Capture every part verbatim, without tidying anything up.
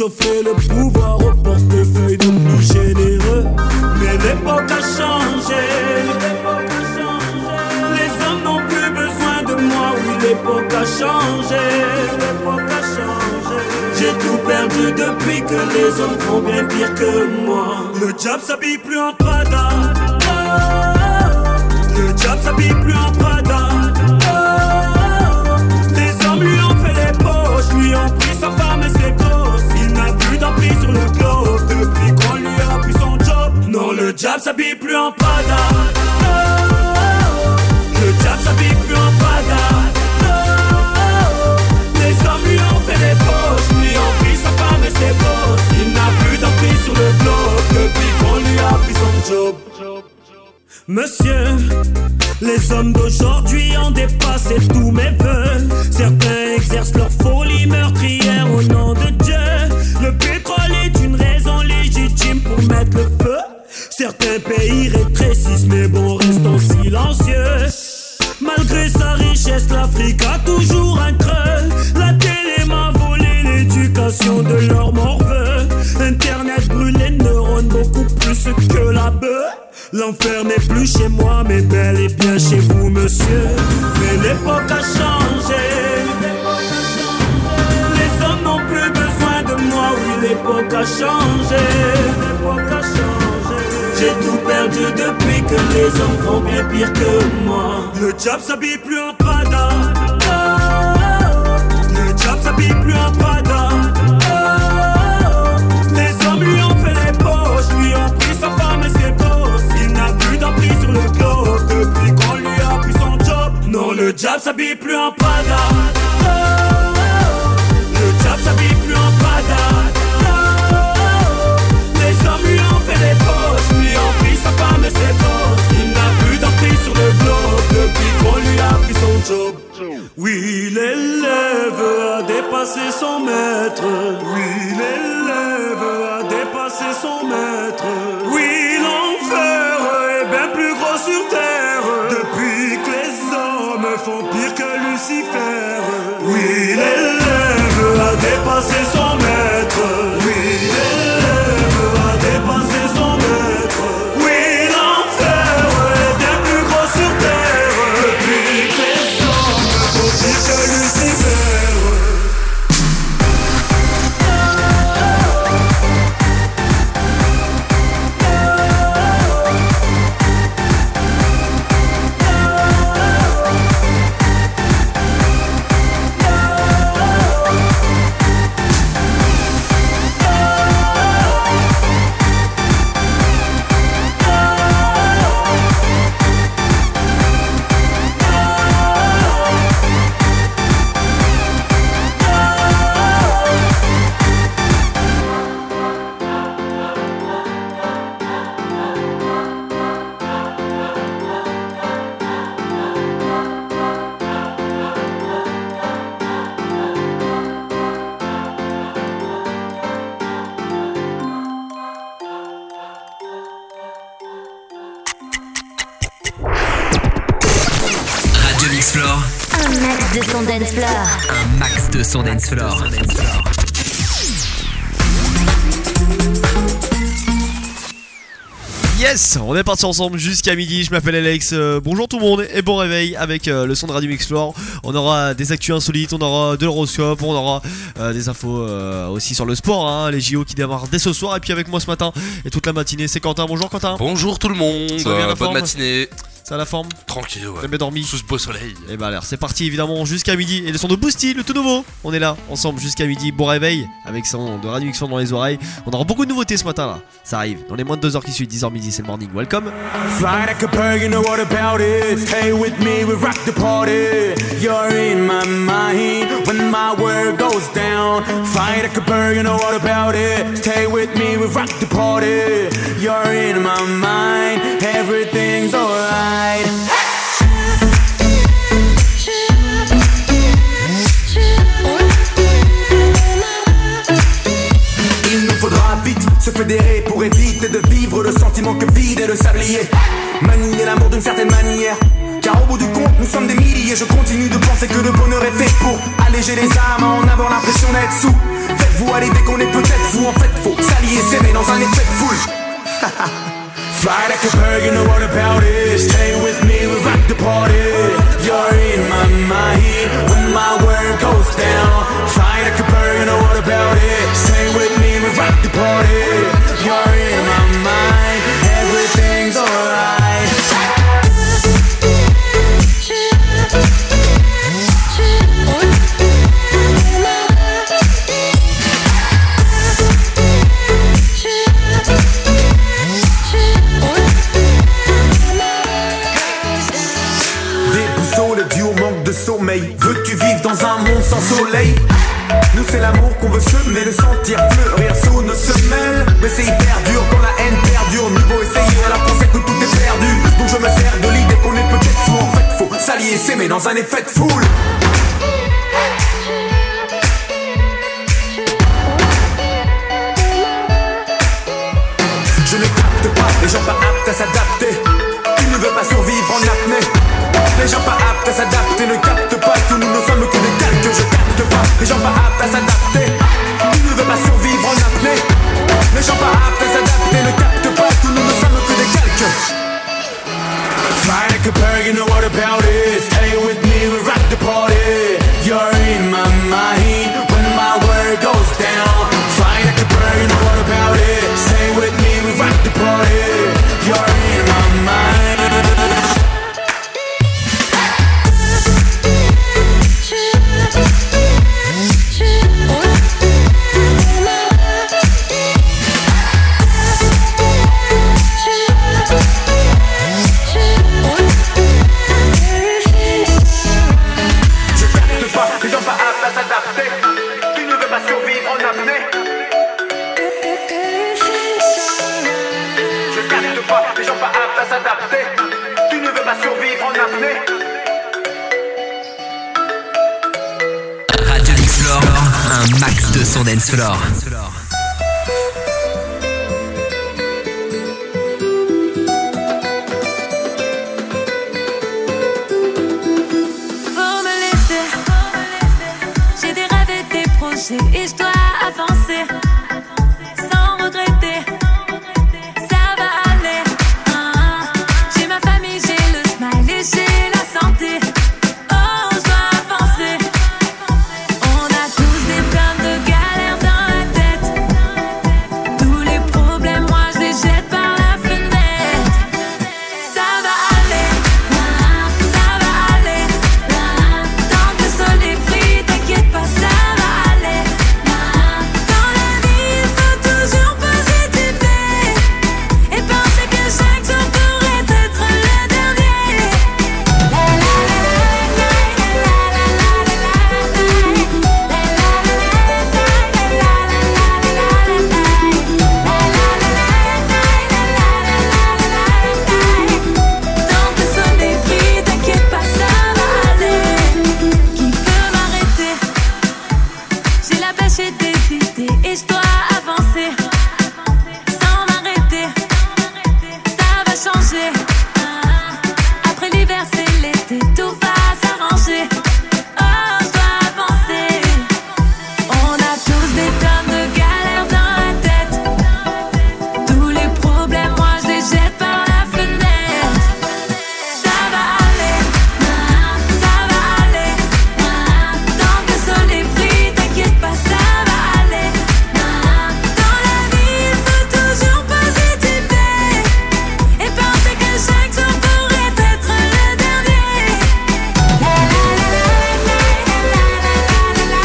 offrait le pouvoir au portefeuille de plus généreux. Mais l'époque a changé. Les hommes n'ont plus besoin de moi. Oui, l'époque a changé. L'époque a changé. J'ai tout perdu depuis que les hommes font bien pire que moi. Le diable s'habille plus en Prada. Le diable s'habille plus en Prada. Les hommes lui ont fait les poches, lui ont pris sa femme et ses gosses. Il n'a plus d'emprise sur le globe depuis qu'on lui a pris son job. Non, le diable s'habille plus en Prada. Le diable s'habille plus en Prada. Les hommes lui ont fait les poches, lui ont pris sa femme et ses gosses. Il n'a plus d'emprise sur le globe depuis qu'on lui a pris son job. Monsieur, les hommes d'aujourd'hui ont dépassé tous mes vœux. Certains exercent leur folie meurtrière au nom de Dieu. Le pétrole est une raison légitime pour mettre le feu. Certains pays rétrécissent mais bon, restons silencieux. Malgré sa richesse, l'Afrique a toujours un creux. La télé m'a volé l'éducation de leur morveux. Internet brûle les neurones beaucoup plus que la bœuf. L'enfer n'est plus chez moi, mais bel et bien chez vous, monsieur. Mais l'époque a changé. Les hommes n'ont plus besoin de moi, oui, l'époque a changé. L'époque a changé. J'ai tout perdu depuis que les hommes font bien pire que moi. Le diable s'habille plus en Prada. Le diable s'habille plus en Prada. Les hommes lui ont fait les poches, lui ont pris sa femme et ses gosses. Il n'a plus d'emprise sur le globe depuis qu'on lui a pris son job. Non, le diable s'habille plus en Prada. Le diable s'habille plus en Prada. Les hommes lui ont fait les poches, lui ont pris sa femme et ses gosses. Il n'a plus d'emprise sur le globe depuis qu'on lui a pris son job. Oui, l'élève a dépassé son maître. Oui, l'élève a dépassé son maître. Oui, l'enfer est bien plus gros sur terre depuis que les hommes font pire que Lucifer. Oui, l'élève a dépassé son maître. Oui, l'élève a dépassé son maître. Oui, l'enfer est bien plus gros sur terre depuis que les hommes font pire que Lucifer. Un max de son dance floor. Un max de son dance floor. Yes, on est parti ensemble jusqu'à midi. Je m'appelle Alex. Euh, bonjour tout le monde et bon réveil avec euh, le son de Radio Mix Floor. On aura des actus insolites, on aura de l'horoscope, on aura euh, des infos euh, aussi sur le sport, hein, les J O qui démarrent dès ce soir. Et puis avec moi ce matin et toute la matinée, c'est Quentin. Bonjour Quentin. Bonjour tout le monde. Ça va bien, la euh, bonne forme matinée. Ça a la forme? Tranquille, ouais. T'as bien dormi? Sous ce beau soleil. Et bah alors c'est parti évidemment jusqu'à midi. Et le son de Boosty, le tout nouveau. On est là ensemble jusqu'à midi. Bon réveil avec son de Radio Mix Floor dans les oreilles. On aura beaucoup de nouveautés ce matin là. Ça arrive dans les moins de deux heures qui suivent. dix heures midi, c'est le morning. Welcome. Fly like a bird, you know what about it. Stay with me, we rock the party. You're in my mind when my world goes down. Fly like a bird, you know what about it. Stay with me, we rock the party. You're in my mind, everything's alright. Il nous faudra vite se fédérer pour éviter de vivre le sentiment que vide est le sablier. Manier l'amour d'une certaine manière, car au bout du compte nous sommes des milliers. Je continue de penser que le bonheur est fait pour alléger les âmes, en avoir l'impression d'être sous. Faites-vous à l'idée qu'on est peut-être fou, en fait faux. S'allier, s'aimer dans un effet de foule. Fly like a bird, you know what about it. Stay with me, we rock the party. You're in my mind when my world goes down. Fly like a bird, you know what about it. Stay with me, we rock the party. You're in my mind, everything's alright. De sommeil, veux-tu vivre dans un monde sans soleil? Nous c'est l'amour qu'on veut semer, le sentir fleurir sous nos semelles. Mais c'est hyper dur quand la haine perdure. Mieux vaut essayer alors qu'on sait que tout est perdu. Donc je me sers de l'idée qu'on est peut-être fou. En fait faut s'allier et s'aimer dans un effet de foule. Je ne capte pas les gens pas aptes à s'adapter. Tu ne veux pas survivre en apnée. Les gens pas aptes à s'adapter ne captent pas. Tous nous ne sommes que des calques, je capte pas. Les gens pas aptes à s'adapter. Tu ne veux pas survivre en apnée. Les gens pas aptes à s'adapter ne captent pas. Tous nous ne sommes que des calques. Fly like a bird, you know what about it. Stay with me, we rock the party. You're in my mind when my world goes down. Fly like a bird, you know what about it. Stay with me, we rock the party. You're in my mind. Radio Mix-Floor, un max de son dance floor. Faut me laisser, j'ai des rêves et des projets et je dois avancer sans regretter. Ça va aller, ah, j'ai ma famille, j'ai le smile et j'ai la santé. Oh, je dois avancer. On a tous des tonnes de galères dans la tête. Tous les problèmes, moi je les jette par la fenêtre. Ça va aller, ah, ça va aller, ah, tant que le soleil brille, t'inquiète pas, ça va aller, ah. Dans la vie, il faut toujours positiver et penser que chaque jour pourrait être le dernier. La la la la la la la tant que le soleil brille, t'inquiète pas, ça va aller. Qui peut m'arrêter? J'ai la pêche et des idées et je dois avancer sans m'arrêter. Ça va changer. Après l'hiver, c'est l'été, tout va s'arranger. Oh, je dois avancer. On a tous des tonnes de galères dans la tête. Tous les problèmes, moi je les jette par la fenêtre. Ça va aller, ah, ça va aller, ah, tant que le soleil brille, t'inquiète pas, ça va aller, ah. Dans la vie, il faut toujours positiver et penser que chaque jour pourrait être le dernier. La la la la la la la la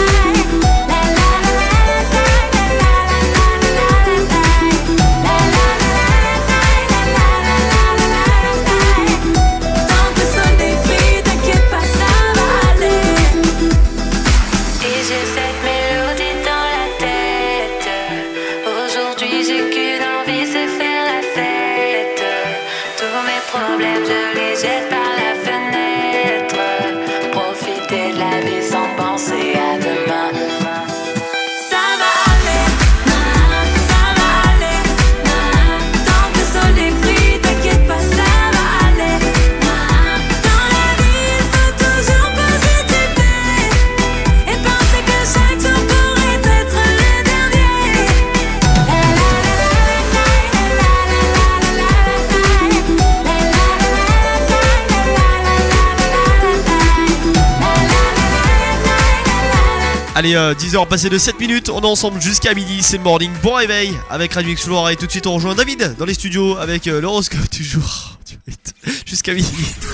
tant que le soleil brille, t'inquiète pas, ça va aller. Et j'ai cette mélodie dans la tête. Aujourd'hui j'ai qu'une envie, c'est faire la fête. Tous mes problèmes je les jette par la fenêtre. Profiter de la vie sans penser à demain. Ça va aller, ah, ça va aller, ah, tant que le soleil brille, t'inquiète pas, ça va aller, ah. Dans la vie, il faut toujours positiver et penser que chaque jour pourrait Allez, euh, dix heures passées de sept minutes, on est ensemble jusqu'à midi, c'est le morning. Bon réveil avec Radio Mix Floor et tout de suite on rejoint David dans les studios avec euh, l'horoscope toujours. Jusqu'à midi.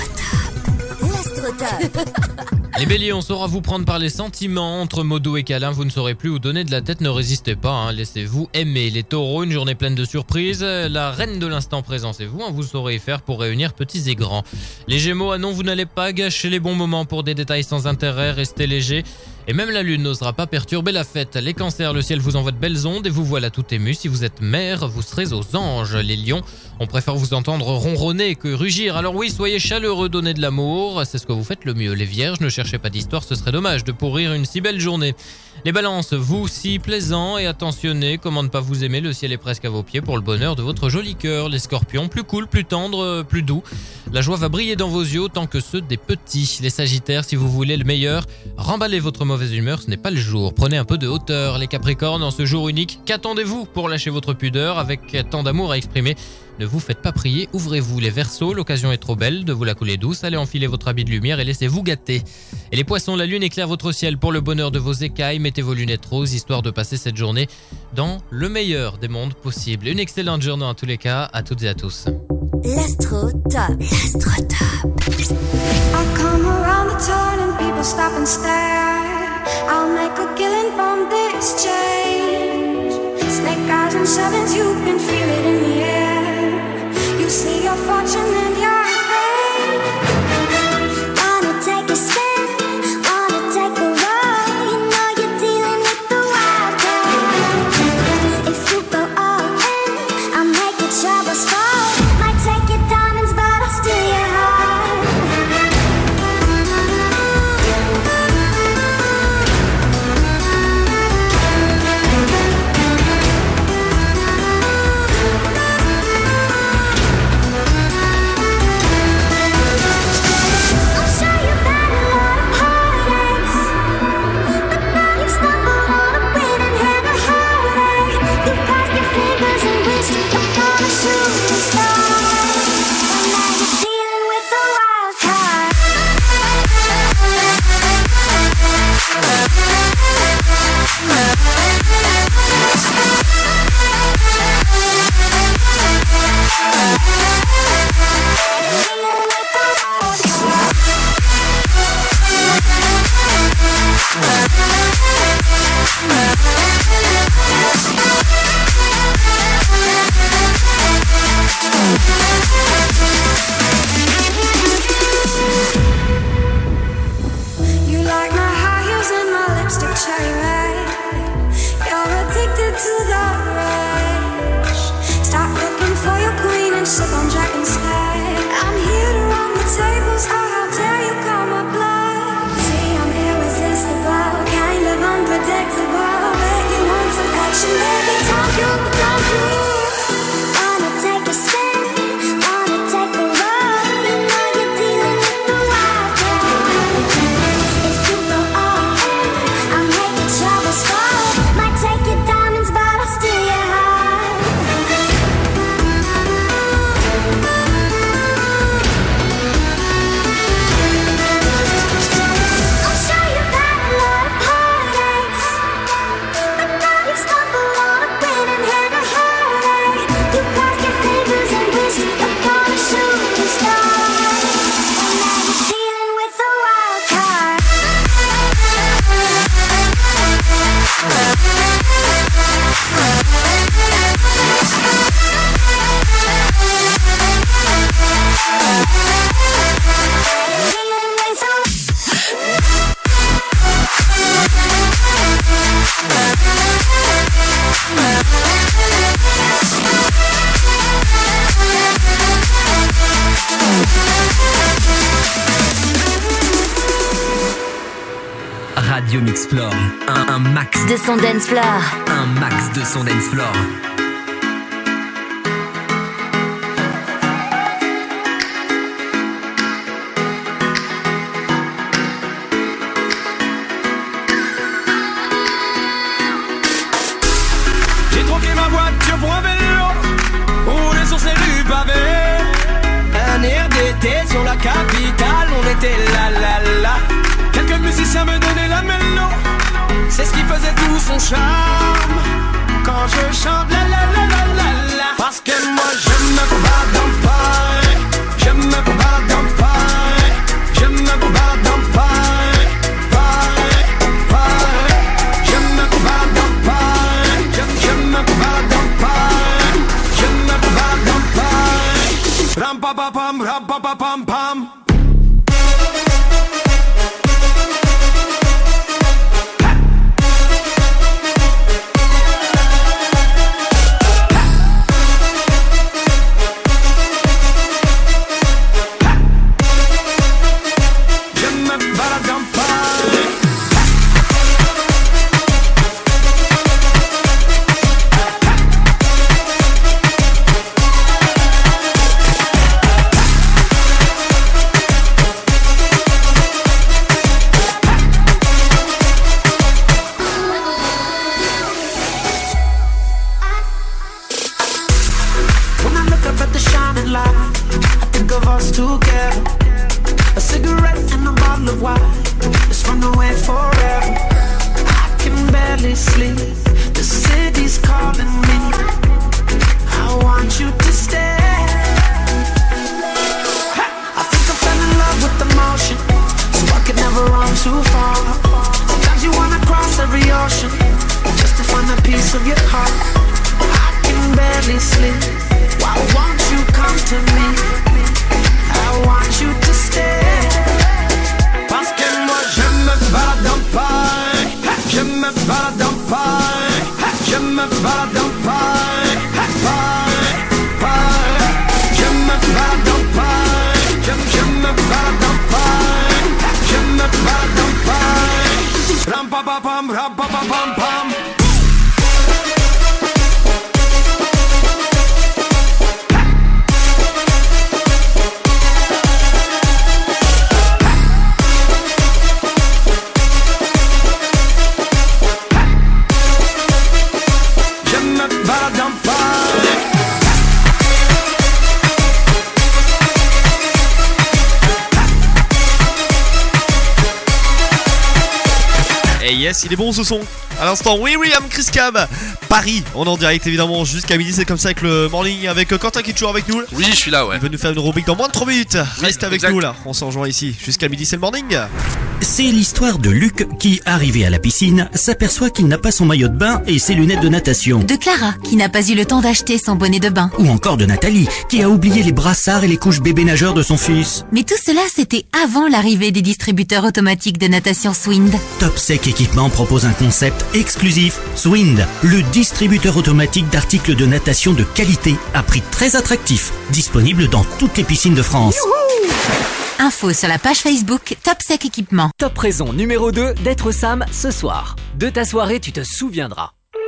Les béliers, on saura vous prendre par les sentiments. Entre mots doux et câlins, vous ne saurez plus où donner de la tête, ne résistez pas, hein. Laissez-vous aimer. Les taureaux, une journée pleine de surprises. La reine de l'instant présent, c'est vous, hein. Vous saurez y faire pour réunir petits et grands. Les gémeaux, ah non, vous n'allez pas gâcher les bons moments pour des détails sans intérêt, restez léger. Et même la lune n'osera pas perturber la fête. Les cancers, le ciel vous envoie de belles ondes et vous voilà tout ému. Si vous êtes mère, vous serez aux anges. Les lions, on préfère vous entendre ronronner que rugir. Alors oui, soyez chaleureux, donnez de l'amour. C'est ce que vous faites le mieux. Les vierges, ne cherchez pas d'histoire, ce serait dommage de pourrir une si belle journée. Les balances, vous si plaisant et attentionné, comment ne pas vous aimer, le ciel est presque à vos pieds pour le bonheur de votre joli cœur. Les scorpions, plus cool, plus tendre, plus doux. La joie va briller dans vos yeux autant que ceux des petits. Les sagittaires, si vous voulez le meilleur, remballez votre mauvaise humeur, ce n'est pas le jour. Prenez un peu de hauteur. Les capricornes, en ce jour unique, qu'attendez-vous pour lâcher votre pudeur avec tant d'amour à exprimer? Ne vous faites pas prier, ouvrez-vous. Les Verseaux, l'occasion est trop belle de vous la couler douce. Allez enfiler votre habit de lumière et laissez-vous gâter. Et les poissons, la lune éclaire votre ciel pour le bonheur de vos écailles. Mettez vos lunettes roses, histoire de passer cette journée dans le meilleur des mondes possibles. Une excellente journée en tous les cas, à toutes et à tous. L'Astro Top. L'Astro Top. I come around the turn and people stop and stare. I'll make a killing from this change. Snake eyes and sevens, you can feel it in the air. You see your fortune and your fame. Wanna take a spin, wanna take a ride. You know you're dealing with the wild card. If you go all in, I'll make your troubles fall. Might take your diamonds, but I'll steal your heart. Radio Mix Floor, un, un max de son dance floor. Un max de son dance floor. J'ai troqué ma voiture pour un vélo, roulé sur ces rues pavées. Un air d'été sur la capitale, on était là là là. Quelques musiciens me donnaient la mélo. son charme quand je chante la la la la la la. Parce que moi je me balade dans Paris, je me balade dans Paris, je me balade dans Paris, Paris, Paris. Je me balade dans Paris, je, je me balade dans Paris, je me balade dans Paris. Ram pa pa pam, ram pa pa pam pam. Il est bon ce son. À l'instant, oui, oui, I'm Chris Cab. Paris, on est en direct évidemment jusqu'à midi. C'est comme ça avec le morning avec Quentin qui est toujours avec nous. Oui, je suis là, ouais. Il va nous faire une rubrique dans moins de trois minutes. Oui, Reste avec exact. nous là. On s'en rejoint ici jusqu'à midi. C'est le morning. C'est l'histoire de Luc qui, arrivé à la piscine, s'aperçoit qu'il n'a pas son maillot de bain et ses lunettes de natation. De Clara, qui n'a pas eu le temps d'acheter son bonnet de bain. Ou encore de Nathalie, qui a oublié les brassards et les couches bébé nageurs de son fils. Mais tout cela, c'était avant l'arrivée des distributeurs automatiques de natation Swind. Topsec Équipement propose un concept exclusif, Swind, le distributeur automatique d'articles de natation de qualité à prix très attractif, disponible dans toutes les piscines de France. Youhou! Info sur la page Facebook Topsec Équipement. Top raison numéro deux d'être Sam ce soir. De ta soirée, tu te souviendras.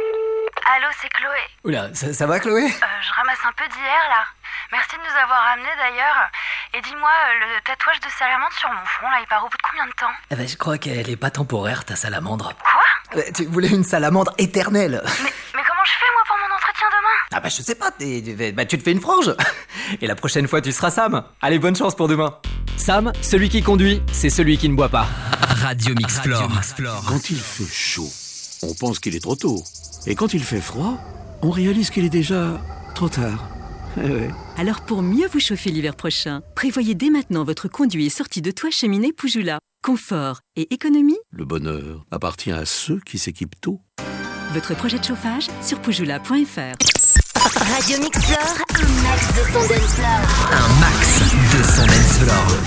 Allô, c'est Chloé. Oula, ça, ça va Chloé? Euh, je ramasse un peu d'hier là. Merci de nous avoir amenés d'ailleurs. Et dis-moi, euh, le tatouage de salamandre sur mon front là, il part au bout de combien de temps? Eh ben, je crois qu'elle est pas temporaire, ta salamandre. Quoi? Euh, Tu voulais une salamandre éternelle. Mais, mais comment je fais moi pour mon entretien demain? Ah bah je sais pas, t'es- bah, tu te fais une frange. Et la prochaine fois tu seras Sam. Allez, bonne chance pour demain. Sam, celui qui conduit, c'est celui qui ne boit pas. Radio Mixflore. Quand il fait chaud, on pense qu'il est trop tôt. Et quand il fait froid, on réalise qu'il est déjà trop tard. Eh ouais. Alors pour mieux vous chauffer l'hiver prochain, prévoyez dès maintenant votre conduit et sortie de toit cheminée Poujoula. Confort et économie, Le bonheur appartient à ceux qui s'équipent tôt. votre projet de chauffage sur poujoula point f r. Radio Mixflore, un max de son dance floor. Un max de son dance floor.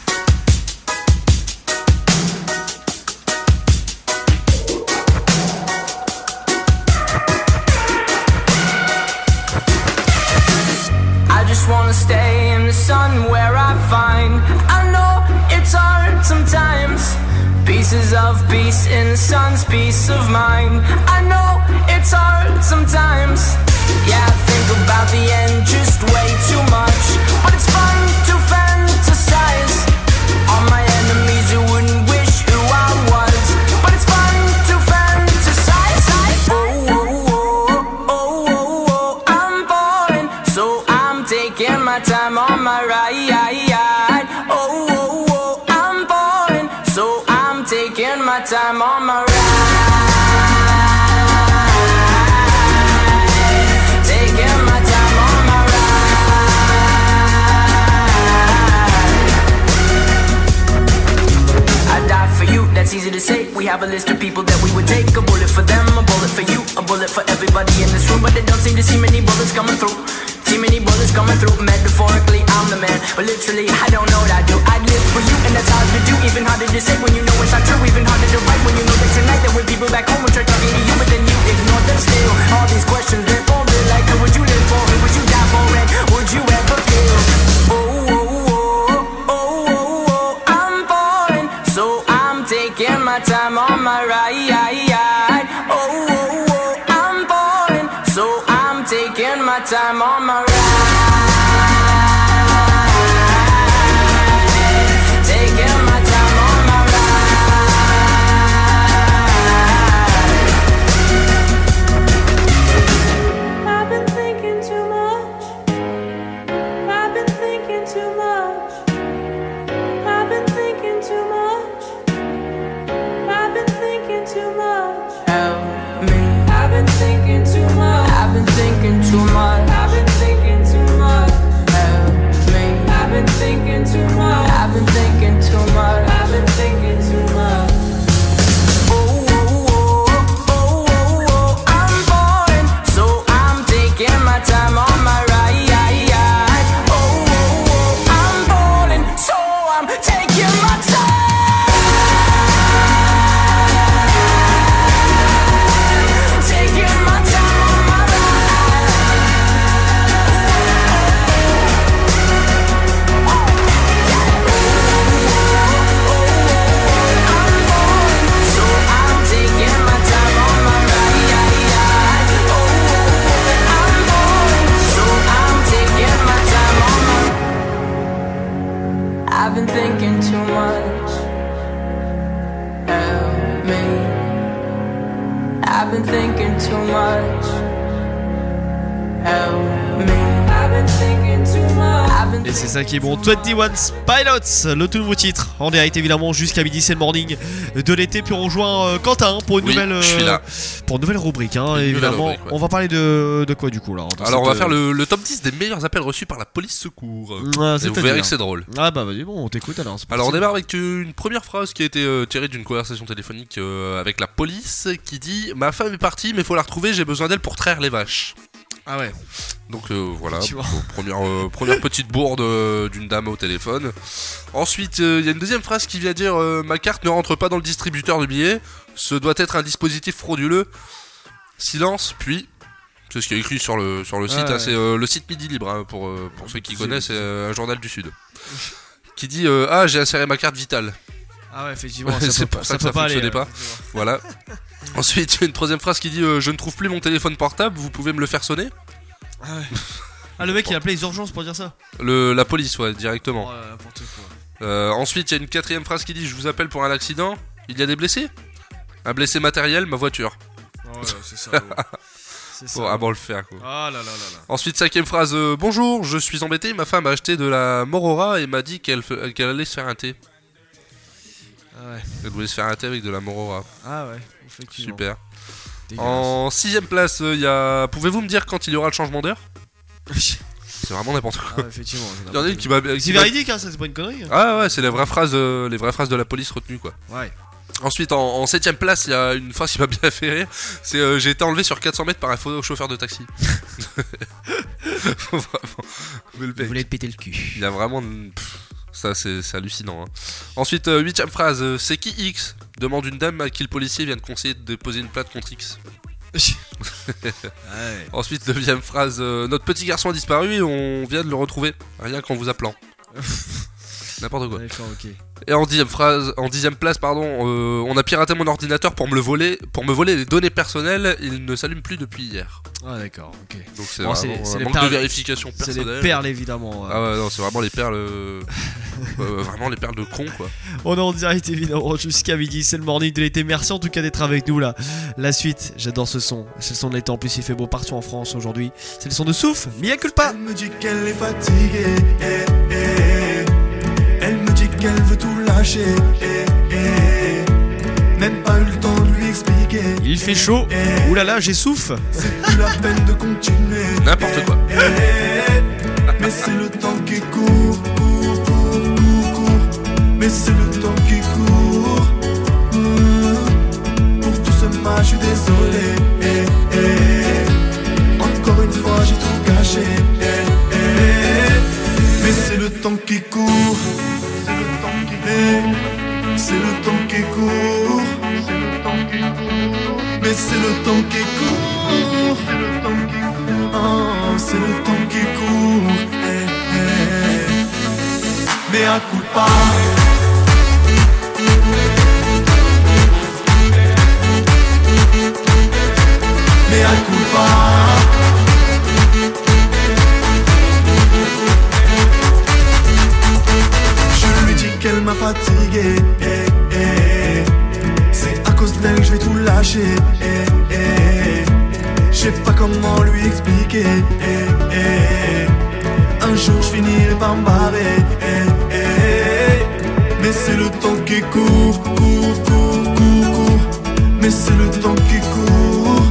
I just wanna stay in the sun where I find I know it's hard sometimes. Pieces of peace in the sun's peace of mind. I know it's hard sometimes. Yeah, I think about the end just way too much. But it's fun to fantasize. All my enemies who wouldn't wish who I was. But it's fun to fantasize. Oh, oh, oh, oh, oh, oh, I'm falling, so I'm taking my time on my ride. Oh, oh, oh, I'm falling, so I'm taking my time on my ride. it's easy to say. We have a list of people that we would take. A bullet for them, a bullet for you, a bullet for everybody in this room. But they don't seem to see many bullets coming through. See many bullets coming through. Metaphorically, I'm the man, but literally, I don't know what I do. I'd live for you, and that's hard to do. Even harder to say when you know it's not true. Even harder to write when you know that tonight there were people back home who tried talking to you, but then you ignored them still. All these questions, they're folded like who would you live for? Who would you die for? And would you ever feel? Oh, oh, oh, oh, oh, oh, I'm falling, so I'm taking my time on my ride. Oh, oh, oh, I'm falling, so I'm taking my time on my ride. Taking my time on my ride. I've been thinking too much. I've been thinking too much. I've been thinking too much. I've been thinking too much. Help me. I've been thinking too much. I've been thinking too much. I've been thinking too much. Help me. I've been thinking too much. I've been thinking too much. I've been thinking too much. Oh, oh, oh, oh, oh, oh, I'm falling, so I'm taking my time on my ride. Oh, oh, oh, I'm falling, so I'm taking my time. Taking my time on my So I'm taking my time on my ride. Oh, I'm falling, so I'm taking my time on my. I've been thinking too much. Help me. I've been thinking too much. Help me. I've been thinking too much. I've been Et c'est ça qui est bon. vingt et un Pilots, le tout nouveau titre en direct évidemment jusqu'à midi, c'est le morning de l'été. Puis on rejoint euh, Quentin pour une Oui, nouvelle, euh, je suis là. pour une nouvelle rubrique. Hein, Une nouvelle évidemment, rubrique, ouais. on va parler de, de quoi du coup là dans Alors on va cette, faire euh, le, le top dix des meilleurs appels reçus par la police secours. Ah, Et c'est vous à verrez dire. que c'est drôle. Ah bah vas-y, bon, on t'écoute alors. c'est Alors on parti. démarre avec euh, une première phrase qui a été euh, tirée d'une conversation téléphonique euh, avec la police qui dit « Ma femme est partie mais faut la retrouver, j'ai besoin d'elle pour traire les vaches ». Ah ouais. Donc euh, voilà, Tu vois. bon, première, euh, première petite bourde euh, d'une dame au téléphone. Ensuite, il euh, y a une deuxième phrase qui vient dire euh, « Ma carte ne rentre pas dans le distributeur de billets, ce doit être un dispositif frauduleux ». Silence, puis... C'est ce qui est écrit sur le, sur le site, Ah ouais. hein, c'est euh, le site Midi Libre, hein, pour, euh, pour ceux qui C'est- connaissent, c'est- c'est euh, un journal du Sud. Qui dit euh, Ah, j'ai inséré ma carte vitale. Ah ouais, effectivement, Ouais, ça c'est peut pour pas- ça ça que ça peut pas fonctionnait aller, pas. ouais, Voilà. Ensuite, il y a une troisième phrase qui dit euh, Je ne trouve plus mon téléphone portable, vous pouvez me le faire sonner. Ah ouais. Ah, le mec il a appelé les urgences pour dire ça. Le, La police, ouais, directement. Ouais, n'importe quoi. Euh, ensuite, il y a une quatrième phrase qui dit Je vous appelle pour un accident. Il y a des blessés. Un blessé matériel, ma voiture. Ouais, c'est ça. C'est ça. Pour vraiment le faire, quoi. Ah là là là là. Ensuite, cinquième phrase euh, Bonjour, je suis embêté. Ma femme a acheté de la Morora et m'a dit qu'elle fe- qu'elle allait se faire un thé. Ah ouais. Elle voulait se faire un thé avec de la Morora. Ah ouais, effectivement. Super. Dégueulasse. En sixième place, il y a. Pouvez-vous me dire quand il y aura le changement d'heure C'est vraiment n'importe quoi. Ah ouais, effectivement. c'est Il y en a une qui m'a. C'est qui m'a- véridique, hein, ça c'est pas une connerie. hein. Ah ouais, c'est les vraies phrases, euh, les vraies phrases de la police retenues, quoi. Ouais. Ensuite, en, en septième place, il y a une phrase qui m'a bien fait rire. C'est euh, j'ai été enlevé sur quatre cents mètres par un faux chauffeur de taxi. Vraiment. Mais le Vous mec, voulez te péter le cul. il y a vraiment. pff, ça, c'est c'est hallucinant. hein. Ensuite, euh, huitième phrase euh, c'est qui X demande une dame à qui le policier vient de conseiller de déposer une plainte contre X. Ouais. Ensuite, neuvième phrase euh, notre petit garçon a disparu et on vient de le retrouver, rien qu'en vous appelant. N'importe quoi. D'accord, ok. Et en dixième phrase, en dixième place, pardon, euh, on a piraté mon ordinateur pour me le voler, pour me voler les données personnelles. Il ne s'allume plus depuis hier. Ah d'accord, ok. Donc c'est Bon, vraiment c'est un les manque perles- de vérification C'est personnelle. les perles évidemment. ouais. Ah ouais, non, c'est vraiment les perles, euh, euh, vraiment les perles de con, quoi. On est en direct évidemment jusqu'à midi, c'est le morning de l'été. Merci en tout cas d'être avec nous là. La suite, j'adore ce son. C'est le son de l'été, en plus il fait beau partout en France aujourd'hui. C'est le son de Souf, Mia Culpa. Elle me dit qu'elle est fatiguée, eh, eh. Elle me dit qu'elle veut tout lâcher, eh, eh. Même pas eu le temps de lui expliquer. Il fait chaud. Ouh là là, j'ai Souf. C'est plus la peine de continuer. N'importe quoi. Eh, eh. Mais c'est le temps qui court, court, court, court, court. Mais c'est le temps qui court. court. Et c'est le temps qui court. Mais c'est le temps qui court. Oh, c'est le temps qui court. Eh, eh. Mais à coup pas. Mais à coup pas. Je lui dis qu'elle m'a fatigué. Eh, eh. C'est à cause d'elle que je vais tout lâcher. Eh, eh. Je sais pas comment lui expliquer. Eh, eh. Un jour je finirai par me barrer. Eh, eh. Mais c'est le temps qui court, court, court, court, court. Mais c'est le temps qui court.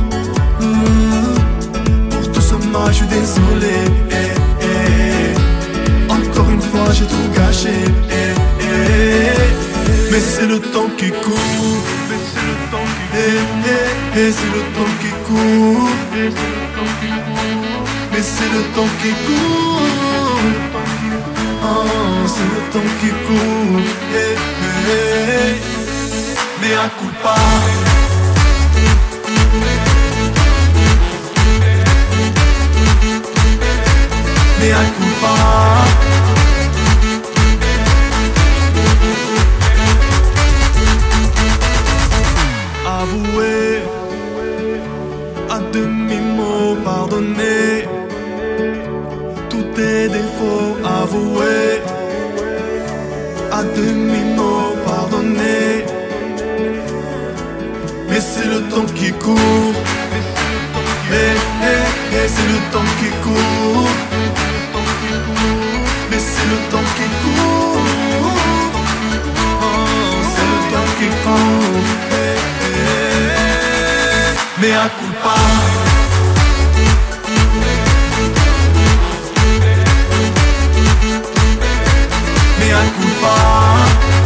Mmh. Pour tout ce mal, je suis désolé. Eh, eh. Encore une fois, j'ai tout gâché. Eh, eh. Mais c'est le temps qui court. Mais c'est le temps qui court. Eh, eh. Et c'est le temps qui court. Mais c'est le temps qui court. Oh, c'est le temps qui court. Eh, eh. Mais à coup pas. Mais à coup pas. Avouer à demi-mot, pardonner tous tes défauts, avouer à demi-mot, pardonner. Mais c'est le temps qui court. Mais, mais, mais c'est le temps qui court. Mais c'est le temps qui court. Oh, c'est le temps qui court. Eh, eh. Mais à coup pas. Mais à coup pas.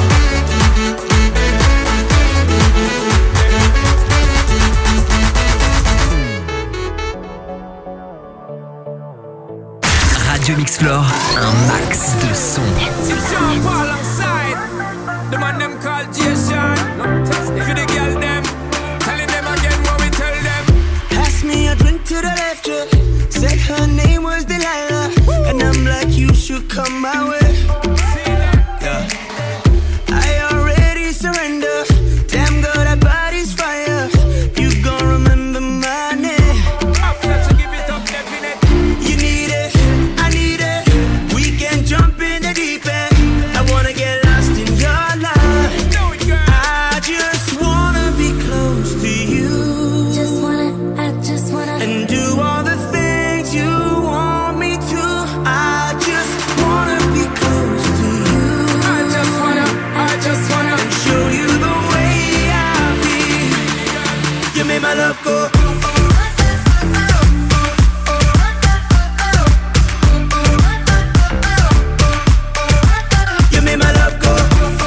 Radio Mixflore, un max de son. It's Sean Paul alongside the man them called Jason. For the girl them, telling them again what we tell them. Pass me a drink to the left, yeah. Said her name was Delilah, and I'm like, you should come my way. Yeah. I already surrender. Damn girl, that body's fire. You gon' remember my name. You need it, I need it. We can jump in the deep end. I wanna get lost in your life. I just wanna be close to you. Just wanna, I just wanna. And do all the things you want me to. I just wanna be close to you. I just wanna, I just wanna. And show you the way I feel. You made my love go. You made my love go.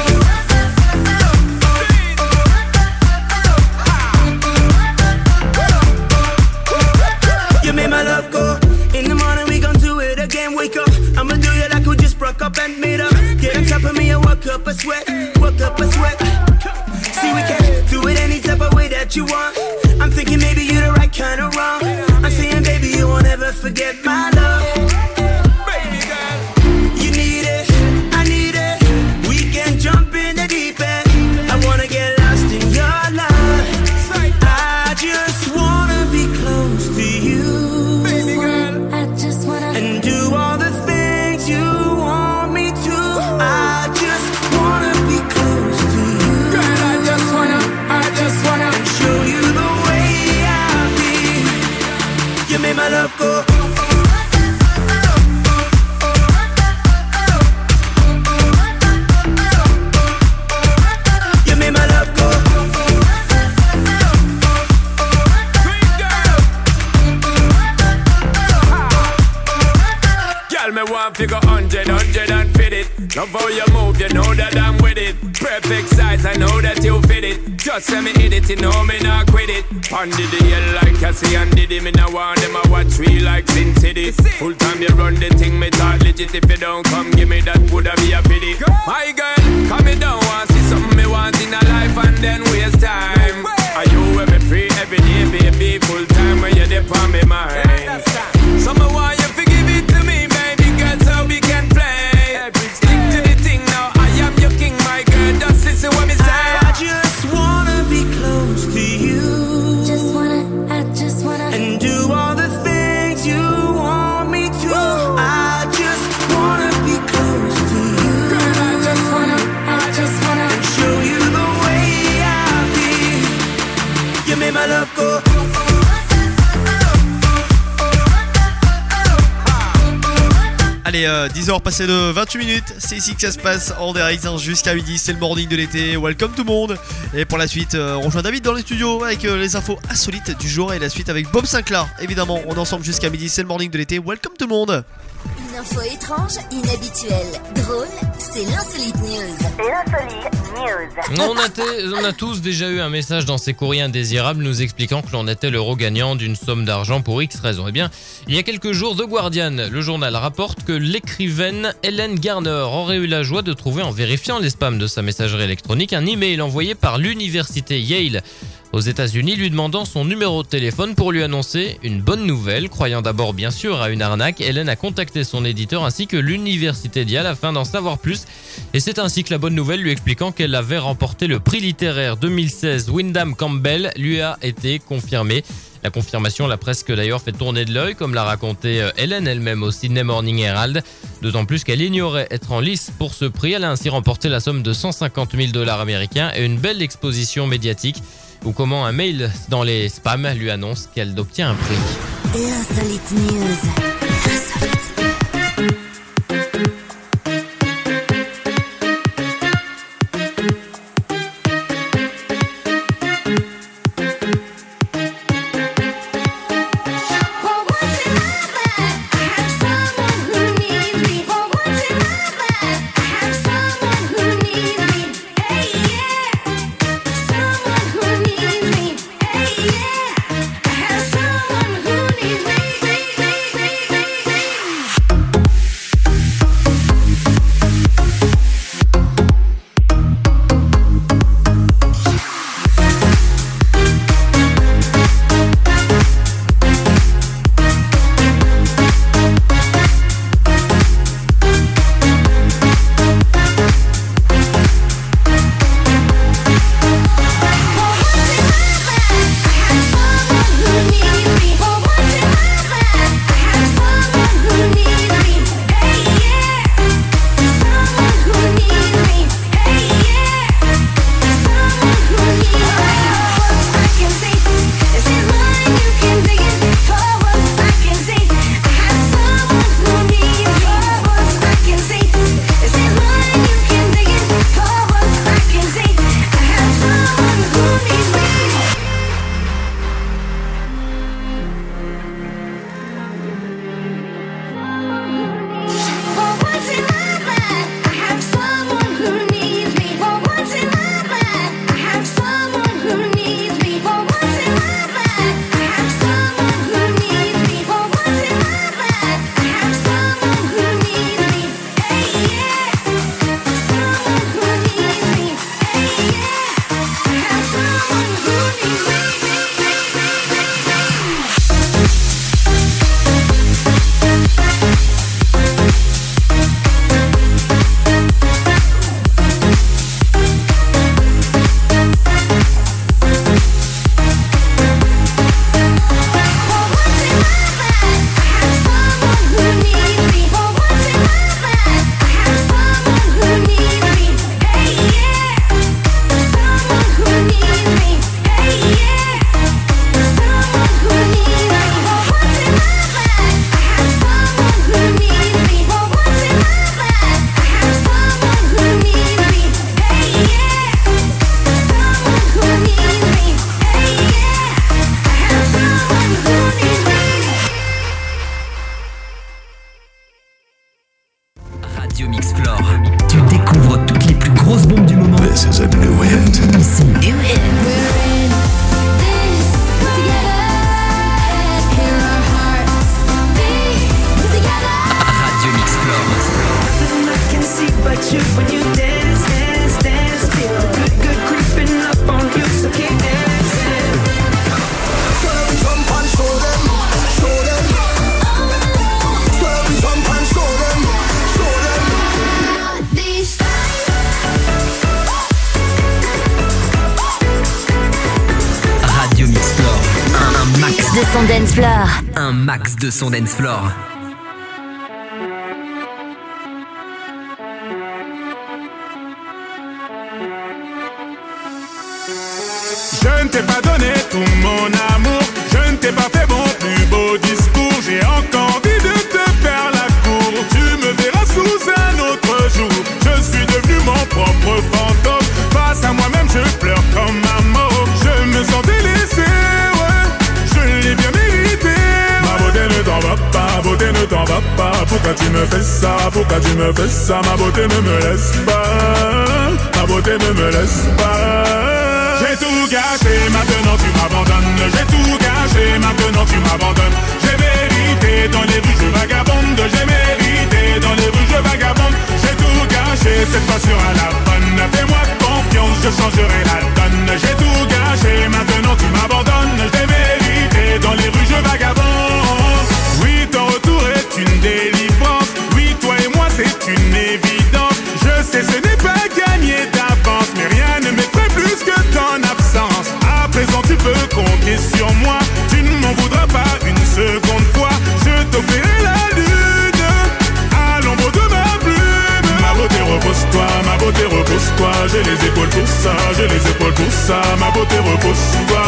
You made my love go. In the morning we gon' do it again. Wake up, I'ma do you like we just broke up and made up. Get on top of me and work up a sweat, work up a sweat. See we can do it any type of way that you want. I'm thinking maybe you're the right kind of wrong. I'm saying baby you won't ever forget my love. Baby girl, You need it, I need it. We can jump in the deep end. I wanna get lost in your life. I just wanna be close to you. baby girl. I just wanna. And do all the things you want me to. I just wanna be close to you. Girl, I just wanna, I just wanna. And show you the way I feel. You made my love go. You made my love go. Girl, me want figure hundred, hundred and fit it. Love how you move, you know that I'm with it. Perfect size, I know that you fit it. Just let me hit it, you know me not quit it. Pondy the hell like Cassie and Diddy. Me now want them a watch we like Sin City. Full time you run the thing, me talk legit. If you don't come, give me that, woulda be a pity. My girl, come me down, want see something me want in a life and then waste time. Are you with me free every day, baby? Full time when you're there on me mind. So me want you to give it to me, baby girl, so we can play. Stick to the thing now, I am your king, my girl. Just listen what me say. I just wanna be close to you. Just wanna, I just wanna. And do all the things you want me to. I just wanna be close to you. I just wanna, I just wanna. And show you the way I feel. You made my love go. Allez, euh, dix heures passées de vingt-huit minutes, c'est ici que ça se passe en direct hein, jusqu'à midi, c'est le morning de l'été, welcome tout le monde. Et pour la suite, euh, on rejoint David dans les studios avec euh, les infos insolites du jour et la suite avec Bob Sinclair. Évidemment, on est ensemble jusqu'à midi, c'est le morning de l'été, welcome tout le monde. Une info étrange, inhabituelle, drôle, c'est l'insolite news. L'insolite news. On a, t- on a tous déjà eu un message dans ces courriers indésirables nous expliquant que l'on était l'euro gagnant d'une somme d'argent pour X raison. Eh bien, il y a quelques jours, The Guardian, le journal, rapporte que l'écrivaine Helen Garner aurait eu la joie de trouver, en vérifiant les spams de sa messagerie électronique, un email envoyé par l'université Yale aux États-Unis lui demandant son numéro de téléphone pour lui annoncer une bonne nouvelle. Croyant d'abord bien sûr à une arnaque, Helen a contacté son éditeur ainsi que l'université d'Yale afin d'en savoir plus. Et c'est ainsi que la bonne nouvelle lui expliquant qu'elle avait remporté le prix littéraire deux mille seize Wyndham Campbell lui a été confirmée. La confirmation l'a presque d'ailleurs fait tourner de l'œil, comme l'a raconté Helen elle-même au Sydney Morning Herald. D'autant plus qu'elle ignorait être en lice pour ce prix. Elle a ainsi remporté la somme de cent cinquante mille dollars américains et une belle exposition médiatique. Ou comment un mail dans les spams lui annonce qu'elle obtient un prix. L'insolite news. Insolite. Hey, yeah. I have someone who needs me. you dance, dance, dance. Feel the good, good creeping up on you, so keep dancing. Swell jump and show them, show them. Swell jump and show them, show them. This Radio Mix Floor. Un max de son dance floor. Un max de son dance floor. Je ne t'ai pas donné tout mon amour, je ne t'ai pas fait mon plus beau discours. J'ai encore envie de te faire la cour. Tu me verras sous un autre jour. Je suis devenu mon propre fantôme. Face à moi-même je pleure comme un mort. Je me sens délaissé, ouais, je l'ai bien mérité. Ma beauté ne t'en va pas, ma beauté ne t'en va pas. Pourquoi tu me fais ça, pourquoi tu me fais ça? Ma beauté ne me laisse pas, ma beauté ne me laisse pas. J'ai tout gâché, maintenant tu m'abandonnes. J'ai tout gâché, maintenant tu m'abandonnes. J'ai mérité dans les rues je vagabonde. J'ai mérité dans les rues je vagabonde. J'ai tout gâché, cette fois sur à la bonne. Fais-moi confiance, je changerai la donne. J'ai tout gâché, maintenant tu m'abandonnes. J'ai mérité dans les rues je vagabonde. Oui, ton retour est une délivrance. Oui, toi et moi c'est une évidence. Je sais ce n'est pas gagné d'avance, mais rien ne m'effraie plus que ton absence. À présent tu peux compter sur moi. Tu ne m'en voudras pas une seconde fois. Je t'offrirai la lune à l'ombre de ma plume. Ma beauté repose-toi, ma beauté repose-toi. J'ai les épaules pour ça, j'ai les épaules pour ça. Ma beauté repose-toi,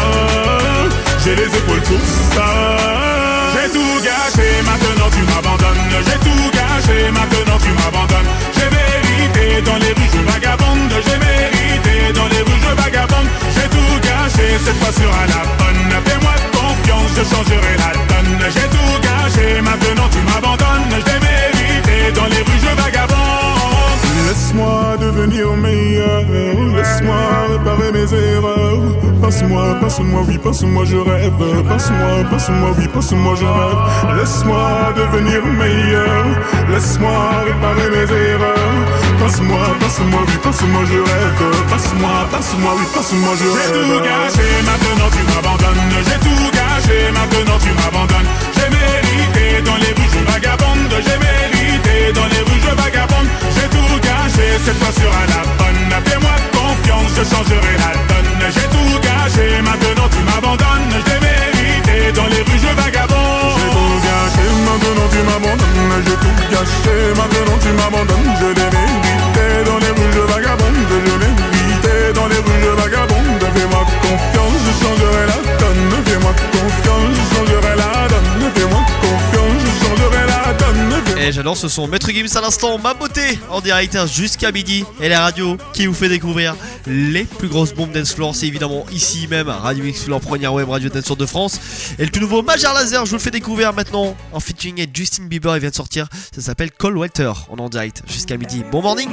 j'ai les épaules pour ça. J'ai tout gâché, maintenant tu m'abandonnes. J'ai tout gâché, maintenant tu m'abandonnes. J'ai mérité dans les rues je vagabonde. J'ai mérité dans les rues je vagabonde. J'ai tout gâché, cette fois sur à la bonne. Fais-moi confiance, je changerai la donne. J'ai tout gâché, maintenant tu m'abandonnes. J'ai mérité dans les rues je vagabonde. Laisse-moi devenir meilleur, laisse-moi réparer mes erreurs. Passe-moi, passe-moi, oui, passe-moi, je rêve. Passe-moi, passe-moi, oui, passe-moi, je rêve. Laisse-moi devenir meilleur, laisse-moi réparer mes erreurs. Passe-moi, passe-moi, oui, passe-moi, je rêve. Passe-moi, passe-moi, oui, passe-moi, je rêve. J'ai tout gâché, maintenant tu m'abandonnes. J'ai tout gâché, maintenant tu m'abandonnes. J'ai mérité dans les rues je vagabonde. J'ai mérité dans les rues je vagabonde. J'ai tout gâché, cette fois sur à la bonne. Fais-moi confiance, je changerai la donne. J'ai tout gâché, maintenant tu m'abandonnes. J'ai mérité dans les rues je vagabonde. J'ai tout gâché, maintenant tu m'abandonnes. J'ai tout gâché, maintenant tu m'abandonnes. Je l'ai mérité dans les rues je vagabonde. Je l'ai mérité dans les rues je vagabonde. Fais-moi confiance, je changerai la donne. Fais-moi confiance, je changerai la donne. Fais-moi confiance, je changerai la donne. Et j'adore ce son. Maître Gims à l'instant, ma beauté en direct jusqu'à midi. Et la radio qui vous fait découvrir les plus grosses bombes dance floor. C'est évidemment ici même, Radio Mix Floor, première web radio dance floor de France. Et le tout nouveau Major Lazer, je vous le fais découvrir maintenant en featuring avec Justin Bieber. Il vient de sortir, ça s'appelle Cold Water. On est en direct jusqu'à midi. Bon morning.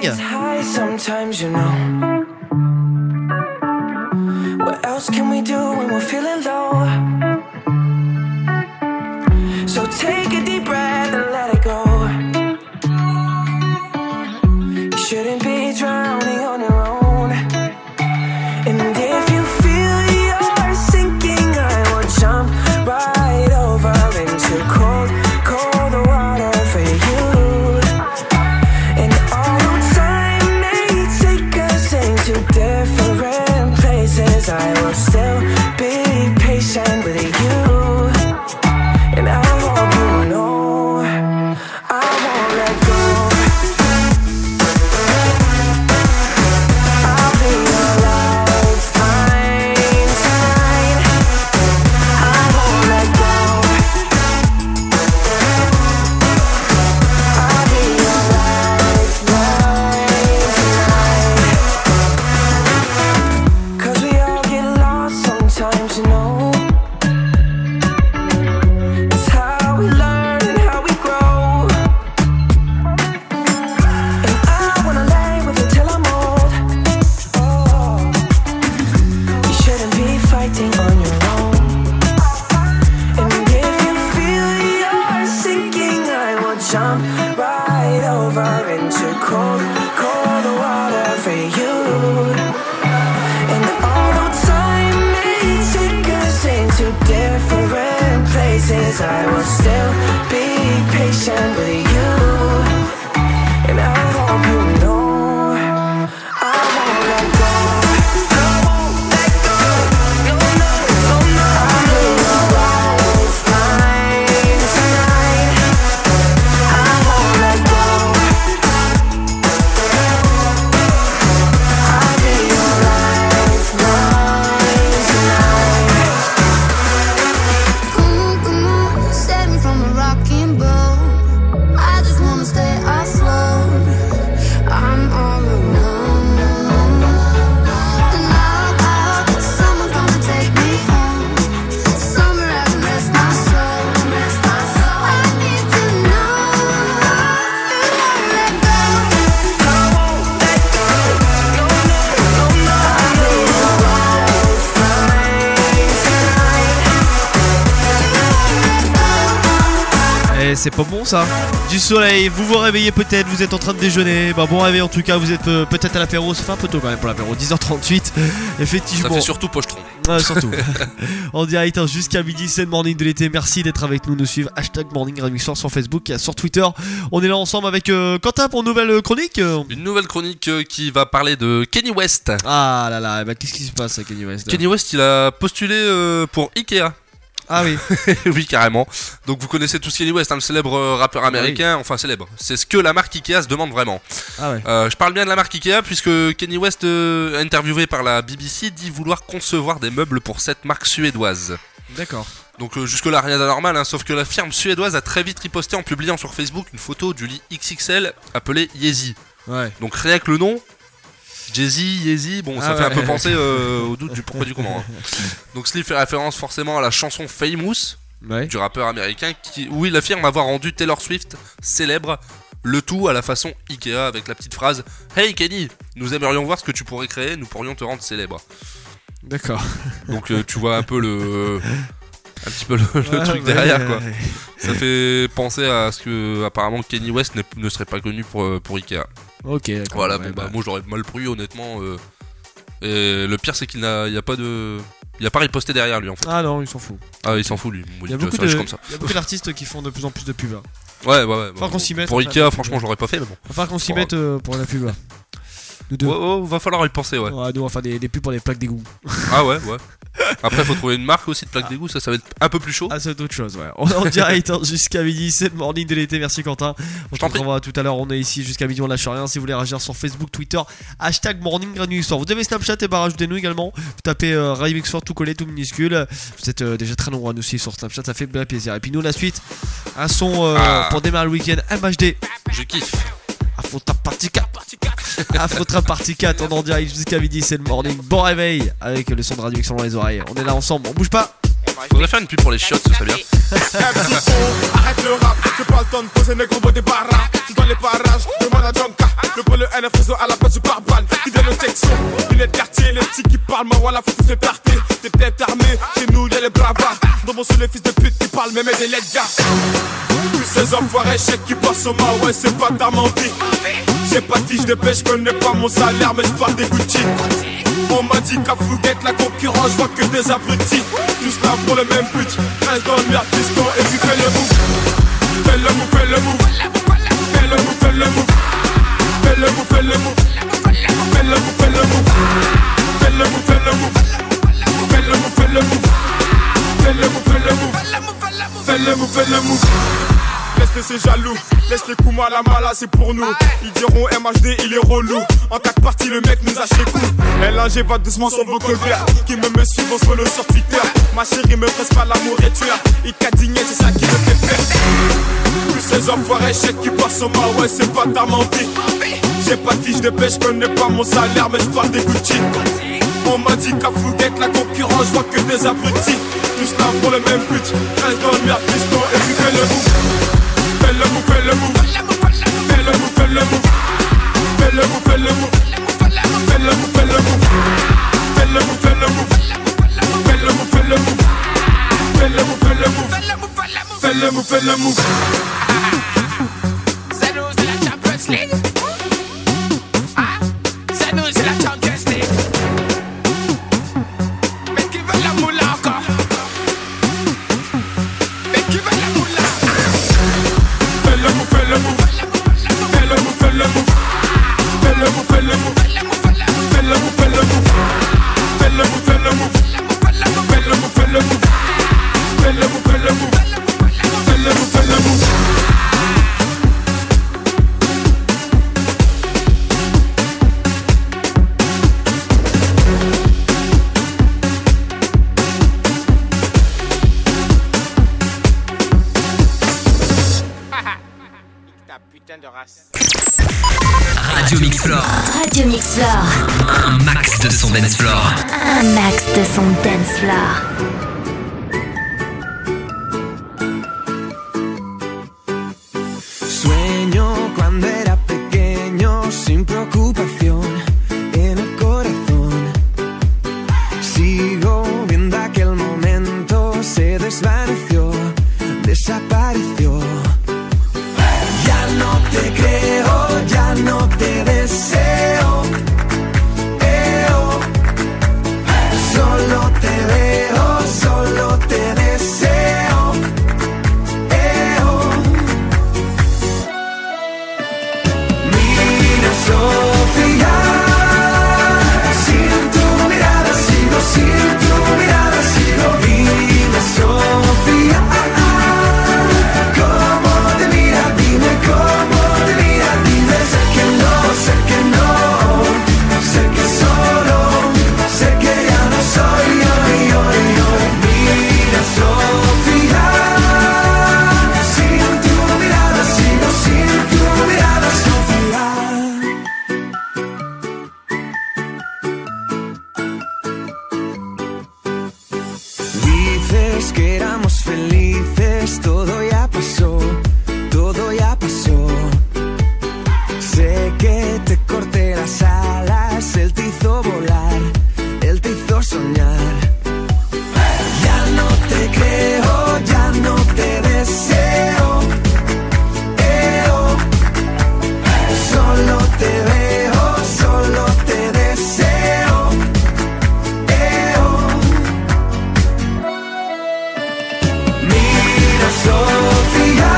What else can we do when we're feeling low? So take a deep breath and let it go. You shouldn't be drowning on your own. And if you feel you're sinking, I will jump right over into cold, cold water for you. And although time may take us into different places, I will still be patient with you. c'est pas bon ça. Du soleil, vous vous réveillez peut-être, vous êtes en train de déjeuner. Bah bon réveil en tout cas, vous êtes euh, peut-être à l'apéro. Ça fait un peu tôt quand même pour l'apéro, dix heures trente-huit. Effectivement. Ça fait surtout pochetron. Ouais, surtout. En direct hein, jusqu'à midi, c'est le morning de l'été. Merci d'être avec nous, nous suivre. Hashtag Morning Radio Mix Floor sur Facebook et sur Twitter. On est là ensemble avec euh, Quentin pour une nouvelle chronique. Une nouvelle chronique euh, qui va parler de Kanye West. Ah là là, bah, qu'est-ce qui se passe à Kanye West là? Kanye West, il a postulé euh, pour Ikea. Ah oui. Oui, carrément. Donc vous connaissez tous Kanye West, hein, le célèbre euh, rappeur américain. Oui. Enfin célèbre. C'est ce que la marque Ikea se demande vraiment. Ah ouais. Euh, je parle bien de la marque Ikea puisque Kanye West, euh, interviewé par la B B C, dit vouloir concevoir des meubles pour cette marque suédoise. D'accord. Donc euh, jusque là rien d'anormal, hein, sauf que la firme suédoise a très vite riposté en publiant sur Facebook une photo du lit X X L appelé Yeezy. Ouais. Donc rien que le nom, Jay-Z, Yeezy, bon, ça ah fait ouais. un peu penser euh, au doute du pourquoi du comment. Hein. Donc ce livre fait référence forcément à la chanson Famous ouais. du rappeur américain qui, où il affirme avoir rendu Taylor Swift célèbre, le tout à la façon Ikea avec la petite phrase « Hey Kenny, nous aimerions voir ce que tu pourrais créer, nous pourrions te rendre célèbre. » D'accord. Donc euh, tu vois un peu le... un petit peu le, le ouais, truc ouais, derrière ouais, quoi. ouais. Ça fait penser à ce que apparemment Kanye West ne, ne serait pas connu pour, pour Ikea. Ok, d'accord. Voilà, ouais, bon, bah, bah. moi j'aurais mal pris honnêtement. Euh, et le pire c'est qu'il n'a il y a pas de. Il a pas riposté derrière lui en fait. Ah non, il s'en fout. Ah il s'en fout lui. Il y a beaucoup de- il y a beaucoup d'artistes qui font de plus en plus de pubs. Hein. Ouais, ouais, ouais. Faut qu'on s'y mette. Pour enfin, Ikea, franchement, je l'aurais pas fait, mais bon. Va falloir qu'on s'y Bon, mette euh, pour la pub. Là. Nous deux. Ouais, ouais, va falloir y penser, ouais. Ouais, nous on va faire des, des pubs pour des plaques d'égout. Ah ouais, ouais. Après, faut trouver une marque aussi de plaques d'égout, ça, ça va être un peu plus chaud. Ah, c'est autre chose, ouais. On est en direct hein, jusqu'à midi, c'est le morning de l'été. Merci Quentin. On se revoit tout à l'heure. On est ici jusqu'à midi, on lâche rien. Si vous voulez réagir sur Facebook, Twitter, hashtag morning radio mix floor. Vous avez Snapchat et bah rajoutez-nous également. Vous tapez euh, Radio Mix Floor tout collé, tout minuscule. Vous êtes euh, déjà très nombreux à nous suivre sur Snapchat, ça fait bien plaisir. Et puis nous, la suite, un son euh, Ah. pour démarrer le week-end M H D. Je kiffe. Afro Trap Party quatre. Afro Trap Party quatre, on est en direct jusqu'à midi, c'est le morning. Bon réveil avec le son de Radio Mix Floor dans les oreilles. On est là ensemble, on bouge pas. Faudrait faire une pub pour les shots, ce serait bien. Arrête le rap, j'ai pas le temps de poser mes gros des barras. Tu dans les parages, demande à Jonka. Le pôle N F réseau à la place du pare-balles. Qui donne le texto, il est de quartier, les petits qui parlent, moi voilà, faut tous les tarter. T'es peut-être armé, chez nous y'a les bravards. Dans mon sous les fils de pute qui parlent, mais mais des lettres gars. Tous ces enfoirés chèques qui passent au mât, ouais c'est pas ta mentie. J'ai pas de fiche de pêche, j'connais pas mon salaire, mais j'parle des Gucci. On m'a dit qu'à Fouguette la concurrence, je vois que des abrutis. Tous là pour le même but, reste dans le merde disco et puis fais le move. Fais le move, fais le move. Fais le move, fais le move. Fais le move, fais le move. Fais le move, fais le move. Fais le move, fais le move. Fais le move, fais le move. Fais le move, fais le move. Fais le move, fais le move. Laisse ces jaloux, laisse les coups mal à mal, c'est pour nous. Ils diront M H D, il est relou. En quatre parties, le mec nous a chez coup. L un G va doucement sur vos colverts. Qui me me suivent, on se follow sur Twitter. Ma chérie me presse pas l'amour et tu as. Il cadigné, c'est ça qui me fait peur. Tous ces enfoirés chèques qui passent au mât, ouais, c'est pas ta mentie. J'ai pas de fiche de pêche, j'connais pas mon salaire, mais j'parle des Gucci. On m'a dit qu'à Fouguette, la concurrence, je vois que des abrutis. Tous là pour le même but, reste dans le merde, piston, et puis fais le move. Fais le move, fais le move. Fais le move, fais le move. Fais le move, fais le move. Fais le move, fais le move. Fais le move, fais le move. Fais le move, fais le move. Fais le move, fais le move. Fais le move, fais le move. C'est nous, c'est la Champions League. Ah, c'est nous, c'est la Champions League. Mais qui veut la moula encore? Mais qui veut la moula? Fais le move, fais le move. Fais le move, fais le move. Fais le move, fais le move. Fais le move, fais le move. Fais le move, fais le move. Fais le move, fais le move. Fais le move, fais le move. Fais le move, fais le move. Radio Mix Floor. Radio Mix Floor. Un max de son dance floor. Un max de son dance floor. Sueño cuando era pequeño sin preocupación en el corazón. Sigo viendo aquel momento, se desvaneció, desapareció. es que éramos felices, todo ya pasó, todo ya pasó. Sé que te corté las alas, él te hizo volar, él te hizo soñar. Ya no te creo, ya no te deseo, eh, oh. Solo te veo, solo te deseo, eh, oh. Mira, Sofía,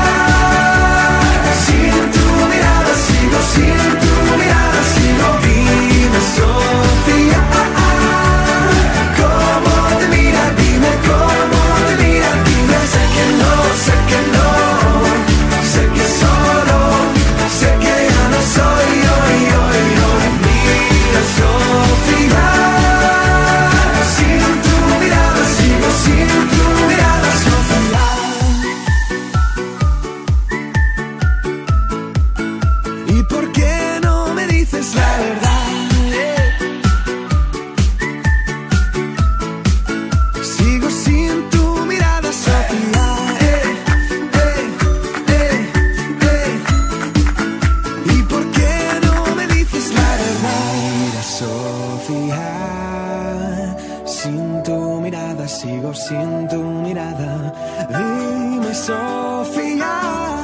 sin tu mirada sigo, sin tu mirada sigo. Dime, Sofía, cómo te mira, dime cómo te mira, dime. Sé que no, sé que no, sé que solo, sé que ya no soy yo, yo, yo. Mira, Sofía, sin tu mirada sigo, sin tu mirada, Sofía. ¿Y por qué no me dices la verdad? Sigo sin tu mirada, Sofía. Eh, eh, eh, eh. ¿Y por qué no me dices la verdad? Mira, Sofía, sin tu mirada sigo, sin tu mirada. Dime, Sofía,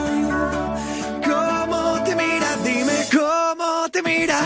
cómo te mira, dime cómo te mira.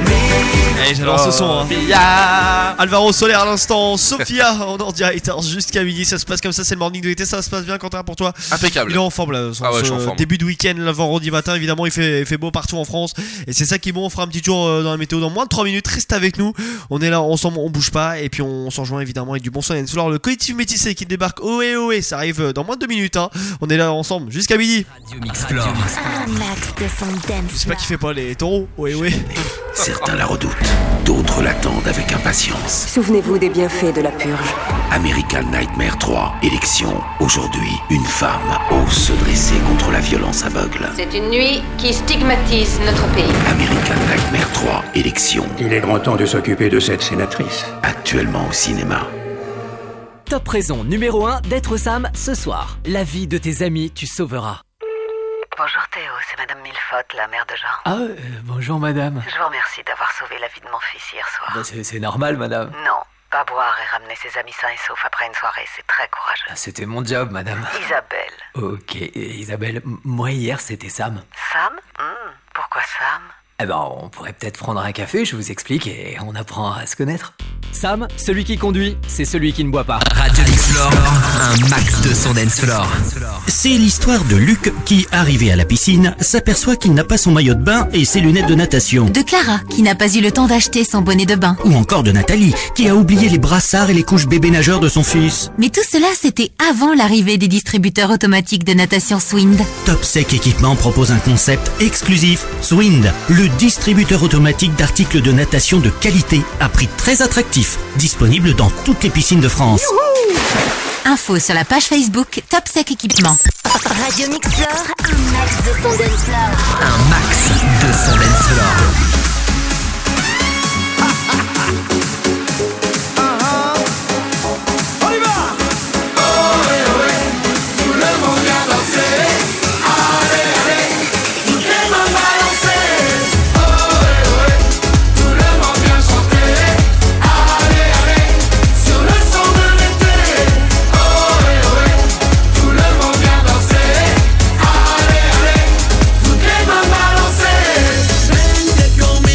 Eh, j'adore ce son, hein. Alvaro Soler à l'instant, Sophia en en direct jusqu'à midi. Ça se passe comme ça, c'est le morning de l'été. Ça se passe bien, Quentin, pour toi? Impeccable. Il est en forme là. Ah ouais, je suis en ce forme. début de week-end, le vendredi matin, évidemment, il fait, il fait beau partout en France. Et c'est ça qui est bon. On fera un petit tour euh, dans la météo dans moins de trois minutes. Reste avec nous. On est là ensemble, on bouge pas. Et puis on s'en rejoint évidemment avec du bon son. Alors, le collectif métissé qui débarque. Ohé, ohé, ça arrive euh, dans moins de deux minutes. Hein. On est là ensemble jusqu'à midi. Radio Mixfloor. Un max de son dance. J'espère qu'il fait pas les taureaux. Ohé, ohé. Certains la redoutent, d'autres l'attendent avec impatience. Souvenez-vous des bienfaits de la purge. American Nightmare trois, élection. Aujourd'hui, une femme ose se dresser contre la violence aveugle. C'est une nuit qui stigmatise notre pays. American Nightmare trois, élection. Il est grand temps de s'occuper de cette sénatrice. Actuellement au cinéma. Top raison numéro un d'être Sam ce soir. La vie de tes amis, tu sauveras. Bonjour Théo, c'est Madame Millefaute, la mère de Jean. Ah, euh, bonjour madame. Je vous remercie d'avoir sauvé la vie de mon fils hier soir. Bah, c'est, c'est normal madame. Non, pas boire et ramener ses amis sains et saufs après une soirée, c'est très courageux. C'était mon job madame. Isabelle. Ok, Isabelle, m- moi hier c'était Sam. Sam Hmm, Pourquoi Sam Eh ben, on pourrait peut-être prendre un café, je vous explique, et on apprend à se connaître. Sam, celui qui conduit, c'est celui qui ne boit pas. Radio Mixfloor, un max de son dance floor. C'est l'histoire de Luc qui, arrivé à la piscine, s'aperçoit qu'il n'a pas son maillot de bain et ses lunettes de natation. De Clara, qui n'a pas eu le temps d'acheter son bonnet de bain. Ou encore de Nathalie, qui a oublié les brassards et les couches bébé nageurs de son fils. Mais tout cela, c'était avant l'arrivée des distributeurs automatiques de natation Swind. Topsec Équipement propose un concept exclusif, Swind, le distributeur automatique d'articles de natation de qualité à prix très attractif, disponible dans toutes les piscines de France. Info sur la page Facebook Topsec Équipement. Radio Mixfloor, un max de son dance floor. Un max de son dance floor. Come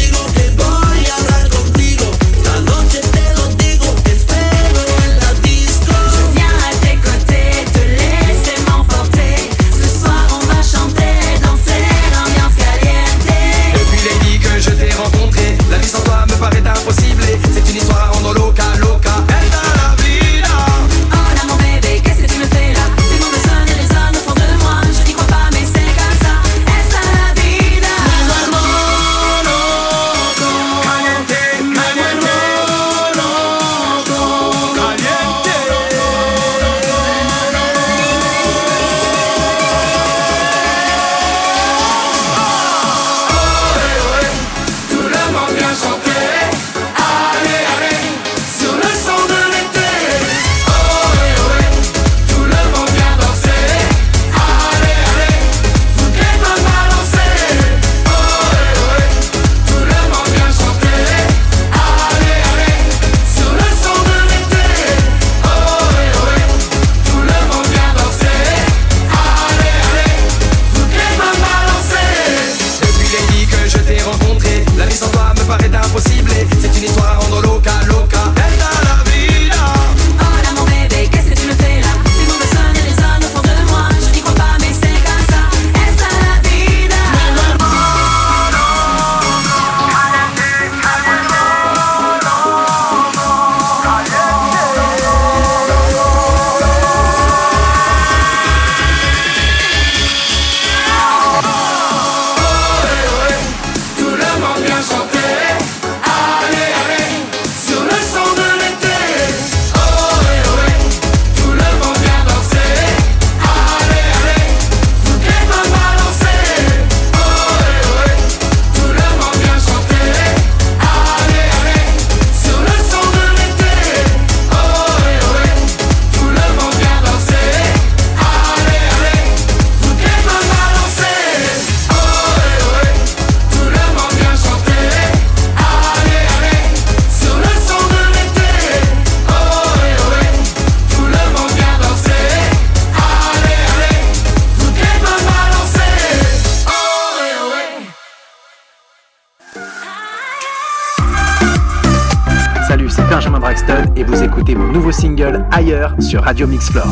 Salut, c'est Benjamin Braxton et vous écoutez mon nouveau single Ailleurs sur Radio Mixflore.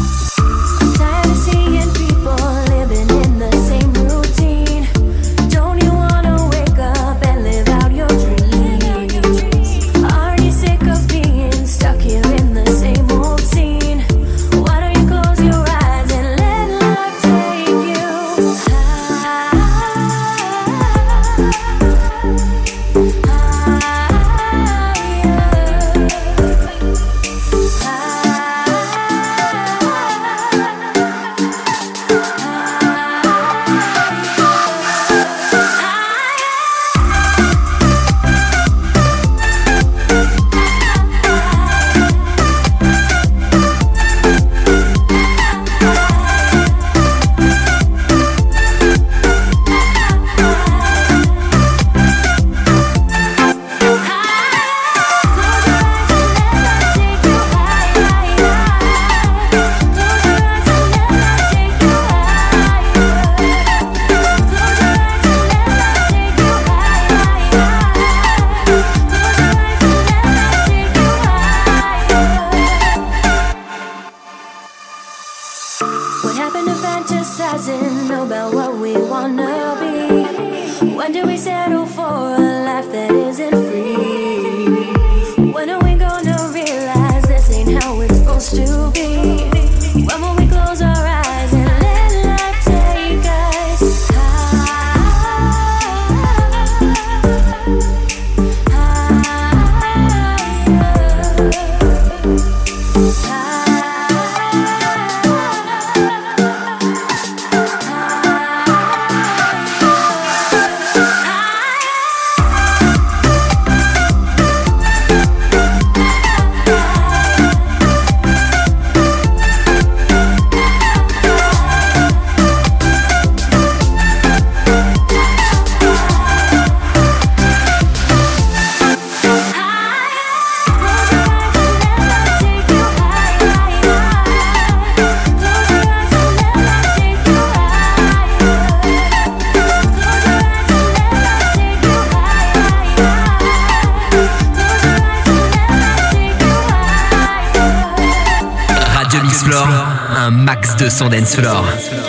Un max de son dance floor.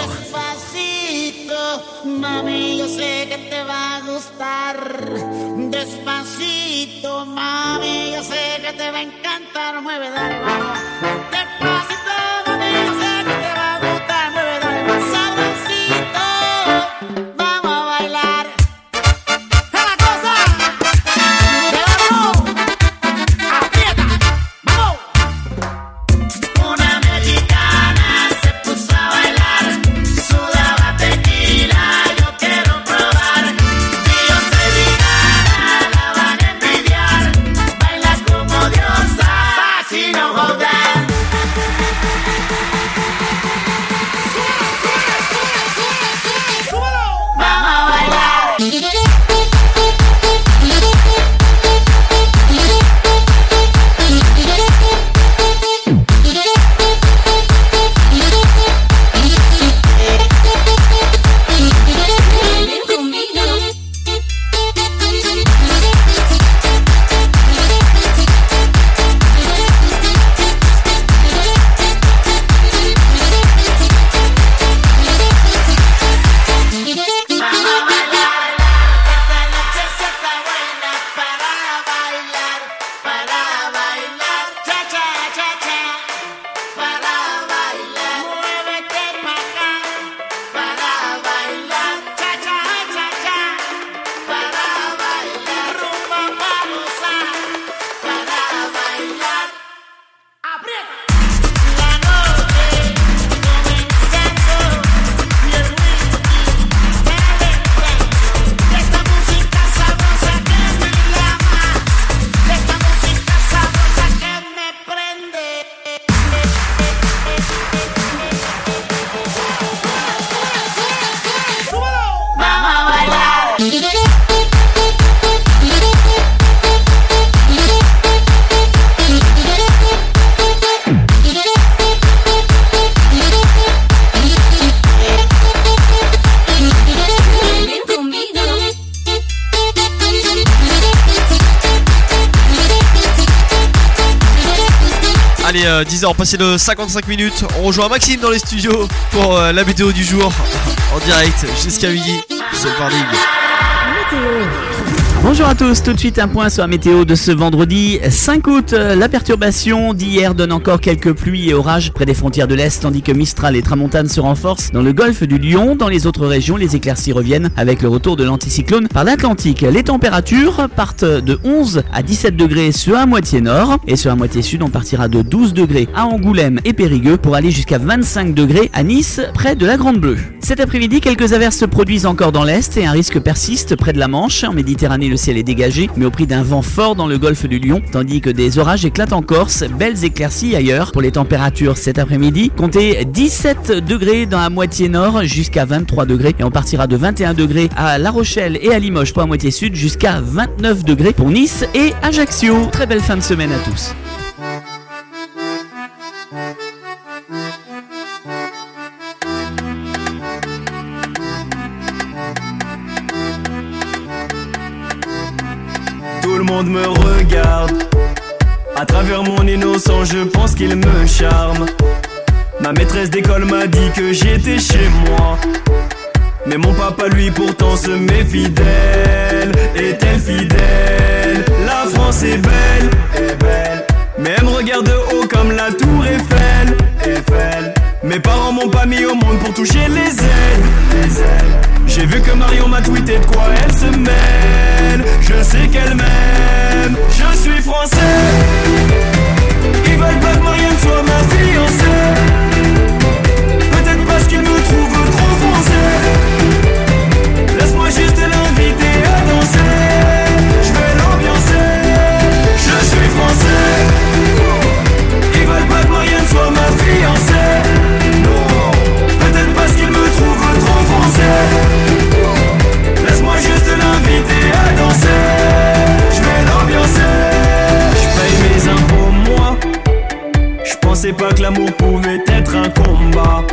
Mami, yo sé que te va a gustar. Despacito, mami, yo sé que te va a encantar. Mueve, dale, vamos. Despacito, mami, yo sé que te va a gustar. Mueve, dale, más sabrosito. Vamos a bailar. ¡Es la cosa! ¡De vamos! ¡Aprieta! ¡Vamos! Una mexicana se puso a bailar. Sudaba tequila, yo quiero probar. Yo soy Rihanna, la van a envidiar. Baila como diosa, fashion hold that. Allez, euh, dix heures passé de cinquante-cinq minutes. On rejoint Maxime dans les studios pour euh, la météo du jour en direct jusqu'à midi. C'est le party. Bonjour à tous, tout de suite un point sur la météo de ce vendredi cinq août. La perturbation d'hier donne encore quelques pluies et orages près des frontières de l'Est, tandis que Mistral et Tramontane se renforcent dans le golfe du Lion. Dans les autres régions, les éclaircies reviennent avec le retour de l'anticyclone par l'Atlantique. Les températures partent de onze à dix-sept degrés sur la moitié nord, et sur la moitié sud on partira de douze degrés à Angoulême et Périgueux pour aller jusqu'à vingt-cinq degrés à Nice près de la Grande Bleue. Cet après-midi, quelques averses se produisent encore dans l'Est et un risque persiste près de la Manche. En Méditerranée, le ciel est dégagé, mais au prix d'un vent fort dans le golfe du Lion, tandis que des orages éclatent en Corse. Belles éclaircies ailleurs. Pour les températures cet après-midi, comptez dix-sept degrés dans la moitié nord jusqu'à vingt-trois degrés, et on partira de vingt et un degrés à La Rochelle et à Limoges pour la moitié sud jusqu'à vingt-neuf degrés pour Nice et Ajaccio. Très belle fin de semaine à tous. Tout le monde me regarde. À travers mon innocence, je pense qu'il me charme. Ma maîtresse d'école m'a dit que j'étais chez moi. Mais mon papa lui pourtant se met fidèle. Est-elle fidèle? La France est belle, est belle, mais elle me regarde de haut comme la tour Eiffel, Eiffel. Mes parents m'ont pas mis au monde pour toucher les ailes, les ailes. J'ai vu que Marion m'a tweeté de quoi elle se mêle. Je sais qu'elle m'aime, je suis français. Ils veulent pas que Marianne soit ma fiancée. Peut-être parce qu'ils me trouvent trop français. Laisse-moi juste l'inviter à danser. Je vais l'ambiancer. Je suis français. Ils veulent pas que Marianne soit ma fiancée. Non, peut-être parce qu'ils me trouvent trop français. Laisse-moi juste l'inviter à danser. Je vais l'ambiancer. Je paye mes impôts moi. Je pensais pas que l'amour pouvait être un combat.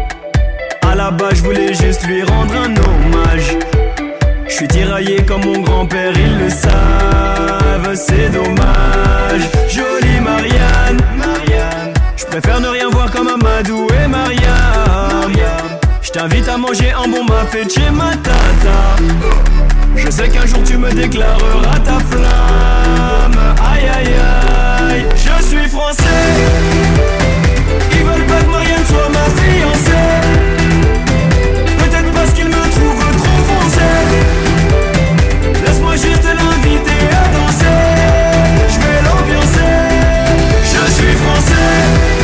À la base je voulais juste lui rendre un hommage. Je suis tiraillé comme mon grand-père, ils le savent, c'est dommage. Jolie Marianne, Marianne, je préfère ne rien voir comme Amadou et Mariam. Je t'invite à manger un bon mafé chez ma tata. Je sais qu'un jour tu me déclareras ta flamme. Aïe aïe aïe, je suis français. Ils veulent pas que Marianne soit ma fiancée. Peut-être parce qu'ils me trouvent trop français. Laisse-moi juste l'inviter à danser. Je vais l'ambiancer. Je suis français.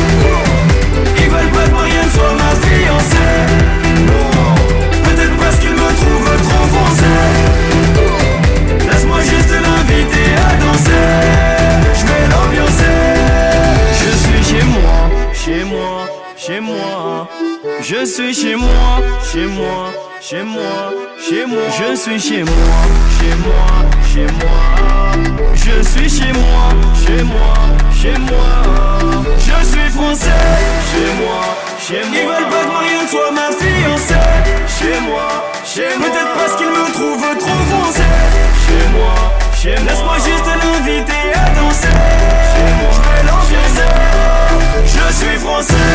Ils veulent pas que Marianne soit ma fiancée. Non, peut-être parce qu'ils me trouvent trop français. Laisse-moi juste l'inviter à danser. Je vais l'ambiancer. Je suis chez moi, chez moi, chez moi. Je suis chez moi, chez moi, chez moi, chez moi. Je suis chez moi, chez moi, chez moi. Je suis chez moi, chez moi, chez moi. Je suis français, chez moi, chez moi. Ils veulent pas que Marianne soit ma fiancée. Chez moi, chez moi. Peut-être parce qu'ils me trouvent trop français. Chez moi, chez moi. Laisse-moi juste l'inviter à danser. Chez moi, je vais l'ambiancer. Je suis français.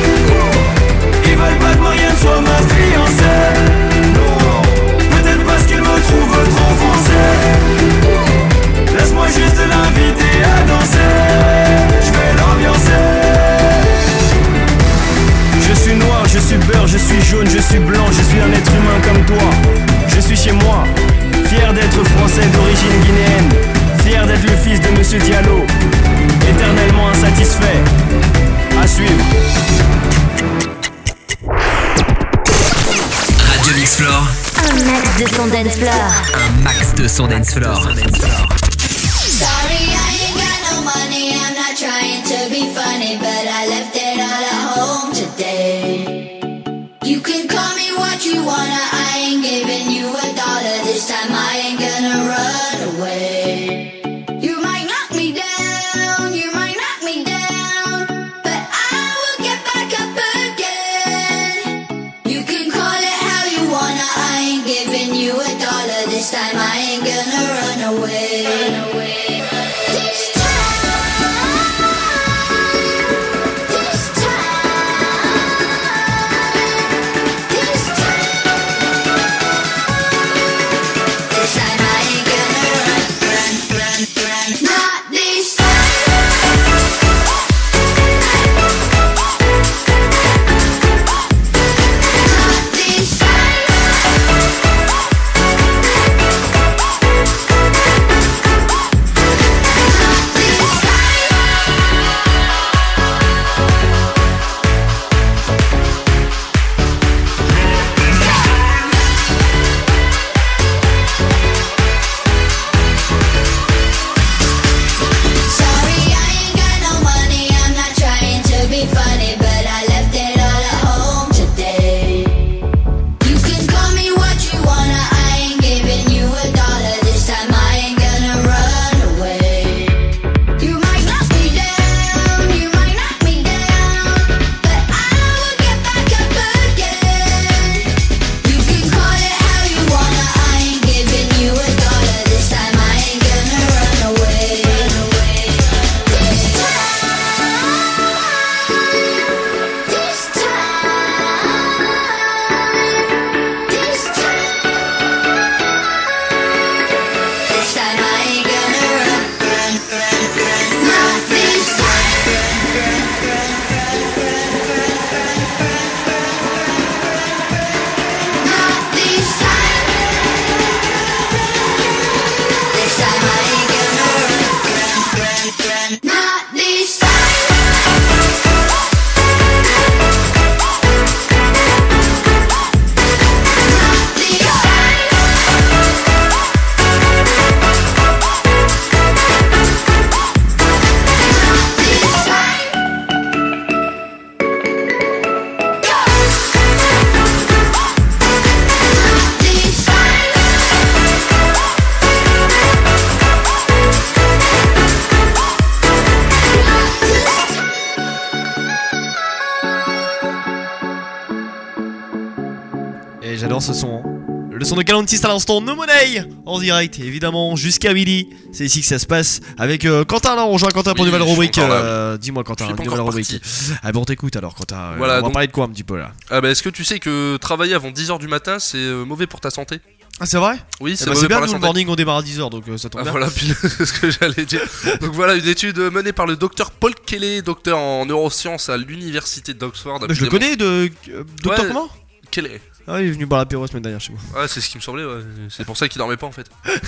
Ils veulent pas que Marianne soit ma fiancée. Non, peut-être parce qu'ils me trouvent trop français. Laisse-moi juste l'inviter à danser. Je vais l'ambiancer. Je suis noir, je suis beurre, je suis jaune, je suis blanc, je suis un être humain comme toi. Je suis chez moi, fier d'être français d'origine guinéenne. Fier d'être le fils de Monsieur Diallo. Éternellement insatisfait. À suivre. Radio Mix Floor. Un max de son dance floor. Un max de son dance floor. Sorry, I ain't got no money. I'm not trying to be funny, but I left it all at home today. You can call me what you wanna. I ain't giving you a dollar this time. I ain't gonna run away. You might knock me down, you might knock me down, but I will get back up again. You can call it how you wanna. I ain't giving you a dollar this time. I ain't gonna run away. Et j'adore ce son. Le son de Galantis à l'instant, No Money en direct, évidemment, jusqu'à midi. C'est ici que ça se passe avec euh, Quentin. Là, on rejoint Quentin pour Oui, une nouvelle je suis rubrique. encore là. Euh, Dis-moi, Quentin, une nouvelle rubrique. Ah, bon, on t'écoute alors, Quentin. Voilà, on va donc- parler de quoi un petit peu là? Ah bah est-ce que tu sais que travailler avant dix heures du matin c'est euh, mauvais pour ta santé? Ah, c'est vrai? Oui, c'est Eh bah, mauvais c'est bien, pour la nous, le santé. morning on démarre à dix heures, donc euh, ça tombe Ah, bien. voilà pile ce que j'allais dire. Donc voilà une étude menée par le docteur Paul Kelly, docteur en neurosciences à l'université d'Oxford. Mais je le connais de. euh, Docteur Ouais, comment? Kelly. Ah, il est venu boire l'apéro la semaine dernière chez moi. Ouais, c'est ce qui me semblait, ouais. C'est pour ça qu'il dormait pas en fait.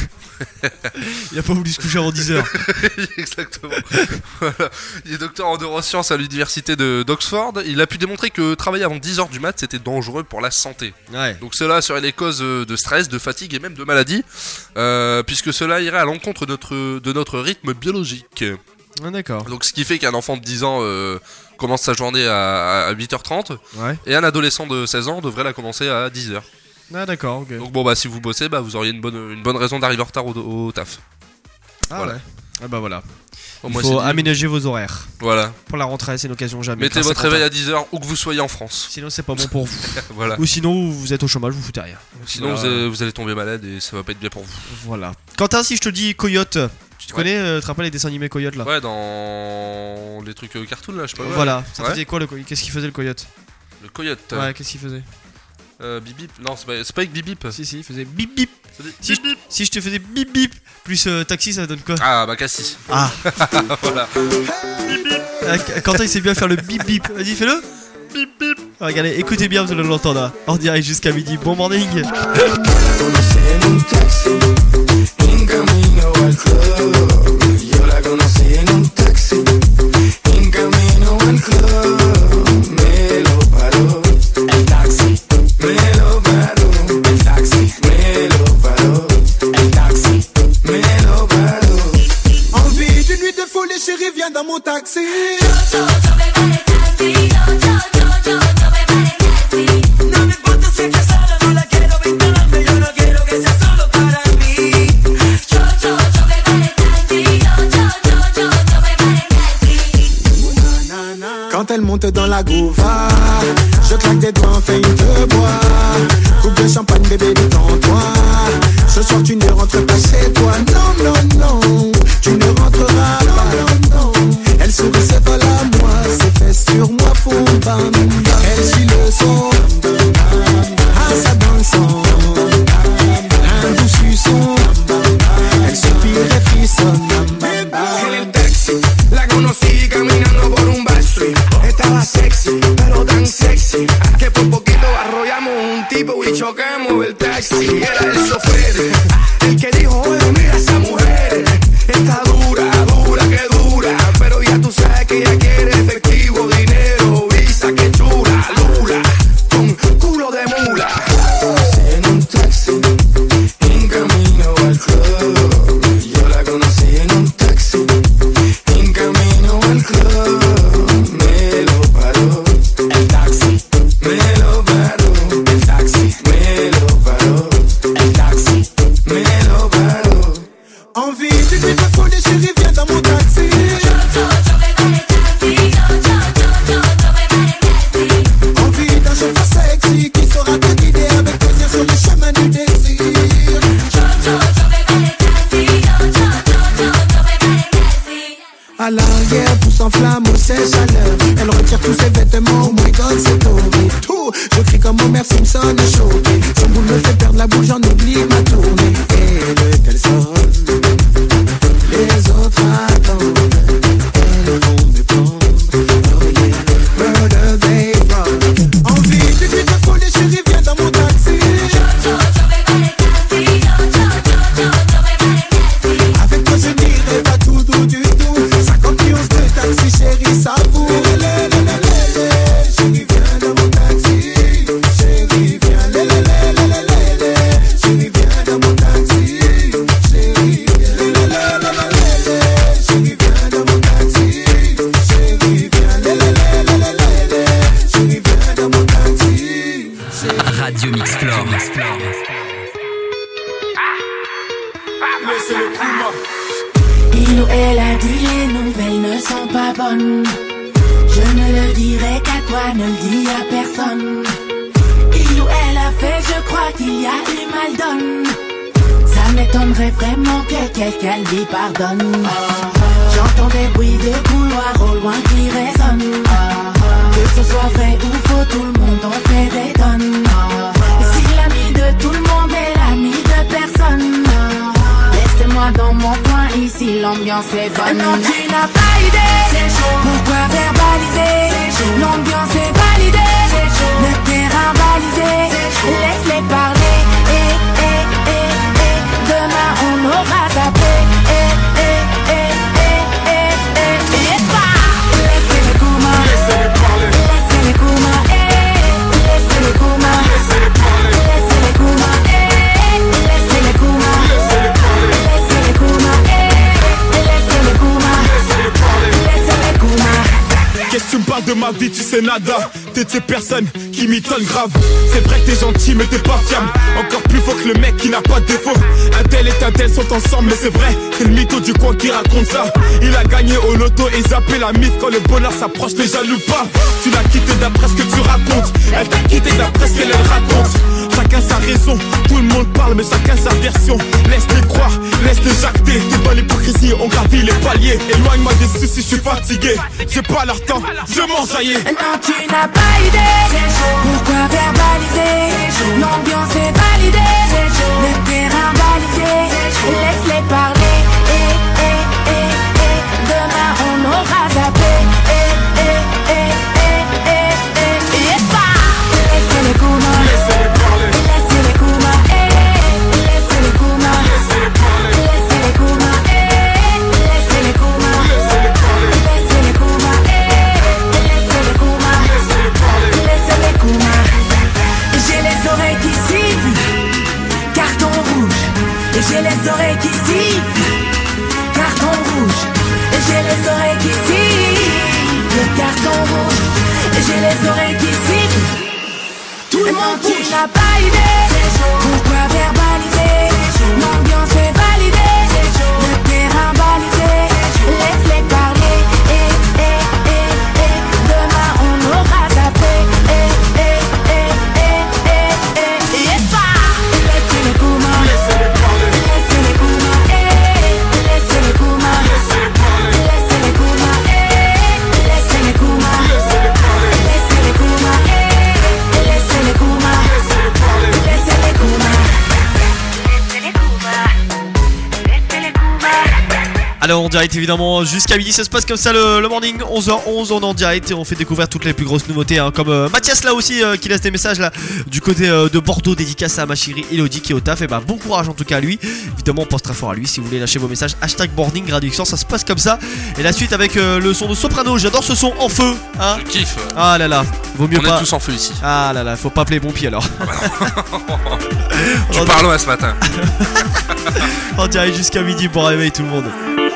Il a pas voulu se coucher avant dix heures. Exactement. Voilà. Il est docteur en neurosciences à l'université de- d'Oxford. Il a pu démontrer que travailler avant dix heures du mat c'était dangereux pour la santé. Ouais. Donc cela serait les causes euh, de stress, de fatigue et même de maladie, euh, puisque cela irait à l'encontre de notre, de notre rythme biologique. Ah, d'accord. Donc ce qui fait qu'un enfant de dix ans euh, commence sa journée à, à huit heures trente, Ouais. et un adolescent de seize ans devrait la commencer à dix heures. Ah, d'accord, ok. Donc bon bah si vous bossez, bah, vous auriez une bonne, une bonne raison d'arriver en retard au, au taf. Ah, voilà. ouais. Ah, bah voilà. Bon, Il moi, faut c'est dit. aménager vos horaires. Voilà. Pour la rentrée, c'est une occasion jamais. Mettez Grâce à votre Quentin. réveil à dix heures où que vous soyez en France. Sinon, c'est pas bon pour vous. Voilà. Ou sinon, vous êtes au chômage, vous foutez rien. Sinon Voilà. vous, allez, vous allez tomber malade et ça va pas être bien pour vous. Voilà. Quentin, si je te dis Coyote, tu te Ouais. connais, euh, tu te rappelles les dessins animés Coyote là? Ouais, dans les trucs euh, cartoon là, je sais pas. Voilà. Ça Ouais. faisait quoi le Coyote? Qu'est-ce qu'il faisait le Coyote? Le coyote. Ouais, qu'est-ce qu'il faisait? Euh, bip bip. Non, c'est pas, c'est pas avec bip bip. Si, si, il faisait bip bip. Ça dit Si, je, si je te faisais bip bip plus euh, taxi, ça donne quoi? Ah bah Cassis. Ah. Voilà. Ah, Quentin, il sait bien faire le bip bip. Vas-y, fais-le. Bip bip. Ah, regardez, écoutez bien, vous allez l'entendre. Hein. En direct jusqu'à midi. Bon morning. conocí en un taxi, en camino al club. Yo la conocí en un taxi, en camino al club. Me lo paró el taxi, me lo paró el taxi, me lo paró el taxi, me lo paró. Envie d'une nuit de folie, chérie, viens dans mon taxi. No me importa si estás sola, no la quiero vincularte, yo no quiero que sea solo para mí. Yo, yo, yo me vale taxi, yo, yo, yo, yo, yo me vale taxi. Quand elle monte dans la gouva, je claque des doigts, fais une te bois. Coupe de champagne, bébé, détends-toi. Ce soir, tu ne rentres pas chez toi. Non, non, non, tu ne rentreras pas. Non, non. Elle sourit, c'est pas la moi. Ses fesses sur moi font bam. Elle suit le son. À sa dansant. Un doux suçon. Elle soupire et frissonne. y era el chofer, el que dijo, oye, mira esa mujer, está dura, dura, que dura, pero ya tú sabes que ella quiere efectivo, dinero, visa, que chula, lula, con culo de mula. En un taxi, en camino al club, yo la conocí en un taxi, en camino al club, me lo paró, el taxi, me lo paró, el taxi, me lo paró, el taxi, me lo paró. Envie de grippe folle, chérie, viens dans mon taxi. Envie d'un chauffeur sexy qui saura te guider avec plaisir sur le chemin du désir. À l'arrière, pousse en flamme au sèche-chaleur. Elle retire tous ses vêtements, oh my god, c'est horrible. Tout, je crie comme Homer Simpson, choqué. Son boule me fait perdre la boule, j'en oublie ma tournée. Et le tel sonne, les autres attendent. Elles vont me prendre, oh yeah, murder they run. Envie de grippe de folie, chérie, viens dans mon taxi. Avec toi je n'irai pas tout doux du tout. cinquante onces de taxi, chérie, ça vous. Chérie, viens dans mon taxi. Chérie, viens, lé, lé, lé, lé, lé, lé. Chérie, viens dans mon taxi. Chérie, viens, lé, lé, lé, lé, lé. Chérie, viens dans mon taxi. Chérie, viens, lé, lé, lé, lé, lé. Chérie, viens dans mon taxi. Radio Mixflore. Laissez le climat. Il ou elle a dit les nouvelles ne sont pas bonnes. Je ne le dirai qu'à toi, ne le dis à personne. Il ou elle a fait, je crois qu'il y a eu mal donne. Ça m'étonnerait vraiment que quelqu'un lui pardonne. J'entends des bruits de couloir au loin qui résonnent. Que ce soit vrai ou faux, tout le monde en fait des tonnes. Si l'ami de tout le monde est l'ami de personne, laissez-moi dans mon coin, ici l'ambiance est bonne. Non, tu n'as pas idée, c'est chaud. Pourquoi verbaliser, c'est chaud. L'ambiance est validée, c'est chaud. Le terrain balisé, laisse-les parler. Et, et, et, et, demain on aura tapé. Et, et, et, et, et, et, et, pas. Laissez les coumas, laissez-les parler. Laissez les coumas, et laissez les coumas, laissez les parler. Laissez les coumas, et laissez les coumas, laissez les parler. Laissez les coumas, et laissez les coumas, laissez les parler. Laissez les coumas. Qu'est-ce que tu me parles de ma vie, tu sais nada. T'es de ces personnes qui m'étonnent grave. C'est vrai que t'es gentil mais t'es pas fiable. Encore plus faux que le mec qui n'a pas de défaut. Un tel et un tel sont ensemble mais c'est vrai. C'est le mytho du coin qui raconte ça. Il a gagné au loto et zappé la mythe. Quand le bonheur s'approche les jaloux pas. Tu l'as quitté d'après ce que tu racontes. Elle t'a quitté d'après ce qu'elle elle raconte. Chacun sa raison, tout le monde parle mais chacun sa version. Laisse-les croire, laisse-les jacter. T'es dans l'hypocrisie, on gravit les paliers. Éloigne-moi des soucis, je suis fatigué. J'ai pas leur temps, je m'enjaillais. Non, tu n'as pas idée, c'est chaud. Pourquoi verbaliser, c'est chaud. L'ambiance est validée, c'est chaud. Le terrain balisé, laisse-les parler. Et, et, et, et, demain on aura zappé. Et, et, et, et, et, et, et, pas. Laissez les coumas, laissez les parler. Laissez les coumas, et laissez les coumas, laissez les parler. Laissez les coumas, et laissez les coumas, laissez les parler. Laissez les coumas, et laissez les coumas, laissez les parler. Laissez les coumas. J'ai les oreilles qui sifflent, carton rouge. J'ai les oreilles qui sifflent, carton rouge. J'ai les oreilles qui sifflent, carton rouge. J'ai les oreilles qui sifflent. Tout le monde tu n'as pas idée. Pourquoi verbaliser? L'ambiance est validée. Le terrain balisé. Laisse-les parler. Et, et, et, et, demain on aura tapé. Et, et, et, et, et, et, et, pas. Laissez les coumas, laissez les parler. Laissez les coumas, et laissez les coumas, laissez les parler. Laissez les coumas, et laissez les coumas, laissez les parler. Laissez les coumas, et laissez les coumas, laissez les parler. Allez, en direct évidemment jusqu'à midi, ça se passe comme ça le, le morning, onze heures onze, on est en direct et on fait découvrir toutes les plus grosses nouveautés, hein, comme euh, Mathias là aussi euh, qui laisse des messages là du côté euh, de Bordeaux, dédicace à ma chérie Elodie qui est au taf. Et bah bon courage en tout cas à lui, évidemment on pense très fort à lui. Si vous voulez lâcher vos messages, hashtag boarding Radio X cent, ça se passe comme ça. Et la suite avec euh, le son de Soprano, j'adore ce son en feu, hein. Je kiffe. Ah là là, vaut mieux on pas. est tous en feu ici. Ah là là, faut pas appeler pompier alors. Tu parles loin ce matin. On dirait jusqu'à midi pour réveiller tout le monde.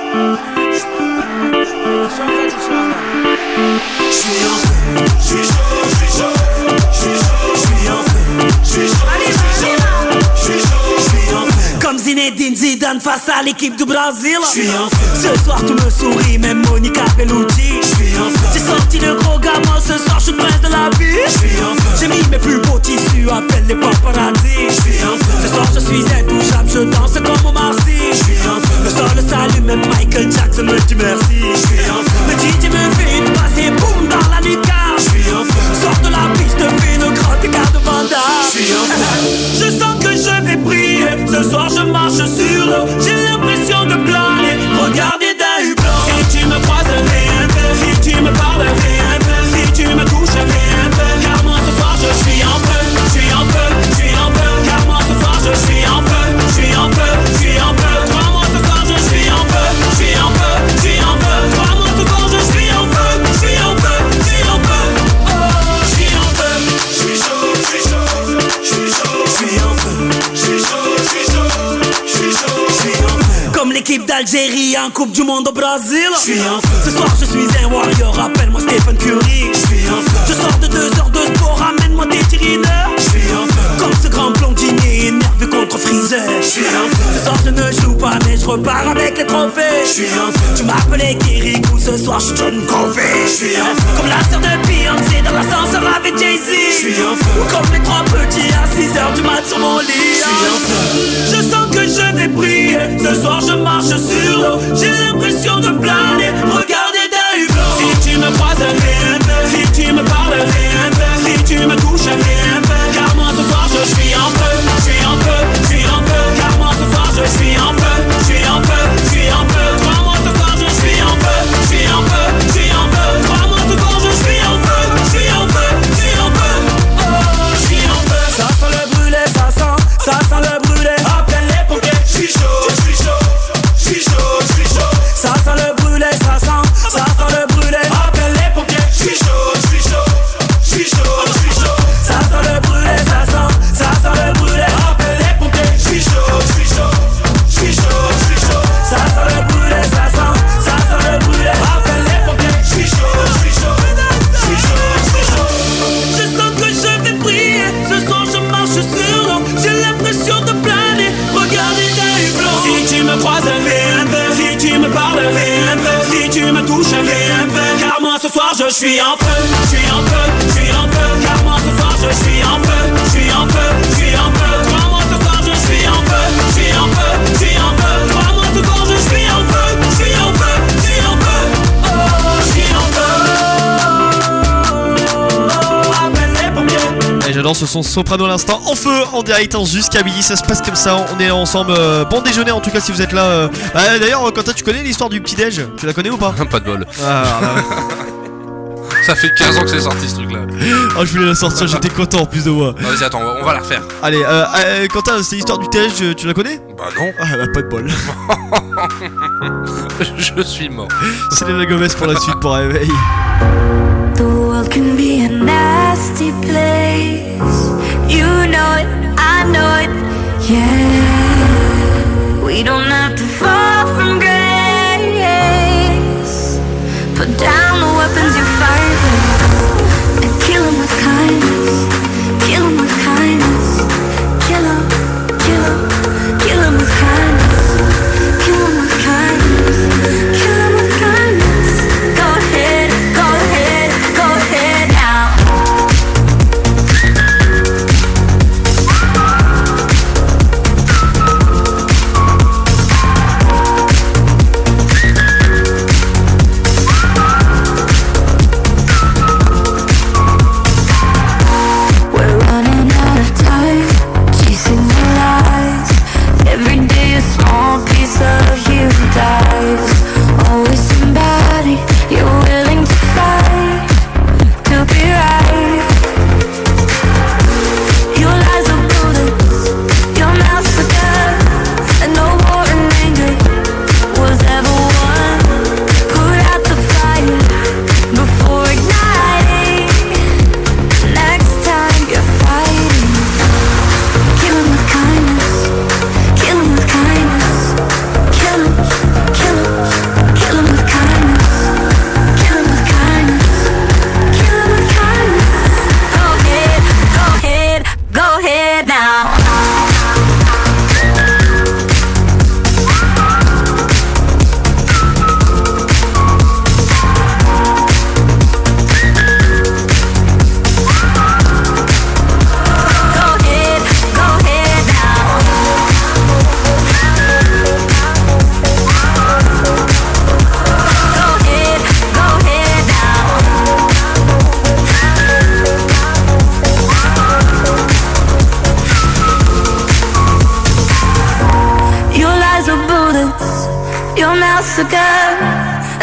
Je suis en feu, je suis chaud, je suis chaud, je suis chaud, je suis en feu, je suis chaud, je suis chaud, je suis chaud, je suis en feu. Comme Zinedine Zidane face à l'équipe du Brésil. Je suis en feu. Ce soir tout me sourit, même Monica Bellucci. Je suis en feu. J'ai sorti le gros gamin, ce soir je suis le prince de la vie. Je suis en feu. J'ai mis mes plus beaux tissus, appelle les paparazzi. Je suis en feu. Ce soir je suis intouchable, je danse comme Omar Sy. Je suis en feu. Le sol s'allume, même Michael Jackson me dit merci. Je suis en feu. Le D J me fait une passe et boum dans la nuca. Je suis en feu. Sors de la piste, fais le grand écart de Vanda. Je suis en feu. Je sens que je vais briller. Ce soir je marche sur l'eau. J'ai l'impression de planer. Regardez d'un hublot. Si tu me croises, fais un peu. Si tu me parles, fais un peu. Si tu me touches, fais un peu. Car moi ce soir je suis en feu. Je suis en feu, je suis en feu. Car moi ce soir je suis en feu. Je suis en feu, je suis en feu. Crois-moi ce soir je suis en feu. Je suis en feu, je suis en feu. Crois-moi ce soir je suis en feu. Je suis en feu, je suis en feu. Oh, je suis en feu. Je suis chaud, je suis chaud, je suis chaud, je suis en feu. Je suis chaud, je suis chaud, je suis chaud, je suis en feu. Comme l'équipe d'Algérie en Coupe du Monde au Brésil. Je suis en feu. Ce soir je suis un warrior, appelle-moi Stephen Curry. Je suis en feu. Je sors de deux heures de sport, ramène-moi des cheerleaders. Je suis en feu. Comme ce grand blondinier énervé contre Freezer. Je suis en feu. Ce soir je ne joue pas mais je repars avec les trophées. Je suis en feu. Tu m'appelais Kirikou, ce soir je suis John Covey. Je suis en feu. Comme la sœur de Beyoncé dans l'ascenseur avec Jay-Z. Je suis en feu. Ou comme les trois petits à six heures du mat sur mon lit. Je suis en feu. Je sens que je vais briller. Ce soir je marche sur l'eau. J'ai l'impression de planer. Regardez d'un hublot. Si tu me croises, fais un peu. Si tu me parles, fais un peu. Si tu me touches, fais un peu. Car moi ce soir je suis en feu. Je suis en feu, je suis en feu. Car moi ce soir je suis en feu. Je suis en feu, je suis en feu. Crois-moi ce soir je suis en feu. Je suis en feu, je suis en feu. Crois-moi ce soir je suis en feu. Je suis en feu, je suis en feu. Oh, je suis en feu. Ça sent le brûlé, ça sent, ça sent le brûlé. Appelle les pompiers. Je suis chaud, je suis chaud, je suis chaud, je suis chaud. Ça sent le brûlé, ça sent, ça sent le brûlé. Appelle les pompiers. Je suis chaud, je suis chaud, je suis chaud, je suis chaud. Ça sent le brûlé, ça sent, ça sent le brûlé. Appelle les pompiers. Je suis chaud, je suis chaud, je suis chaud, je suis chaud. Ça sent le brûlé, ça sent, ça sent le brûlé. Appelle les pompiers. Je suis chaud, je suis chaud, je suis chaud, je suis chaud. Je sens que je vais briller. Ce soir je marche sur l'eau. J'ai l'impression de planer. Regardez d'un hublot. Si tu me croises, fais un peu. Si tu me parles, fais un peu. Si tu me touches, fais un peu. Car moi ce soir je suis en feu. Je suis en feu, je suis en feu. Car moi ce soir je suis en feu. Je suis en feu, je suis en feu. Crois-moi ce soir je suis en feu. Je suis en feu, je suis en feu. Crois-moi ce soir je suis en feu. Je suis en feu, je suis en feu. Oh, je suis en feu. Oh, appelle les pompiers. Et j'adore ce son Soprano à l'instant, en feu, en direct hein, jusqu'à midi, ça se passe comme ça, on est là ensemble, euh, bon déjeuner en tout cas si vous êtes là. Euh... Bah, d'ailleurs Quentin, tu connais l'histoire du petit déj? Tu la connais ou pas? Pas de bol. Ah, alors là... Ça fait quinze ans que c'est sorti ce truc là. Oh, je voulais la sortir, j'étais content en plus de moi. Vas-y, attends, on va la refaire. Allez, euh, euh, Quentin, c'est l'histoire du T H, tu la connais? Bah non. Ah, bah pas de bol. Je suis mort. C'est les Gomez pour la suite pour réveil. The world can be a nasty place. You know it, I know it, yeah. We don't have to fall from grace. Put down the weapons you fight with and kill 'em with kindness. Kill 'em with kindness. Kill 'em, kill 'em, kill 'em with kindness. Kill 'em with kindness. Kill 'em with kindness. Go ahead, go ahead, go ahead now.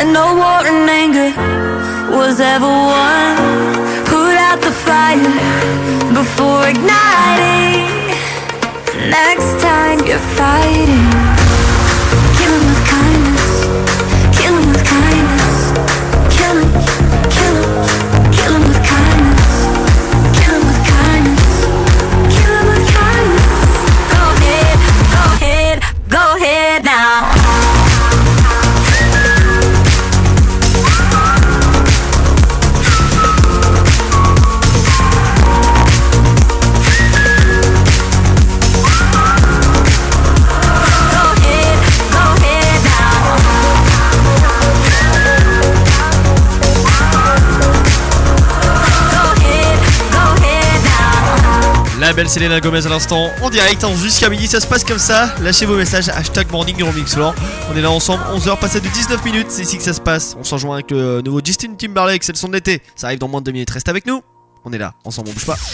that no war and anger was ever won. Put out the fire before igniting. Next time you're fighting, kill 'em with kindness, kill 'em with kindness, kill 'em, kill 'em, kill 'em with kindness, kill 'em with kindness, kill 'em with kindness. Go ahead, go ahead, go ahead now. La belle Selena Gomez à l'instant, en direct, hein, jusqu'à midi, ça se passe comme ça. Lâchez vos messages, hashtag morning dans le Mixlore. On est là ensemble, onze heures passées de dix-neuf minutes, c'est ici que ça se passe. On s'en rejoint avec le nouveau Justin Timberlake, c'est le son de l'été. Ça arrive dans moins de deux minutes, reste avec nous. On est là, ensemble, on bouge pas.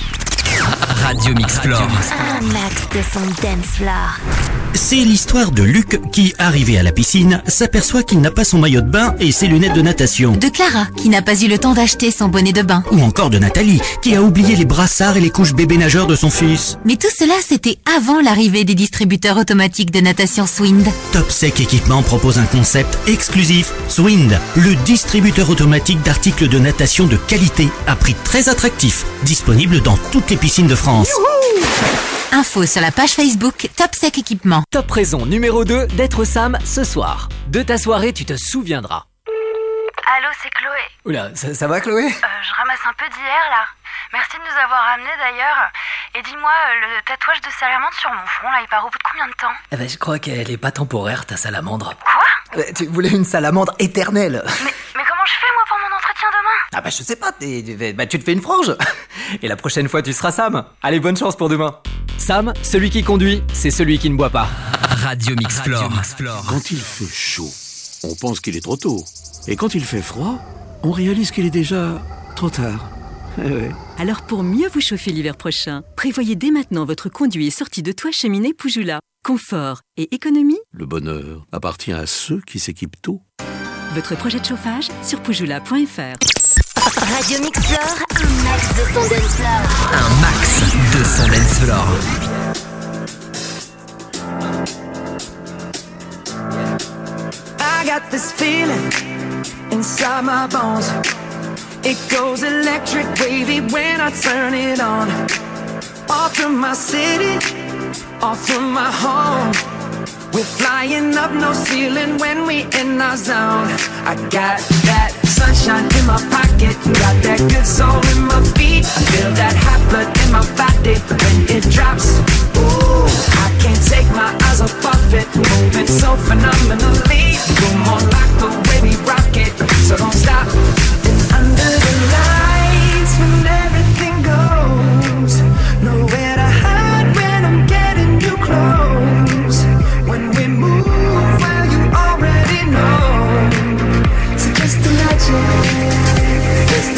Radio Mixlore. Un max de son dance floor. C'est l'histoire de Luc qui, arrivé à la piscine, s'aperçoit qu'il n'a pas son maillot de bain et ses lunettes de natation. De Clara, qui n'a pas eu le temps d'acheter son bonnet de bain. Ou encore de Nathalie, qui a oublié les brassards et les couches bébé nageurs de son fils. Mais tout cela, c'était avant l'arrivée des distributeurs automatiques de natation Swind. Topsec Équipement propose un concept exclusif, Swind, le distributeur automatique d'articles de natation de qualité à prix très attractif, disponible dans toutes les piscines de France. Youhou! Info sur la page Facebook Topsec Équipement. Top raison numéro deux d'être Sam ce soir. De ta soirée, tu te souviendras. Allô, c'est Chloé. Oula, ça, ça va Chloé? Euh, je ramasse un peu d'hier là. Merci de nous avoir amenés d'ailleurs. Et dis-moi, euh, le tatouage de salamandre sur mon front là, il part au bout de combien de temps? Eh ben, je crois qu'elle est pas temporaire ta salamandre. Quoi? Euh, Tu voulais une salamandre éternelle. Mais, mais comment je fais moi pour mon entretien demain? Ah bah je sais pas, t'es- bah, tu te fais une frange. Et la prochaine fois tu seras Sam. Allez, bonne chance pour demain. Sam, celui qui conduit, c'est celui qui ne boit pas. Radio Mixlore. Quand il fait chaud, on pense qu'il est trop tôt. Et quand il fait froid, on réalise qu'il est déjà trop tard. Eh ouais. Alors pour mieux vous chauffer l'hiver prochain, prévoyez dès maintenant votre conduit et sortie de toit cheminée Poujoula. Confort et économie, Le bonheur appartient à ceux qui s'équipent tôt. votre projet de chauffage sur poujoula point f r. Radio Mixlore, un max de son dance floor. Un max de son dance floor. I got this feeling inside my bones. It goes electric wavy when I turn it on. Off from my city, off from my home. We're flying up no ceiling when we in our zone. I got that sunshine in my pocket, got that good soul in my feet. I feel that hot blood in my body when it drops. Ooh, I can't take my eyes off of it, moving so phenomenally. You're more like the way we rock it, so don't stop. And under the lights when everything goes, nowhere to hide when I'm getting you close. When we move, well you already know. So just imagine, just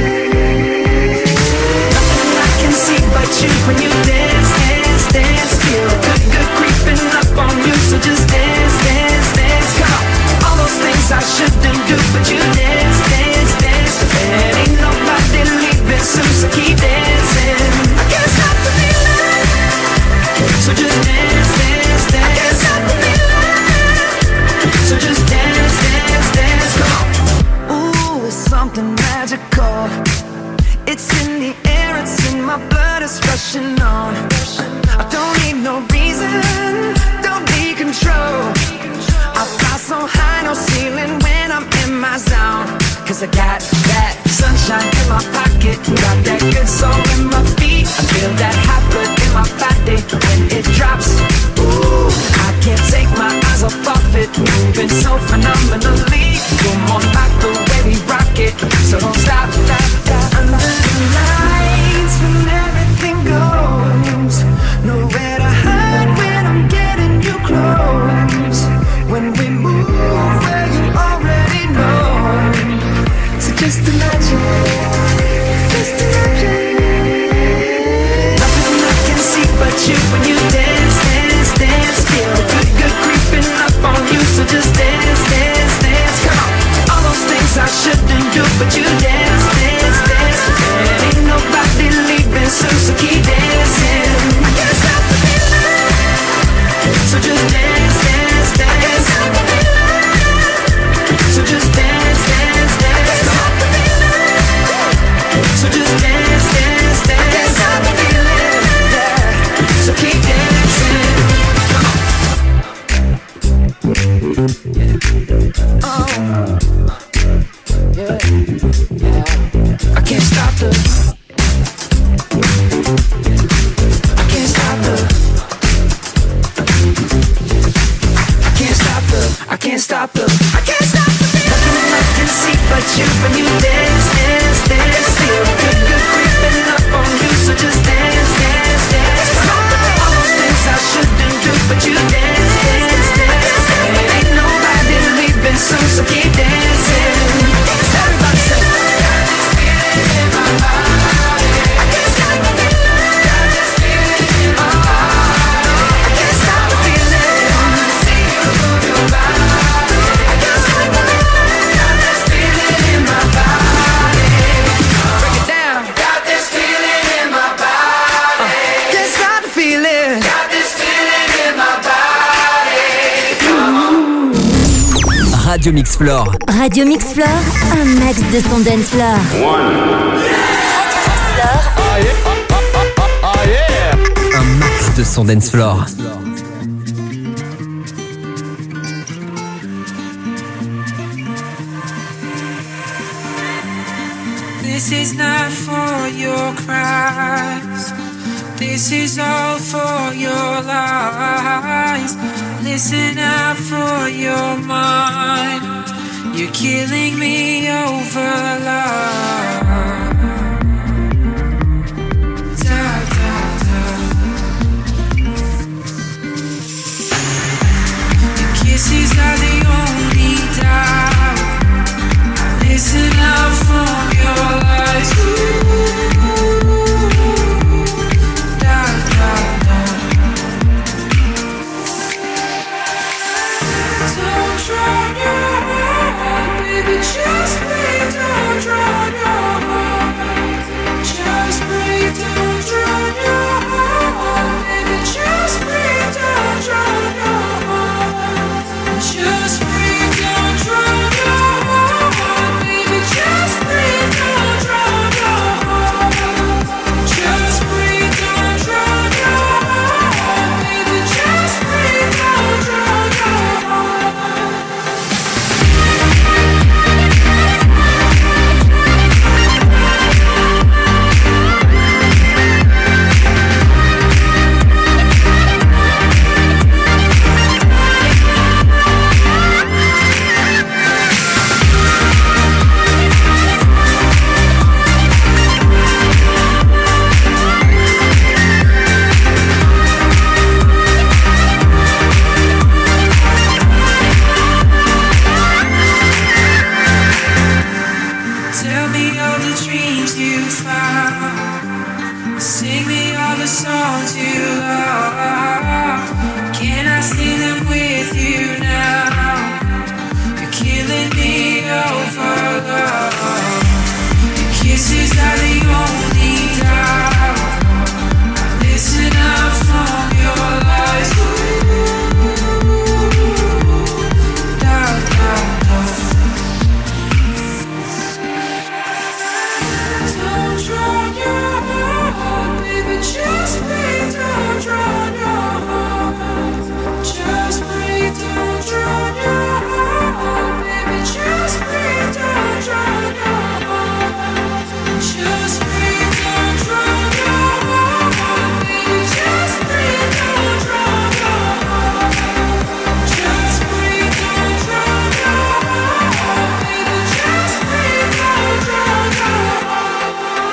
imagine. Nothing I can see but you when you dance, dance, dance. Feel good, good creeping up on you. So just dance, dance, dance. Come on, all those things I shouldn't do, but you dance, dance, dance. And ain't nobody leaving soon, so keep dancing. I can't stop the feeling, so just dance, dance, dance. I can't stop the feeling, so just dance, dance, dance. Come on. Ooh, it's something magical. It's in the air, it's in my blood, it's rushing on. I don't need no reason, don't need control. I fly so high, no ceiling when I'm in my zone. Cause I got that sunshine in my pocket, got that good soul in my feet. I feel that hot blood in my body when it drops. Ooh, I can't take my eyes off of it, moving so phenomenally. You're more like the way we rock it, so don't stop, stop, stop. Under the lights when everything goes, nowhere to hide when I'm getting you close. When we move, well you already know. So just imagine, just imagine. Nothing I can see but you when you dance, dance, dance. Feel good, good creeping up on you. So just dance, dance, dance. Come on. Radio Mix Floor. Radio Mix Floor, un max de son dance floor. Un max de son dance floor. This is not for your cries. This is all for your lies. Listen out for your mind. You're killing me over love. Da, da, da. Your kisses are the only doubt. Listen out for your lies. Da, da, da. Don't drown your heart, baby, just breathe. Don't drown your heart. Just breathe, don't drown your heart, baby, just breathe. Don't drown your heart. Just breathe, don't drown your heart, baby, just breathe. Don't drown your heart. Just breathe, don't drown your heart, baby, just breathe. Don't drown your heart. Tell me all the dreams you found. Sing me all the songs you love. Can I sing them with you now? You're killing me over love. Your kisses are the only doubt. Listen up from your lies. Da, da, da. Don't drown your heart, baby, just breathe. Don't drown your heart. Just breathe, don't drown your heart, baby, just breathe. Don't drown your heart. Just breathe, don't drown your heart, baby, just breathe. Don't drown your heart. Just breathe, don't drown your heart, baby, just breathe. Don't drown your heart.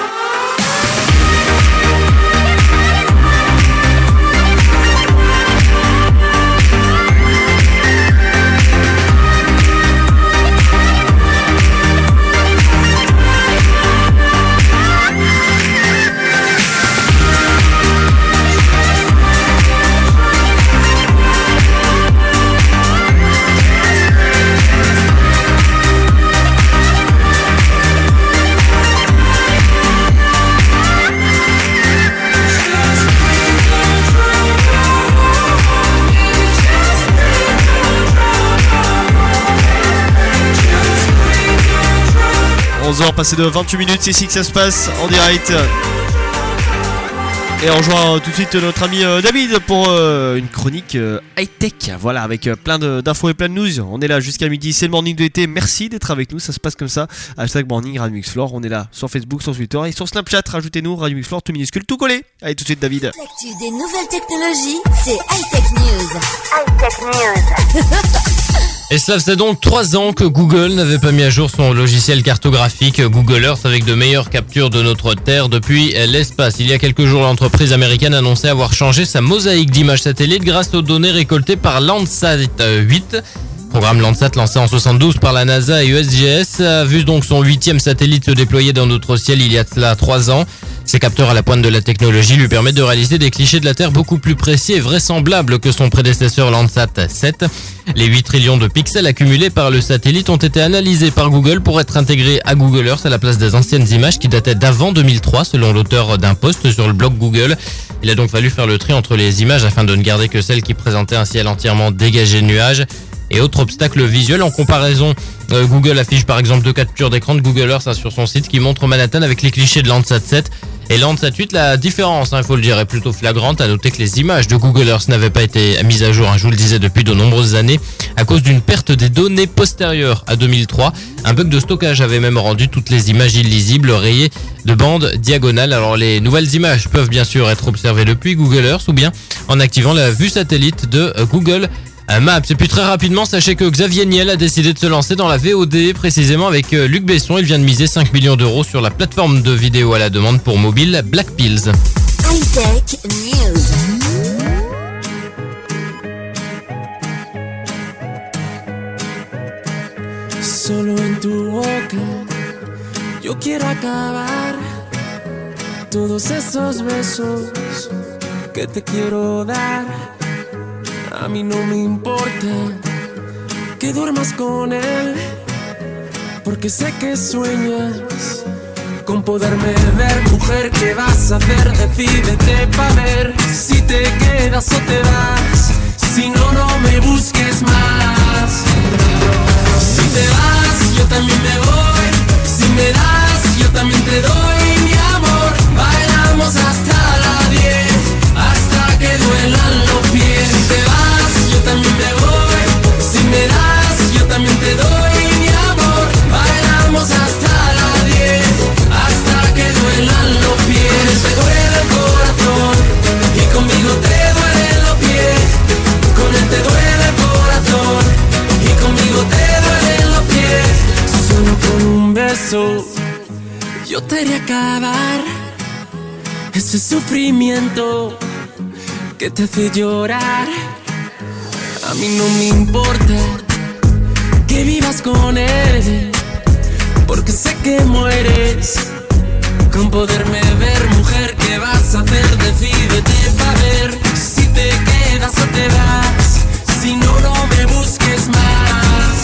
onze heures passées de vingt-huit minutes, c'est ici que ça se passe en direct. Et on rejoint tout de suite notre ami euh, David pour euh, une chronique euh, high-tech, voilà, avec euh, plein de, d'infos et plein de news. On est là jusqu'à midi, c'est le morning de l'été, merci d'être avec nous, ça se passe comme ça. Hashtag morning Radio Mix Floor, on est là sur Facebook, sur Twitter et sur Snapchat, rajoutez-nous Radio Mix Floor, tout minuscule, tout collé. Allez tout de suite David. L'actu des nouvelles technologies, c'est High-Tech News. High-Tech News. Et cela faisait donc trois ans que Google n'avait pas mis à jour son logiciel cartographique Google Earth avec de meilleures captures de notre Terre depuis l'espace. Il y a quelques jours, l'entreprise américaine annonçait avoir changé sa mosaïque d'images satellites grâce aux données récoltées par Landsat huit. Le programme Landsat lancé en soixante-douze par la NASA et U S G S a vu donc son huitième satellite se déployer dans notre ciel il y a de cela trois ans. Ces capteurs à la pointe de la technologie lui permettent de réaliser des clichés de la Terre beaucoup plus précis et vraisemblables que son prédécesseur Landsat sept. Les huit trillions de pixels accumulés par le satellite ont été analysés par Google pour être intégrés à Google Earth à la place des anciennes images qui dataient d'avant deux mille trois selon l'auteur d'un post sur le blog Google. Il a donc fallu faire le tri entre les images afin de ne garder que celles qui présentaient un ciel entièrement dégagé de nuages. et autres obstacles visuels. En comparaison, euh, Google affiche par exemple deux captures d'écran de Google Earth hein, sur son site qui montrent Manhattan avec les clichés de Landsat sept et Landsat huit. La différence, il hein, faut le dire, est plutôt flagrante. À noter que les images de Google Earth n'avaient pas été mises à jour, hein, je vous le disais, depuis de nombreuses années à cause d'une perte des données postérieures à deux mille trois. Un bug de stockage avait même rendu toutes les images illisibles, rayées de bandes diagonales. Alors les nouvelles images peuvent bien sûr être observées depuis Google Earth ou bien en activant la vue satellite de Google Maps. Et puis très rapidement, sachez que Xavier Niel a décidé de se lancer dans la V O D, précisément avec Luc Besson. Il vient de miser cinq millions d'euros sur la plateforme de vidéo à la demande pour mobile Black Pills. High-Tech News. Solo en tu boca yo quiero acabar todos esos besos que te quiero dar. A mí no me importa que duermas con él, porque sé que sueñas con poderme ver. Mujer, ¿qué vas a hacer? Decídete pa' ver si te quedas o te vas. Si no, no me busques más. Si te vas, yo también me voy. Si me das, yo también te doy mi amor. Bailamos hasta las diez, hasta que duelan los pies. Si te vas, yo también me voy. Si me das, yo también te doy mi amor. Bailamos hasta las diez, hasta que duelan los pies. Te duele el corazón y conmigo te duelen los pies. Con él te duele el corazón y conmigo te duelen los pies. Solo con un beso yo te haré acabar ese sufrimiento que te hace llorar. A mí no me importa que vivas con él, porque sé que mueres con poderme ver. Mujer, ¿qué vas a hacer? Decídete pa' ver si te quedas o te vas. Si no, no me busques más.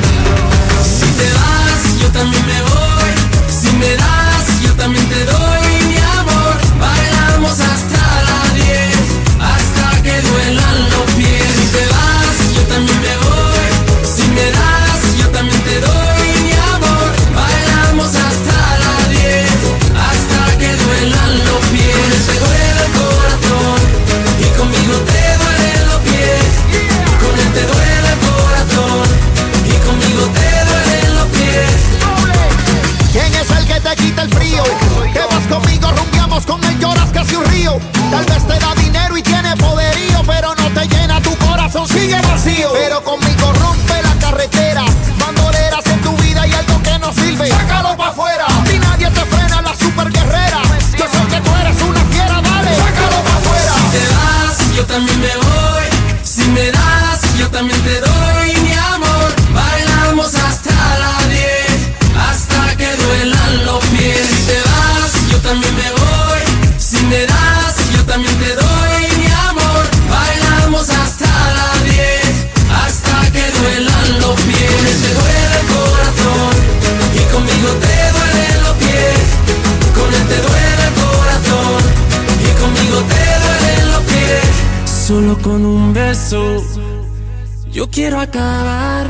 Si te vas, yo también me voy. Si me das, yo también te doy mi amor. Bailamos hasta las diez, hasta que duelan los pies. Si te vas, yo también me voy. Si me das, yo también te doy mi amor. Bailamos hasta las diez, hasta que duelan los pies. Te duele el corazón y conmigo te duelen los pies. Con él te duele el corazón y conmigo te duelen los pies. ¿Quién es el que te quita el frío? Te vas conmigo, rumbiamos con él, lloras casi un río. Tal vez te da dinero y tiene poderío, pero no te llena tu corazón, sigue vacío. Pero conmigo rompe la carretera, bandoleras en tu vida y algo que no sirve, sácalo pa' afuera. Si nadie te frena, la super guerrera. Yo sé que tú eres una fiera, dale, sácalo pa' afuera. Si te vas, yo también me voy. Si me das, yo también te doy mi amor. Bailamos hasta las diez, hasta que duelan los pies. Si te vas, yo también me voy. Si me das, yo también te doy mi amor. Bailamos hasta las diez, hasta que duelan los pies. Te duele el corazón y conmigo te duelen los pies. Con él te duele el corazón y conmigo te duelen los pies. Solo con un beso yo quiero acabar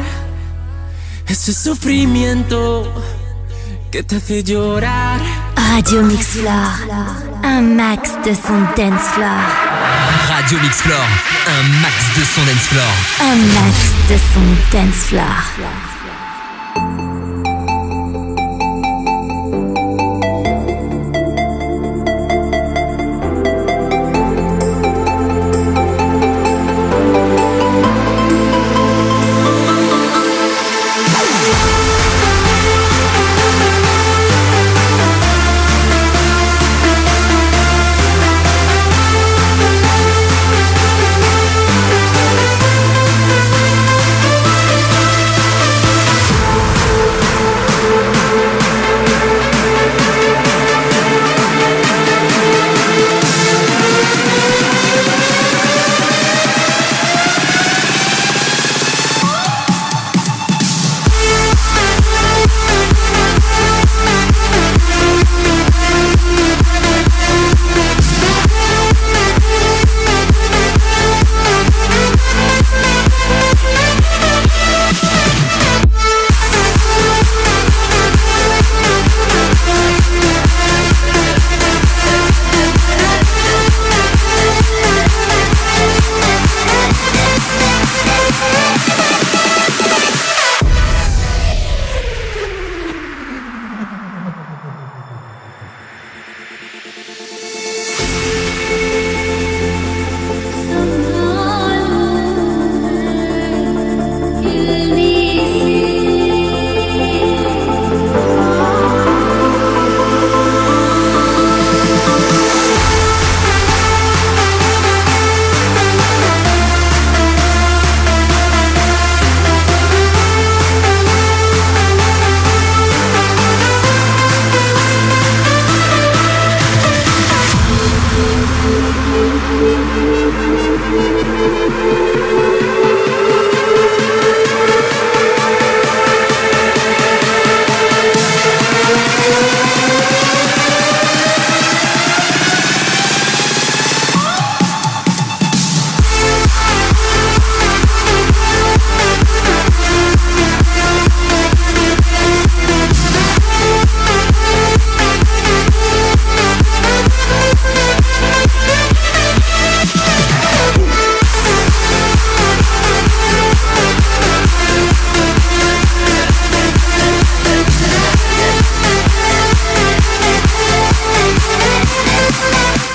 ese sufrimiento que te hace llorar. Radio Mix Floor, un max de son dance floor. Radio Mix Floor, un max de son dance floor. Un max de son dance floor.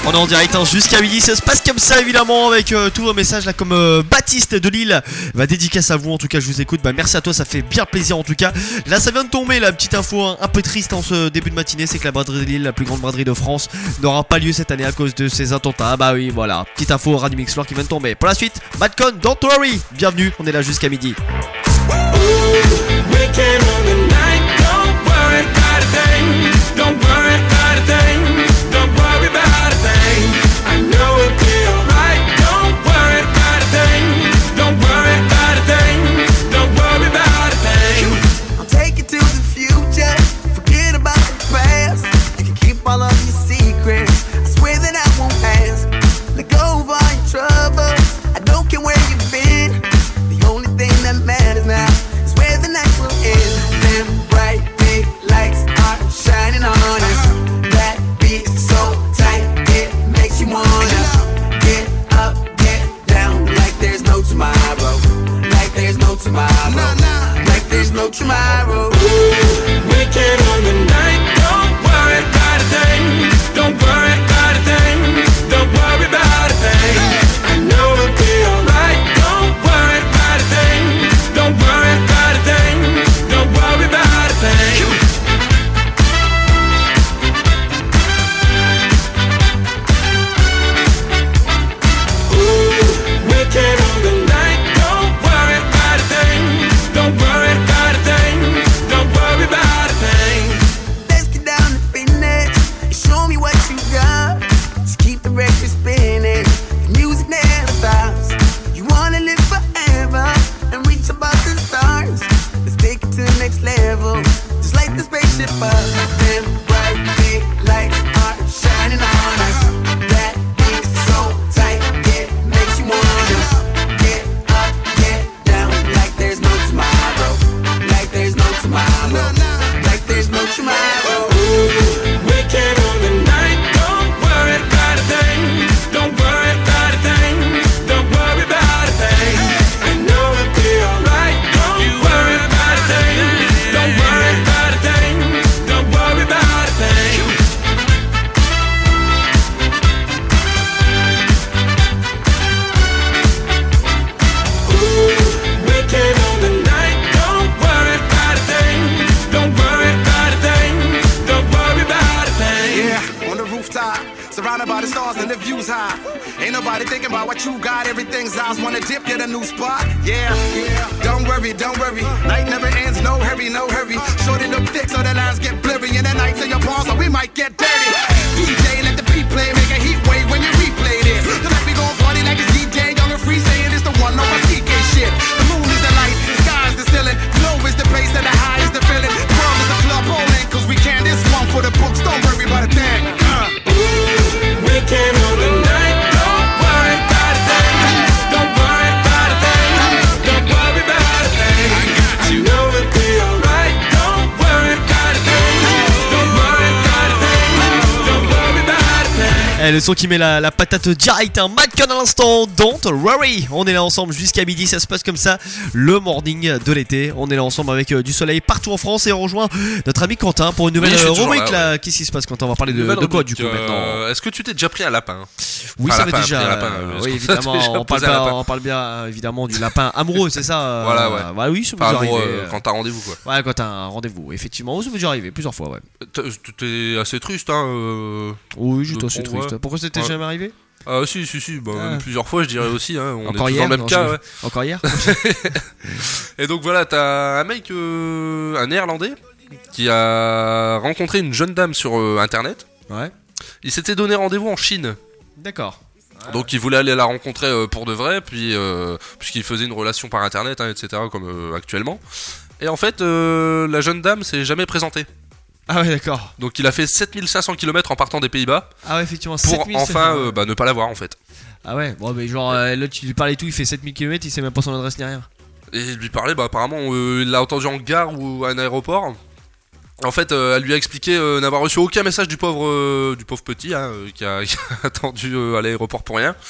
On est en direct hein, jusqu'à midi, ça se passe comme ça évidemment avec euh, tous vos messages là comme euh, Baptiste de Lille va dédicace à vous, en tout cas je vous écoute, bah merci à toi, ça fait bien plaisir en tout cas. Là ça vient de tomber la petite info hein, un peu triste en ce début de matinée, c'est que la braderie de Lille, la plus grande braderie de France, n'aura pas lieu cette année à cause de ces attentats. Bah oui voilà, petite info Radio Mix Floor qui vient de tomber. Pour la suite, Madcon, Don't Worry, bienvenue, on est là jusqu'à midi. All of your secrets, I swear that I won't ask. Let go of all your troubles, I don't care where you've been. The only thing that matters now is where the night will end. Them bright big lights are shining on us. That beat is so tight, it makes you wanna get up, get down, like there's no tomorrow. Like there's no tomorrow. Like there's no tomorrow. Weekend on the night, don't worry about a thing. Don't worry about a thing. Don't worry about a thing. I know it'll be alright. Don't worry about a thing. Don't worry about a thing. Don't worry about a thing. Ooh, weekend on the night. Don't worry about a thing. Don't worry about a thing. Don't worry about a thing. Let's get down to business. Show me what you got. Just keep the record spinning. The music never stops. You wanna live forever and reach above the stars. Let's take it to the next level. Just like the spaceship up. Them bright big lights are shining on us. That beat's so tight, it makes you wanna get up, get down, like there's no tomorrow. Like there's no tomorrow. Like there's no tomorrow. Ooh, weekend on the night. Don't worry about a thing. Don't worry about a thing. Don't worry about a thing. I know it'll be alright. Don't worry about a thing. Don't worry about a thing. Don't worry about a thing. Ooh, weekend on the night. Don't worry about a thing. Don't worry about a thing. Don't worry about a thing. Yeah, on the rooftop, surrounded by the stars and the views high. Ain't nobody thinking about what you got. Everything's eyes wanna dip, get a new spot. Yeah, yeah. Don't worry, don't worry. Night never ends, no hurry, no hurry. Shorty look thick so the lines get blurry. And the nights in your palms, so we might get dirty. D J, let the beat play, make a heat wave when you replay this. Tonight we gon' party like it's D J, young and free, saying it's the one, no one C K shit. The moon is the light, the sky is the ceiling. Low is the bass and the high is the feeling. The world is a club bowling, cause we can. This one for the books, don't worry about a thing. Uh. Weekend on the night, don't worry about a thing. Don't worry about a thing. Don't worry about a thing. I got you. I know it'll be alright. Don't worry about a thing. Don't worry about a thing. Don't worry about a thing. Eh, le son qui met la, la patate direct, un Madcon à l'instant, Don't Worry. On est là ensemble jusqu'à midi, ça se passe comme ça, le morning de l'été. On est là ensemble avec euh, du soleil partout en France et on rejoint notre ami Quentin pour une nouvelle Oui, je suis euh, toujours rubrique là, là. ouais. Qu'est-ce qui se passe Quentin? On va parler de, Nouvelle de quoi rubrique, du coup euh, maintenant? Est-ce que tu t'es déjà pris un lapin? Oui, Enfin, ça va lapin, déjà. pris un lapin, euh, est-ce oui, qu'on t'a évidemment, déjà on parle, posé un pas, lapin on parle bien euh, évidemment du lapin amoureux, c'est ça euh, Voilà, ouais. Bah oui, ça peut Enfin, déjà gros, arriver. euh, quand t'as rendez-vous quoi. Ouais, quand t'as un rendez-vous, effectivement, ça peut déjà arriver plusieurs fois, ouais. T'es- T'es assez triste, hein euh, Oui, j'étais de assez ton- triste. ouais. Pourquoi c'était Ouais. jamais arrivé? Ah si si si, bah, Ah. même plusieurs fois je dirais aussi, hein. On Encore est tous hier, dans le même non, cas. je- Ouais. Encore hier. Et donc voilà, t'as un mec, euh, un néerlandais, qui a rencontré une jeune dame sur euh, internet. Ouais. Il s'était donné rendez-vous en Chine. D'accord. Donc il voulait aller la rencontrer euh, pour de vrai, puis euh, puisqu'il faisait une relation par internet, hein, et cetera comme euh, actuellement. Et en fait, euh, la jeune dame s'est jamais présentée. Ah ouais, d'accord. Donc il a fait sept mille cinq cents kilomètres en partant des Pays-Bas. Ah ouais, effectivement. Pour sept mille, enfin c'est- euh, bah, ne pas la voir en fait. Ah ouais, bon, mais genre euh, là tu lui parles et tout, il fait sept mille kilomètres, il sait même pas son adresse ni rien. Et il lui parlait, bah apparemment euh, il l'a entendu en gare ou à un aéroport. En fait, euh, elle lui a expliqué euh, n'avoir reçu aucun message du pauvre, euh, du pauvre petit hein, euh, qui, a, qui a attendu euh, à l'aéroport pour rien.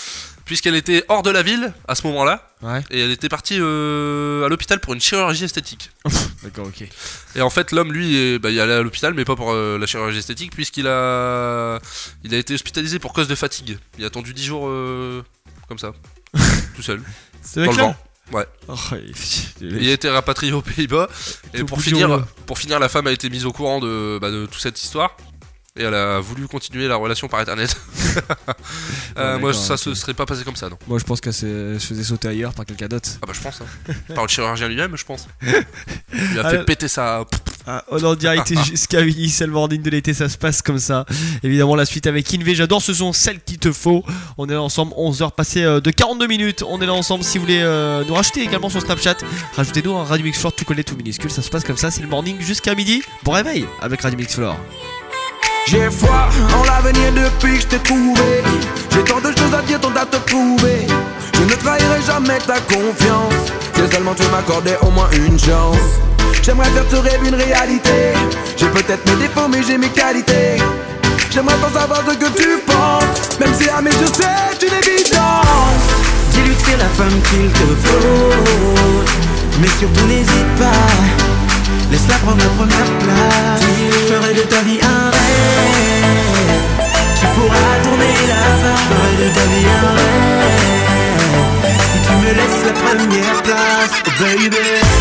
puisqu'elle était hors de la ville à ce moment-là. Ouais. Et elle était partie euh, à l'hôpital pour une chirurgie esthétique. D'accord, ok. Et en fait, l'homme, lui, est, bah, il est allé à l'hôpital, mais pas pour euh, la chirurgie esthétique, puisqu'il a, il a été hospitalisé pour cause de fatigue. Il a attendu dix jours euh, comme ça, tout seul, C'est dans le avec là vent. Ouais. Oh, il- Il a été rapatrié aux Pays-Bas. Et Tout pour bouillon, finir, là. pour finir, la femme a été mise au courant de, bah, de toute cette histoire. Et elle a voulu continuer la relation par internet. euh, Ouais, moi, d'accord, ça ok. se serait pas passé comme ça, non. Moi je pense qu'elle s'est- se faisait sauter ailleurs par quelqu'un d'autre. Ah bah je pense, hein. Par le chirurgien lui-même, je pense. Il lui a fait Alors- péter sa... Ah, on est en direct jusqu'à midi, c'est le morning de l'été, ça se passe comme ça. Évidemment, la suite avec Inve, j'adore ce son, celle qu'il te faut. On est là ensemble, onze heures passées euh, de quarante-deux minutes. On est là ensemble. Si vous voulez euh, nous rajouter également sur Snapchat, rajoutez-nous un Radio Mix Floor tout collé, tout minuscule. Ça se passe comme ça, c'est le morning jusqu'à midi. Bon réveil avec Radio Mix Floor. J'ai foi en l'avenir depuis que je t'ai trouvé. J'ai tant de choses à dire, tant à te prouver. Je ne trahirai jamais ta confiance. Si seulement tu m'accordais au moins une chance. J'aimerais faire ce rêve une réalité. J'ai peut-être mes défauts mais j'ai mes qualités. J'aimerais pas savoir ce que tu penses. Même si à mes yeux c'est une évidence. Dis-lui que c'est la femme qu'il te faut. Mais surtout n'hésite pas. Laisse-la prendre la première place. Je ferai de ta vie un rêve. Tu pourras tourner là-bas. Je ferai de ta vie un rêve. Si tu me laisses la première place, oh baby.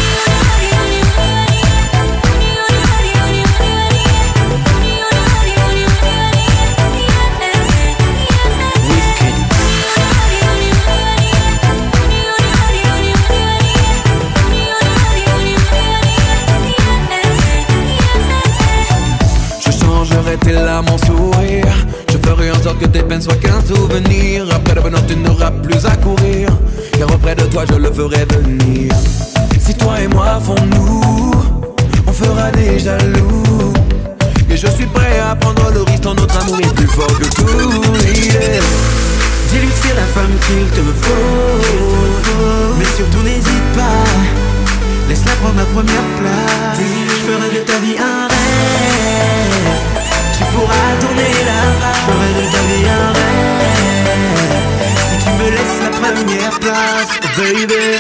J'aurais tes larmes en sourire. Je ferai en sorte que tes peines soient qu'un souvenir. Après le bonheur tu n'auras plus à courir, car auprès de toi je le ferai venir. Si toi et moi font-nous, on fera des jaloux. Et je suis prêt à prendre le risque, ton notre amour est plus fort que tout, yeah. Dis-lui que c'est la femme qu'il te faut. Mais surtout n'hésite pas. Laisse-la prendre la première place. Je ferai de ta vie un rêve. Tu pourras tourner là-bas. Je ferai de ta vie un rêve. Si tu me laisses la première place, oh baby.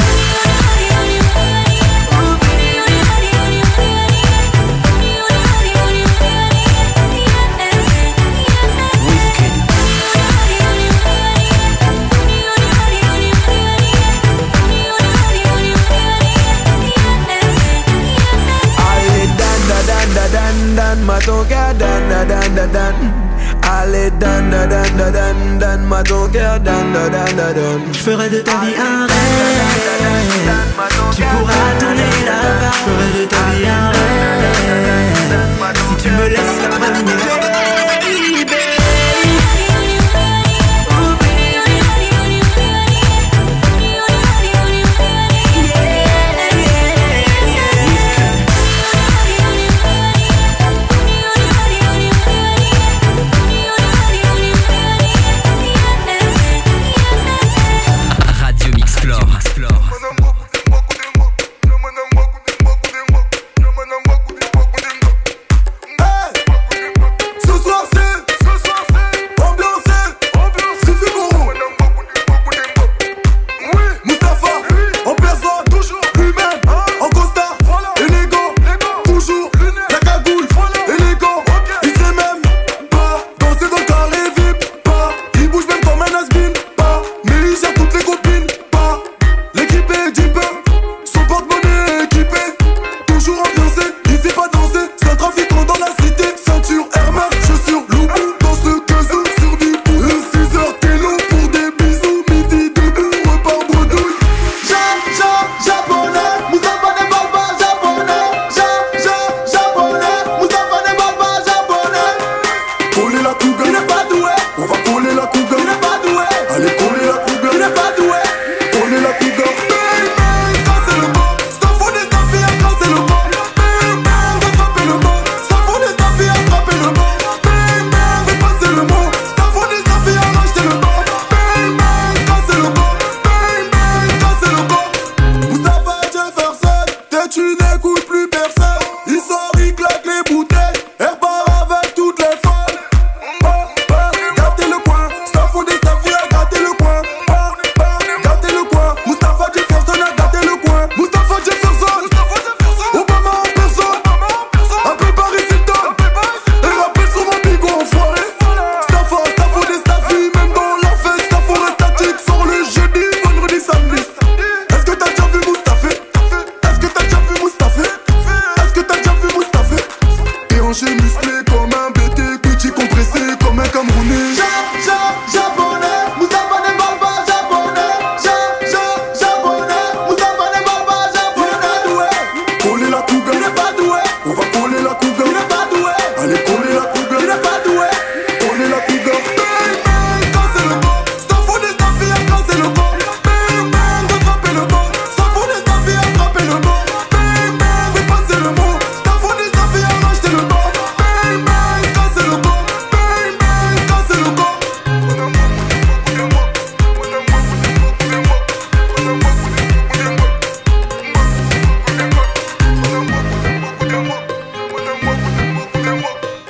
Dan dan ma toca dan dan dan dan dan. Allez dan dan dan dan dan dan ma toca dan dan dan dan dan. Je ferai de ta vie un rêve. Tu pourras tourner là-bas. Je ferai de ta vie un rêve. Si tu me laisses la première.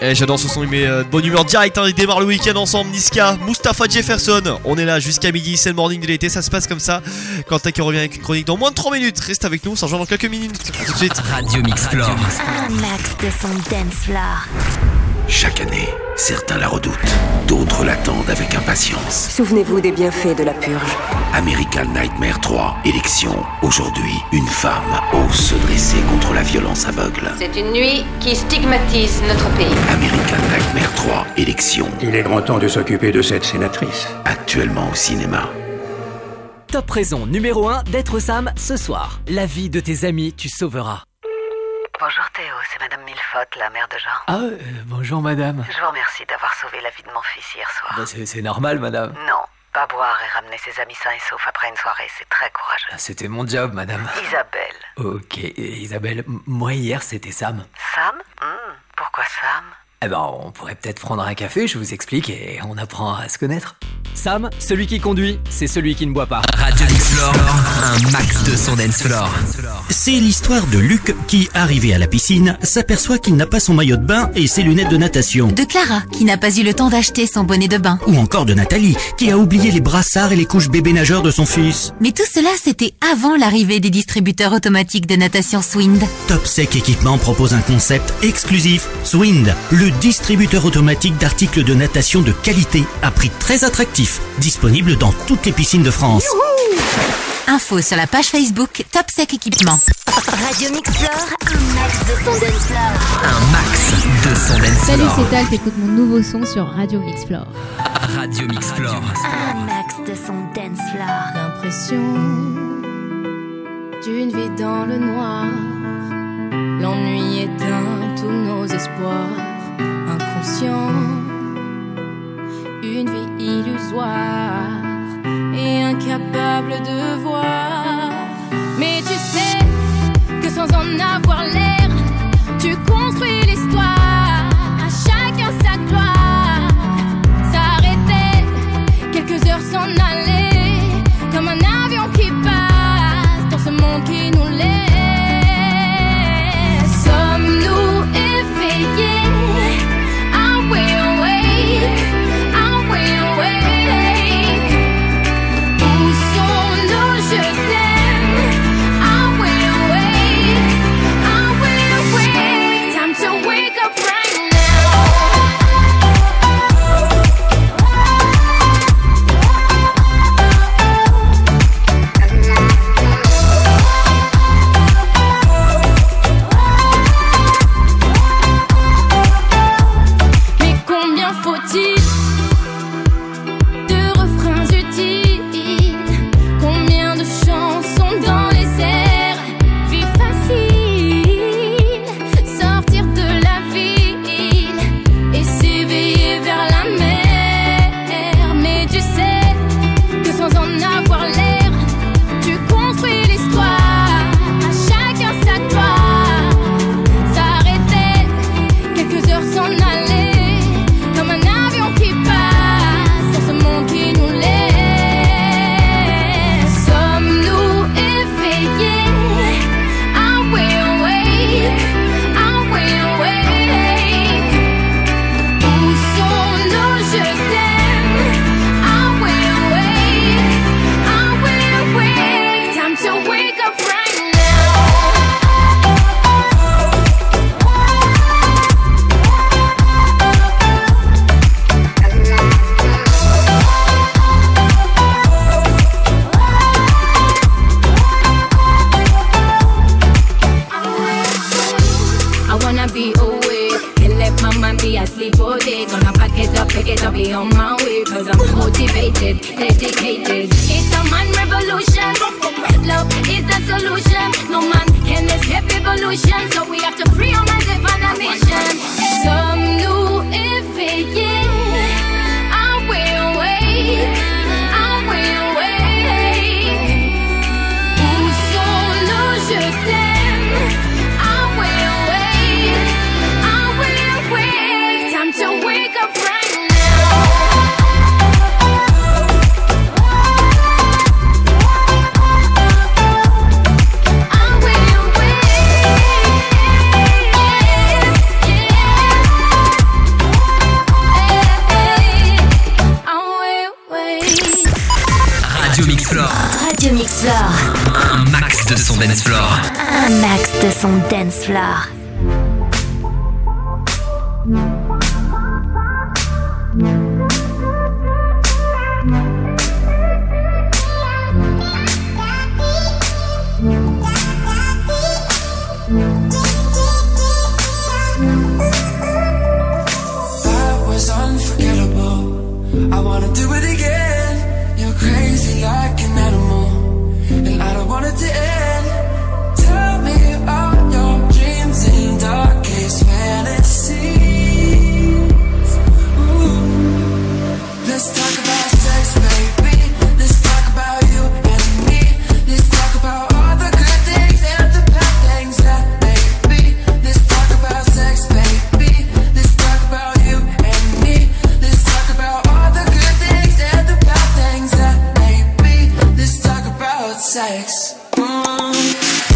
Eh, j'adore ce son, il met euh, de bonne humeur direct, hein, il démarre le week-end ensemble. Niska, Mustapha Jefferson, on est là jusqu'à midi, c'est le morning de l'été, ça se passe comme ça. Quentin qui revient avec une chronique dans moins de trois minutes, reste avec nous, on s'en rejoint dans quelques minutes. A tout de suite. Radio Mixflore. Un max de son dance floor. Chaque année, certains la redoutent, d'autres l'attendent avec impatience. Souvenez-vous des bienfaits de la purge. American Nightmare trois, élection. Aujourd'hui, une femme ose se dresser contre la violence aveugle. C'est une nuit qui stigmatise notre pays. American Nightmare trois, élection. Il est grand temps de s'occuper de cette sénatrice. Actuellement au cinéma. Top raison numéro un d'être Sam ce soir. La vie de tes amis, tu sauveras. Bonjour Théo, c'est Madame Millefaute, la mère de Jean. Ah, euh, bonjour madame. Je vous remercie d'avoir sauvé la vie de mon fils hier soir. Bah, c'est, c'est normal madame. Non, pas boire et ramener ses amis sains et saufs après une soirée, c'est très courageux. C'était mon job madame. Isabelle. Ok, Isabelle, m- moi hier c'était Sam. Sam Hmm, Pourquoi Sam Eh ben, on pourrait peut-être prendre un café, je vous explique, et on apprend à se connaître. Sam, celui qui conduit, c'est celui qui ne boit pas. Radio Mixflore, un max de son dance floor. C'est l'histoire de Luc qui, arrivé à la piscine, s'aperçoit qu'il n'a pas son maillot de bain et ses lunettes de natation. De Clara, qui n'a pas eu le temps d'acheter son bonnet de bain. Ou encore de Nathalie, qui a oublié les brassards et les couches bébé nageurs de son fils. Mais tout cela, c'était avant l'arrivée des distributeurs automatiques de natation Swind. Topsec Équipement propose un concept exclusif, Swind, le distributeur automatique d'articles de natation de qualité à prix très attractif, disponible dans toutes les piscines de France. Youhou! Info sur la page Facebook Topsec Équipement. Radio Mixflore, un max de son dance floor. Un max de son dance Salut, floor. c'est Tal, t'écoutes mon nouveau son sur Radio Mixflore. Radio Mixflore. Un max de son dance floor. L'impression d'une vie dans le noir. L'ennui éteint tous nos espoirs. Inconscient, une vie illusoire et incapable de voir. Mais tu sais que sans en avoir l'air, tu construis l'histoire. À chacun sa gloire. S'arrêter, quelques heures s'en aller, comme un avion qui passe dans ce monde qui nous laisse. Sommes-nous éveillés? Are we awake? Are we awake? Où sont nos je t'aime? Are we awake? Are we awake? Time to wake up right Mais combien faut-il de refrains utiles? Combien de chansons dans les airs? Vie facile, sortir de la ville et s'éveiller vers la mer. Mais tu sais que sans en avoir l'air, tu construis l'histoire. À chacun sa gloire. S'arrêter, quelques heures s'en aller, comme un avion qui passe dans ce monde qui nous laisse. Sommes-nous éveillés? Are we awake? Are we awake? Où sont nos je t'aime? Are we awake? Are we awake? Time to wake up right I wanna be awake, can't let my mind be asleep all day. Gonna pack it up, pick it up, be on my way. Cause I'm motivated, dedicated. It's a man revolution. Love is the solution. No man can escape evolution. So we have to free our minds and find a mission. Sommes-nous éveillés? Are we awake? Are we awake? Où sont nos je t'aime? Are we awake? Are we awake? Time to wake up right now. Are we awake? dance floor. Un max de son dance floor. That was unforgettable. I wanna do it again. You're crazy like an animal, and I don't want it to end. Tell me about your dreams and darkest fantasies. Ooh. Let's talk about sex, baby. Let's talk about you and me. Let's talk about all the good things and the bad things that may be. Let's talk about sex, baby. Let's talk about you and me. Let's talk about all the good things and the bad things that may be. Let's talk about sex. Mm.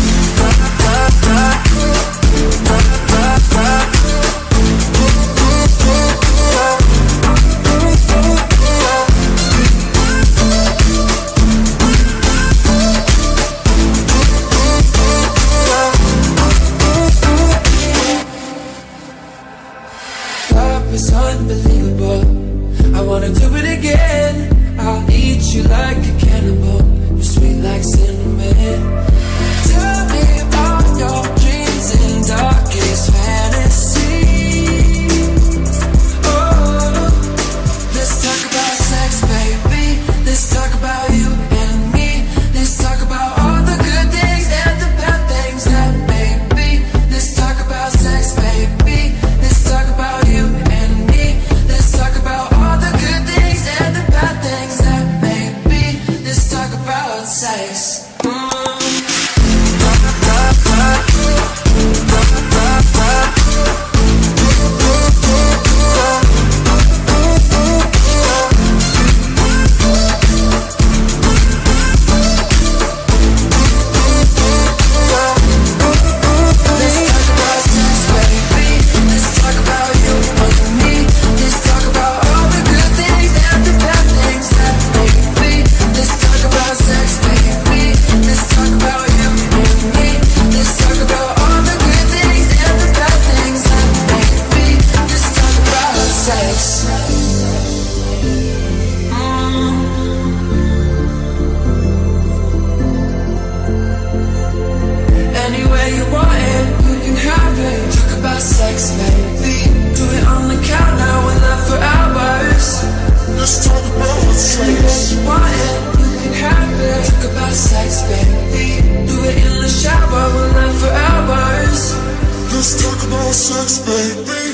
Love is unbelievable. I wanna do it again. I'll eat you like a cannibal. You're sweet like cinnamon. Tell me about your dreams and darkest fantasies. Oh, let's talk about sex, baby. Let's talk about you and me. Let's talk about all the good things and the bad things that may be. Let's talk about sex, baby. Let's talk about you and me. Let's talk about all the good things and the bad things that may be. Let's talk about sex. Mm. Anywhere you want it, you can have it. Talk about sex, baby. Do it on the count now, we'll laugh for hours. Let's talk about sex. Anywhere you want it, you can have it. Talk about sex, baby. Do it in the shower, we'll laugh for hours. Let's talk about sex, baby.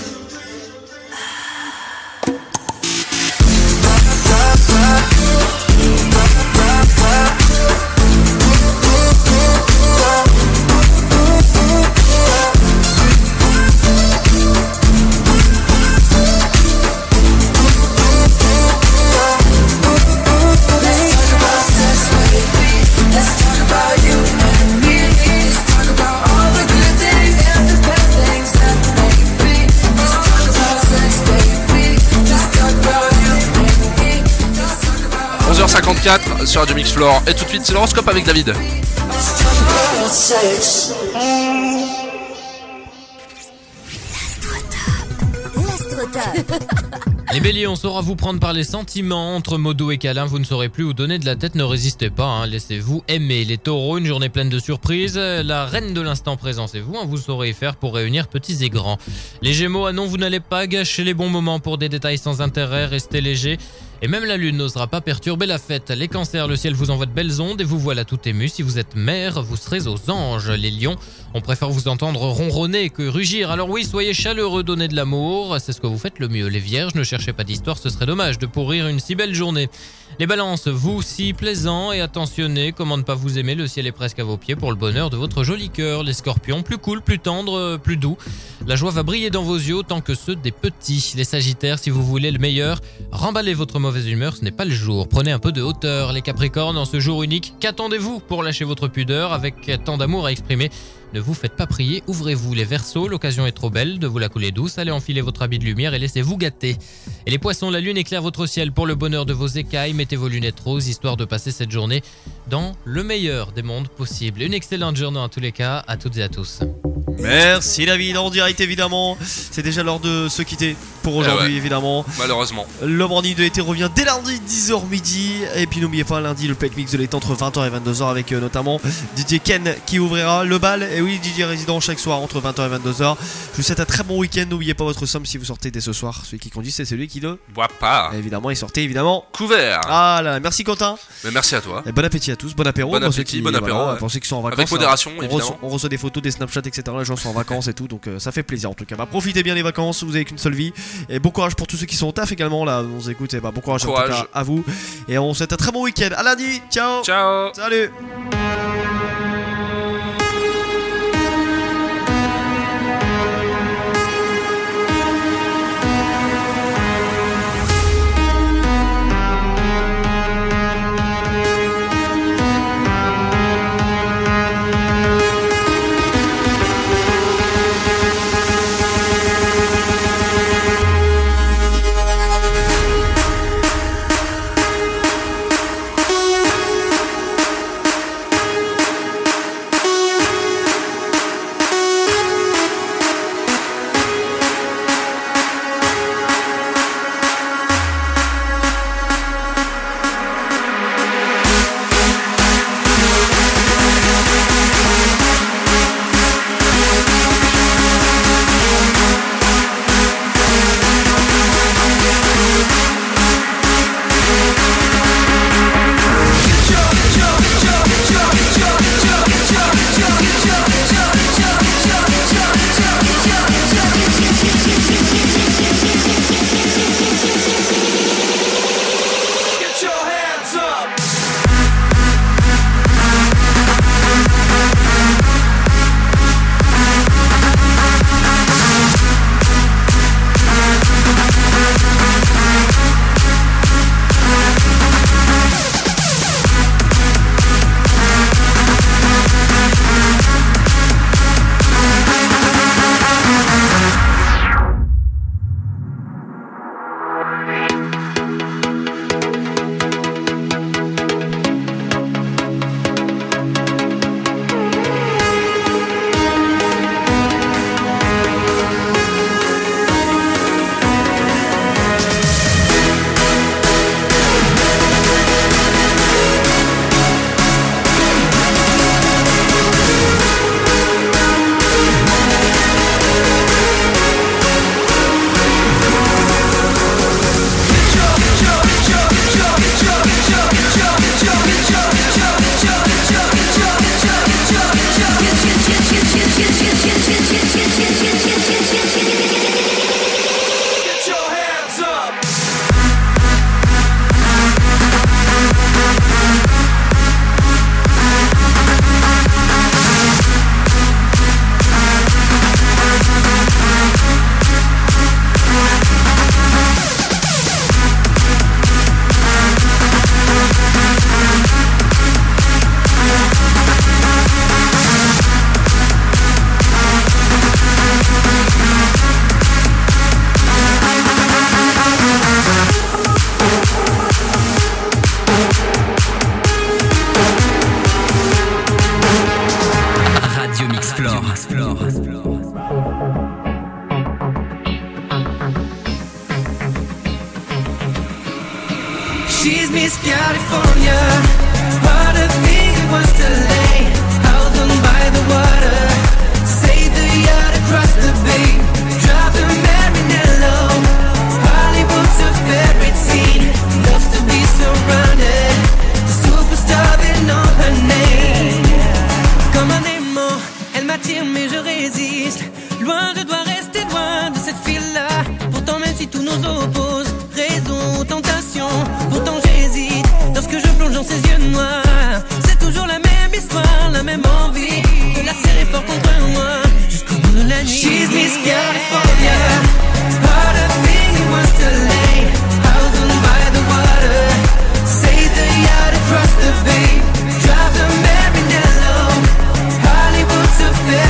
onze heures cinquante-quatre sur Radio Mix Floor. Et tout de suite, c'est l'horoscope avec David. Les béliers, on saura vous prendre par les sentiments. Entre mots doux et câlins, vous ne saurez plus où donner de la tête, ne résistez pas, hein. Laissez-vous aimer. Les taureaux, une journée pleine de surprises. La reine de l'instant présent, c'est vous, hein. Vous saurez y faire pour réunir petits et grands. Les gémeaux, ah non, vous n'allez pas gâcher les bons moments pour des détails sans intérêt, restez léger. Et même la lune n'osera pas perturber la fête. Les cancers, le ciel vous envoie de belles ondes et vous voilà tout ému. Si vous êtes mère, vous serez aux anges. Les lions, on préfère vous entendre ronronner que rugir. Alors oui, soyez chaleureux, donnez de l'amour. C'est ce que vous faites le mieux. Les vierges, ne cherchez pas d'histoire, ce serait dommage de pourrir une si belle journée. Les balances, vous si plaisant et attentionné, comment ne pas vous aimer, le ciel est presque à vos pieds pour le bonheur de votre joli cœur. Les scorpions, plus cool, plus tendre, plus doux. La joie va briller dans vos yeux autant que ceux des petits. Les sagittaires, si vous voulez le meilleur, remballez votre mauvaise humeur, ce n'est pas le jour. Prenez un peu de hauteur. Les capricornes, en ce jour unique, qu'attendez-vous pour lâcher votre pudeur avec tant d'amour à exprimer? Ne vous faites pas prier, ouvrez-vous. Les Verseaux, l'occasion est trop belle de vous la couler douce. Allez enfiler votre habit de lumière et laissez-vous gâter. Et les Poissons, la lune éclaire votre ciel pour le bonheur de vos écailles. Mettez vos lunettes roses histoire de passer cette journée dans le meilleur des mondes possibles. Une excellente journée en tous les cas, à toutes et à tous. Merci David, en direct évidemment. C'est déjà l'heure de se quitter pour aujourd'hui Eh ouais. évidemment. Malheureusement. Le morning de l'été revient dès lundi dix heures midi. Et puis n'oubliez pas lundi le Play Mix de l'été entre vingt heures et vingt-deux heures avec euh, notamment D J Ken qui ouvrira le bal. Et oui, D J résident chaque soir entre vingt heures et vingt-deux heures. Je vous souhaite un très bon week-end. N'oubliez pas votre somme si vous sortez dès ce soir. Celui qui conduit c'est celui qui ne boit pas. Et évidemment, et sortez évidemment couvert. Ah là, merci Quentin. Mais merci à toi. Et bon appétit à tous, bon apéro. Bon pour ceux appétit, qui- bon apéro, voilà, ouais. pour ceux qui sont en vacances. Avec modération, on évidemment. reçoit, on reçoit des photos, des Snapchats, et cetera. Les gens sont en vacances et tout, donc euh, ça fait plaisir en tout cas. Bah, profitez bien des vacances, vous avez qu'une seule vie. Et bon courage pour tous ceux qui sont au taf également là, on s'écoute. Et bah bon courage, en Courage. tout cas à vous. Et on vous souhaite un très bon week-end. À lundi, ciao. Ciao. Salut. She's Miss California. What a thing it was to lay out on by the water. Save the yacht across the bay. Drive the Marinello. Hollywood's a favorite scene. Loves to be surrounded. The superstar, they know her name. Comme un aimant, elle m'attire mais je résiste. Loin, je dois rester loin de cette file-là. Pourtant même si tous nous opposent, raison, tentation, pourtant j'hésite. Lorsque je plonge dans ses yeux noirs, c'est toujours la même histoire, la même envie de la serrer fort contre moi, jusqu'au bout de la nuit. She's Miss California. Part of me wants to lay out on by the water. Save the yacht across the bay. Drive the Marinello. Hollywood's a fair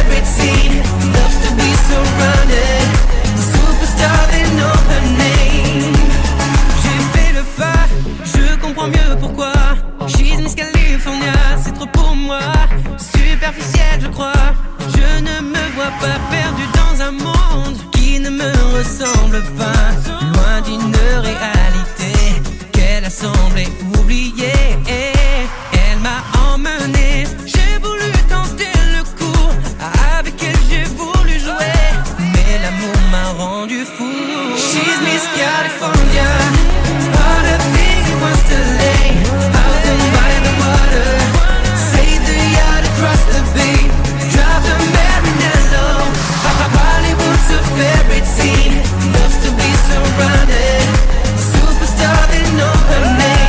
semble pas loin d'une réalité qu'elle a semblé oublier. Elle m'a emmené, j'ai voulu tenter le coup, avec elle j'ai voulu jouer, mais l'amour m'a rendu fou. She's Miss California, all the things he wants to lay out and by the water, save the yacht across the bay, drive the Marinello. Hollywood's a fairy scene, loves to be surrounded, superstar they know her name.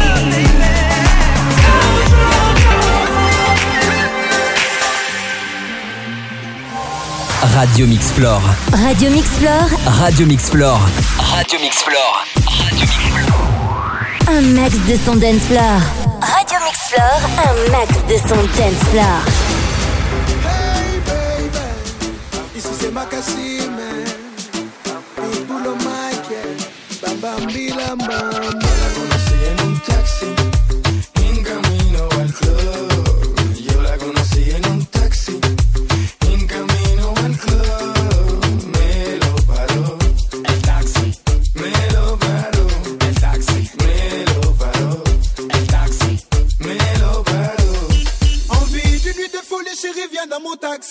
Radio Mixflore. Radio Mixflore. Radio Mixflore. Radio Mixflore. Radio Mixflore. Un max de son dance floor. Radio Mixflore, un max de son dance floor. Hey baby, ici c'est Makassi man. Pitbull au mic, yeah. Bam bam bilam bam. La conocí en un taxi, en camino al club. Yo la conocí en un taxi, en camino al club. Me lo paró el taxi, me lo paró el taxi, me lo paró el taxi, me lo paró. Envie d'une nuit de folie, chérie, viens dans mon taxi.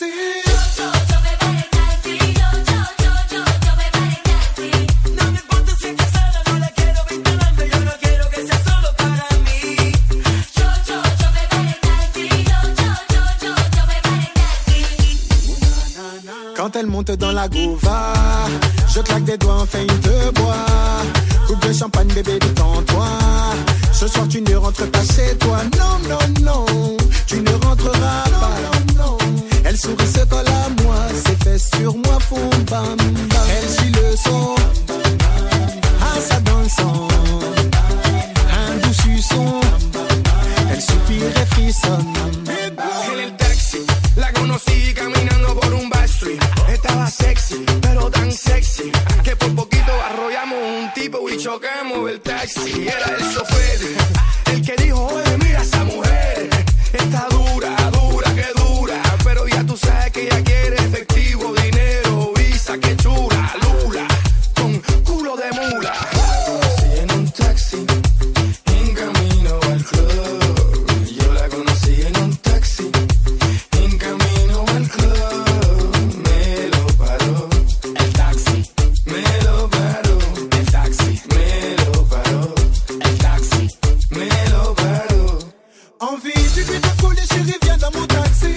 Quand elle monte dans la gouva, je claque des doigts, enfin il te boit. Coupe de champagne, bébé, détends-toi. Ce soir tu ne rentres pas chez toi. Non, non, non, tu ne rentreras pas. Non, non. Elle sourit, se colle à moi. Ses fesses sur moi font bam, bam. Elle suit le son, ah ça dans le sang. Un doux suçon, elle soupire et frissonne. En el taxi, la conocí caminando por un backstreet. Estaba sexy, pero tan sexy que por poquito arrollamos un tipo y chocamos el taxi. Era el chofer, el que dijo, oye, mira esa mujer. Está dura, dura, que dura. Pero ya tú sabes que ella quiere efectivo, dinero, visa, que chula, lula, con culo de mula. Conocí en un taxi, en camino al club. Yo la conocí en un taxi, en camino al club. Me lo paró el taxi, me lo paró el taxi, me lo paró el taxi, me lo paró. Envie d'une nuit de folie, chérie, viens dans mon taxi.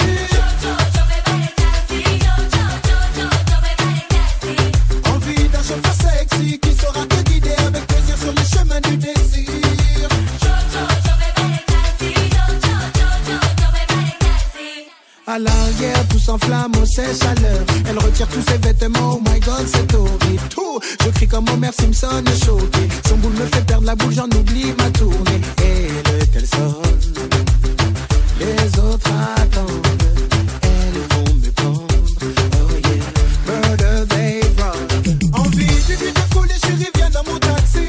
Envie d'un chauffeur sexy qui saura te guider avec plaisir sur les chemins du désir. À l'arrière, tout s'enflamme au ses chaleurs. Elle retire tous ses vêtements, oh my god, c'est horrible. Tout, je crie comme Homer Simpson, choqué. Son boule me fait perdre la boule, j'en oublie ma tournée. Et le qu'elle sonne, les autres attendent. Elles vont me prendre, oh yeah. Murder they run. Envie d'une nuit de folie, chérie, viens dans mon taxi.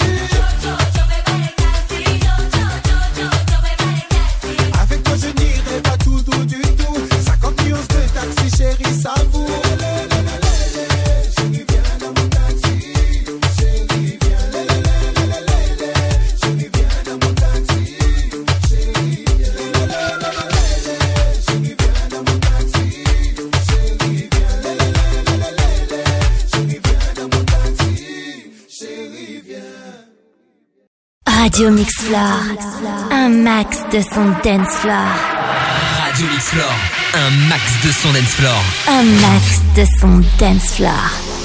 Avec toi je n'irai pas tout doux du tout. cinquante millions de taxi, chérie, ça vous. Chérie, viens dans mon taxi. Chérie, viens, chérie, viens dans mon taxi. Chérie, viens, chérie, viens dans mon taxi. Chérie, viens, chérie, viens dans mon taxi. Chérie, viens. Radio Mixflore, un max de son dance floor. Radio Mixflore, un max de son dance floor. Un max de son dance floor.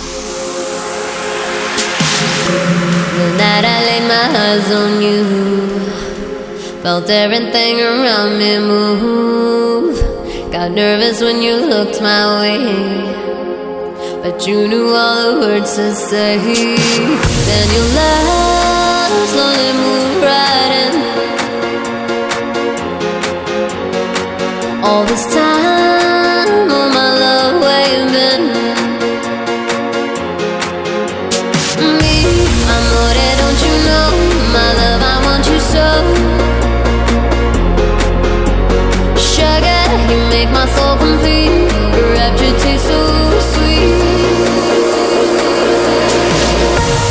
The night I laid my eyes on you, felt everything around me move. Got nervous when you looked my way, but you knew all the words to say. Then your love slowly moved right in. All this time, oh my love, where you been? Me, amore, don't you know? My love, I want you so. Sugar, you make my soul complete. Your rapture tastes so sweet.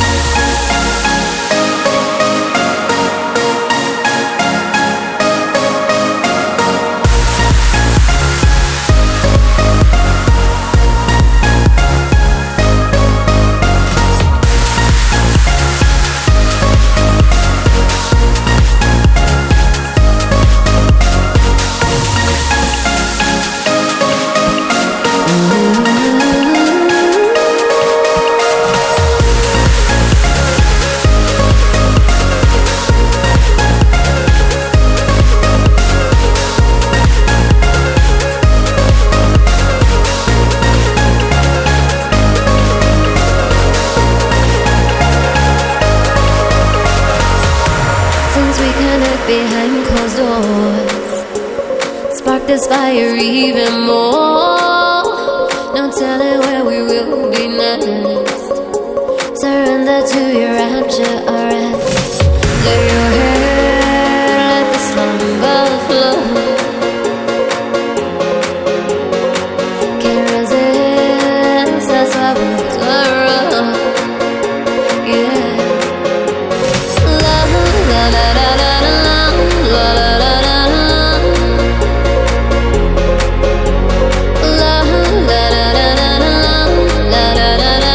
behind closed doors. Spark this fire even more. No telling where we will be next. Surrender to your rapture, arrest. Lay your head, let the slumber flow. Can't resist, that's why we're thorough. Yeah. La la la la la la la la la la la. La la la la la la la la la la.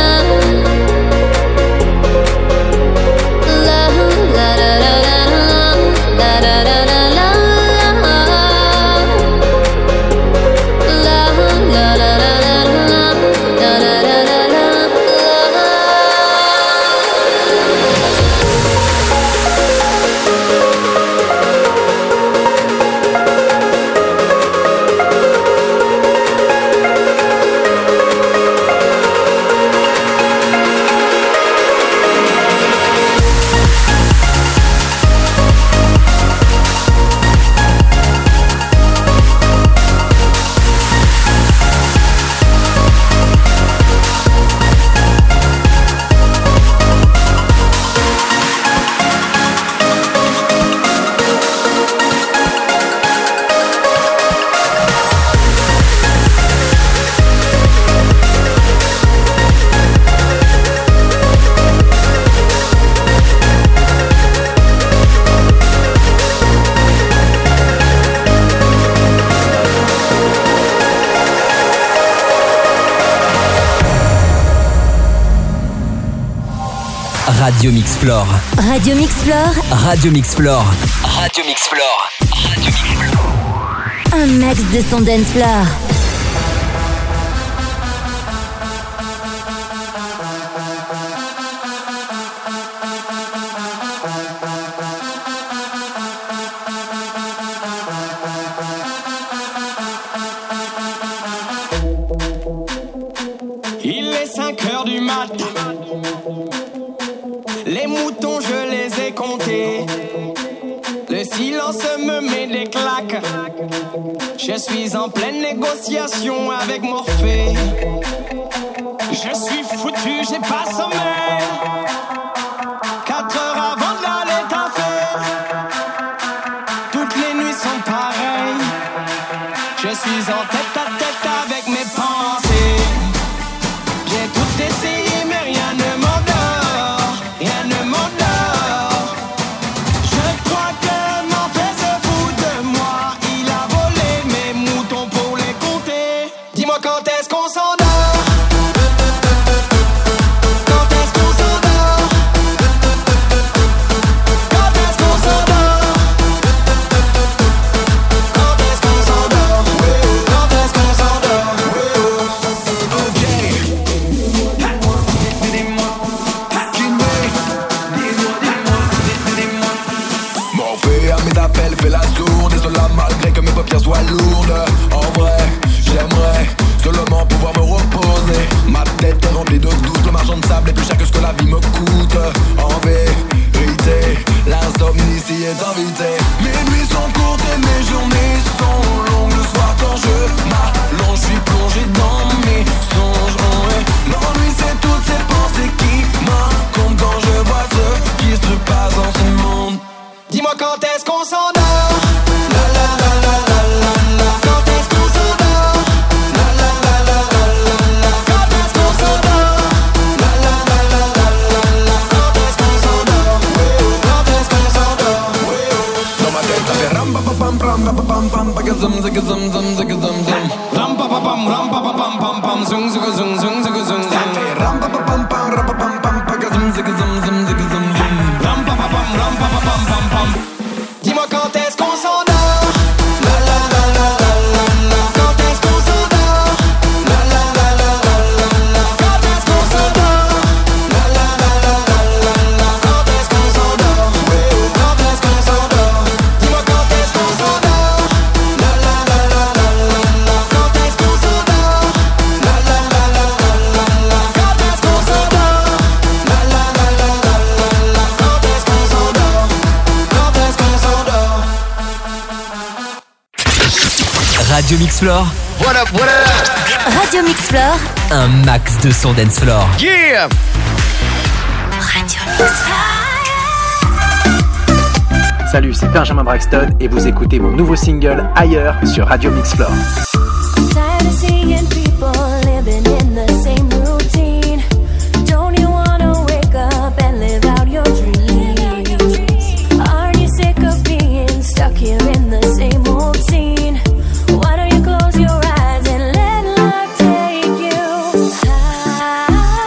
Radio Mixflore. Radio Mixflore. Radio Mixflore. Radio Mixflore. Radio Mixflore. Un max de son dance floor. Il est cinq heures du matin. Les moutons, je les ai comptés. Le silence me met des claques. Je suis en pleine négociation avec Morphée. Je suis foutu, j'ai pas sommeil. Quatre heures avant d'aller taffer. Toutes les nuits sont pareilles. Je suis en tête à tête avec mes pensées. J'ai tout essayé mais rien ne m'endort. Rien ne m'endort. Je crois que mon fait se fout de moi. Il a volé mes moutons pour les compter. Dis-moi quand est-ce qu'on s'endort. Quand est-ce qu'on s'endort. Quand est-ce qu'on s'endort. Quand est-ce qu'on s'endort. Quand est-ce qu'on s'endort. Ok. Morphée à mes appels fait la sourde. Et cela malgré que mes paupières soient lourdes. En vrai, j'aimerais seulement pouvoir me reposer. Ma tête est remplie de doutes. Le marchand de sable est plus cher que ce que la vie me coûte. En vérité, l'insomnie s'y est invitée. Mes nuits sont courtes et mes journées sont longues. Le soir quand je m'allonge, je suis plongé dans mes songes. Oh, ouais. L'ennui c'est toutes ces pensées qui m'incombent quand je vois ce qui se passe dans ce monde. Dis-moi quand est-ce qu'on s'endort. La la la la la la la. Quand est-ce qu'on s'endort. La la la la la la la. Quand est-ce qu'on s'endort. La la la la la la la. Quand est-ce qu'on s'endort. Quand est-ce qu'on s'endort. Dans ma tête ça fait ram pa pa pam pam pa pa pam pam pa ka zum zig zum zum zig zum zum. Ram pa pa pam ram pa pa pam pam pam zung zung zung zung zung zung. Ça fait ram pa pa pam pam ram pa pam pam pa ka zum zig zum zum zig zum zum. Ram pa pa pam ram pa pa pam pam pam. Dis-moi quand est-ce qu'on s'endort. La la la la la la la. Quand est-ce qu'on s'endort. La la la la la la la. Quand est-ce qu'on s'endort. La la la la la la la. Quand est-ce qu'on s'endort. Quand est-ce qu'on s'endort. Dis-moi quand est-ce qu'on s'endort. La la la la la Radio Mix Floor. What up, what up? Radio Mix Floor. Un max de son dance floor. Yeah! Radio Mix Floor. Salut, c'est Benjamin Braxton et vous écoutez mon nouveau single Ailleurs sur Radio Mix Floor. Tired of seeing people living in the same routine. Don't you wanna wake up and live out your dreams? Aren't you sick of being stuck here in the same old scene? Why don't you close your eyes and let love take you high?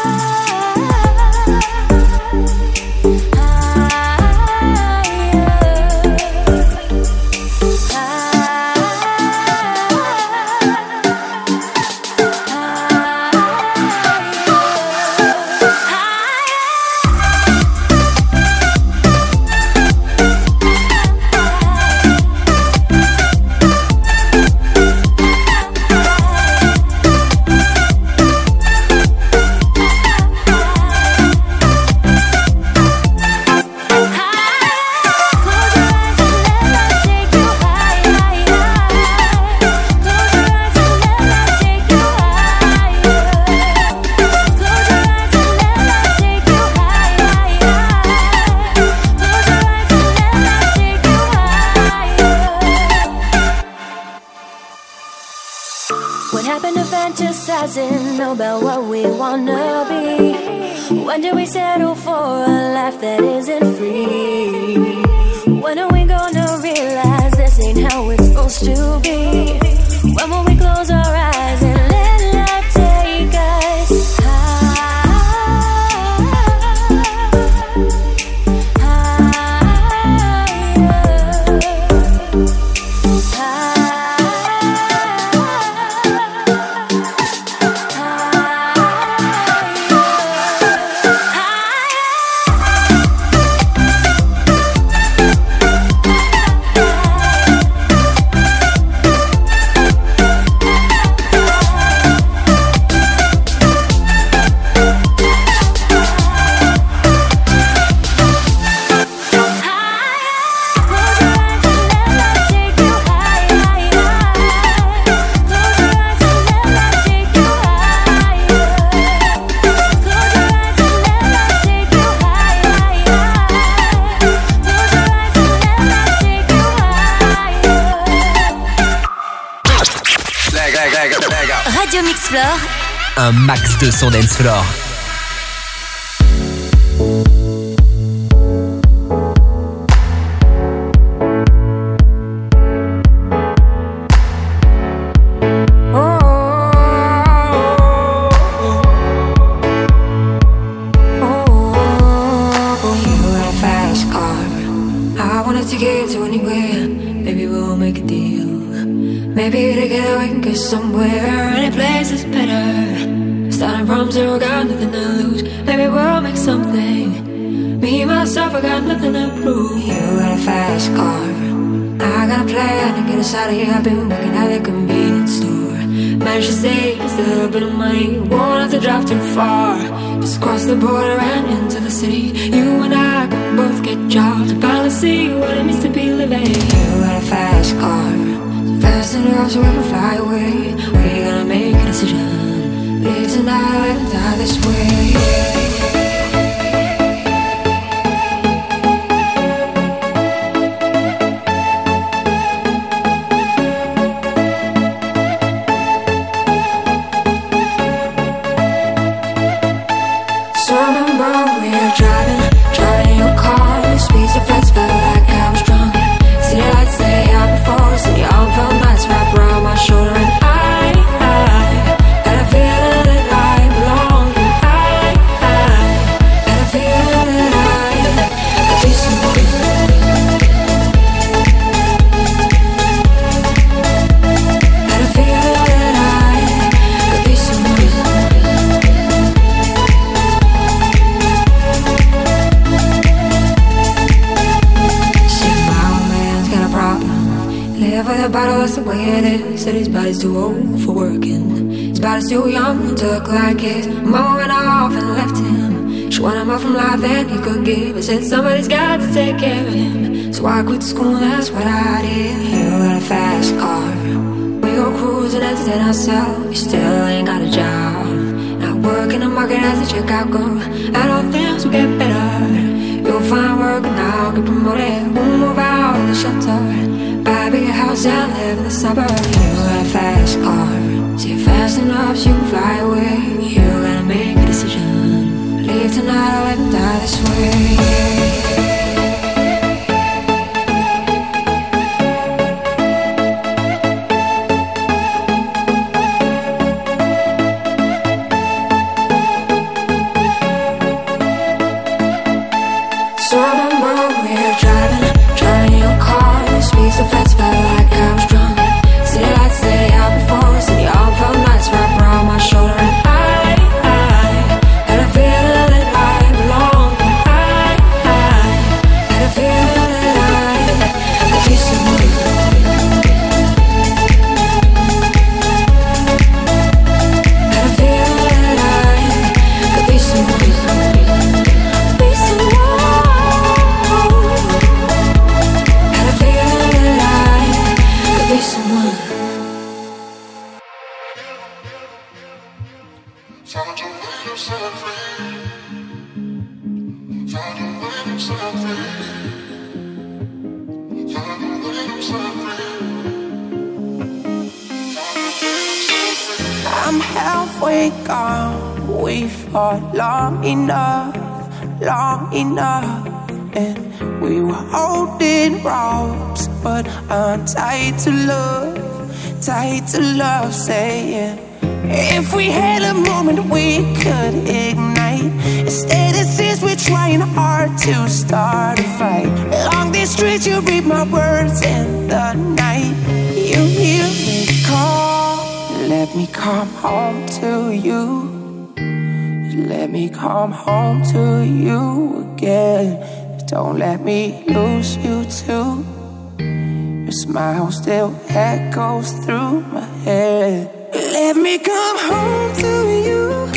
What happened to fantasizing about what we wanna be? When do we settle for a life that isn't free? When are we gonna realize this ain't how it's supposed to be? When will we close our eyes and let love take us high? Radio Mix Floor. Un max de son dance floor. Somewhere, any place is better. Starting from zero, got nothing to lose. Maybe we'll make something. Me, myself, I got nothing to prove. You got a fast car. I got a plan to get us out of here. I've been working at the convenience store. Managed to save just a little bit of money. Won't have to drive too far. Just cross the border and into the city. You and I can both get jobs and finally see what it means to be living. You got a fast car. Fast enough so we can fly away. We're gonna make a decision. Live tonight and die this way. So remember we were driving, driving in your car. The speed so fast, felt like I was drunk. City lights lay out before us, and your arm felt nice wrapped around my shoulder. And I, I had a feeling that I belong. I, I had a feeling that I could be something. Had a feeling that I could be something. Live with a bottle, that's the way it is. Said his body's too old for working. His body's too young to look like his. Mama went off and left him. She wanted more from life than he could give. I said somebody's got to take care of him. So I quit school, that's what I did. You got a fast car. We go cruising, entertain ourselves. You still ain't got a job. Not working the market as a checkout girl. And all things will get better. You'll find work now, get promoted. We'll move out of the shelter. Buy a bigger house and live in the suburbs. You got a fast car. See fast enough so you can fly away. You gotta make a decision. Leave tonight or let me die this way. So I remember we were driving, driving in your car. You speak so fast, felt like I was drunk. City lights lay out before us, and your arm felt nice wrapped around my shoulder. And I, I had a feeling that I belonged. I, I had a feeling that I could be someone. Had a feeling that I could be someone. Be someone. Be someone. Found a way to set free. Found a way to set free. Found a way to set free. I'm halfway gone. We fought long enough, long enough, and we were holding ropes, but I'm tied to love, tied to love, saying if we had a moment we could ignite. Instead it seems we're trying hard to start a fight. Along these streets you read my words in the night. You hear me call, let me come home to you. Let me come home to you again. Don't let me lose you too. Your smile still echoes through my head. Let me come home to you.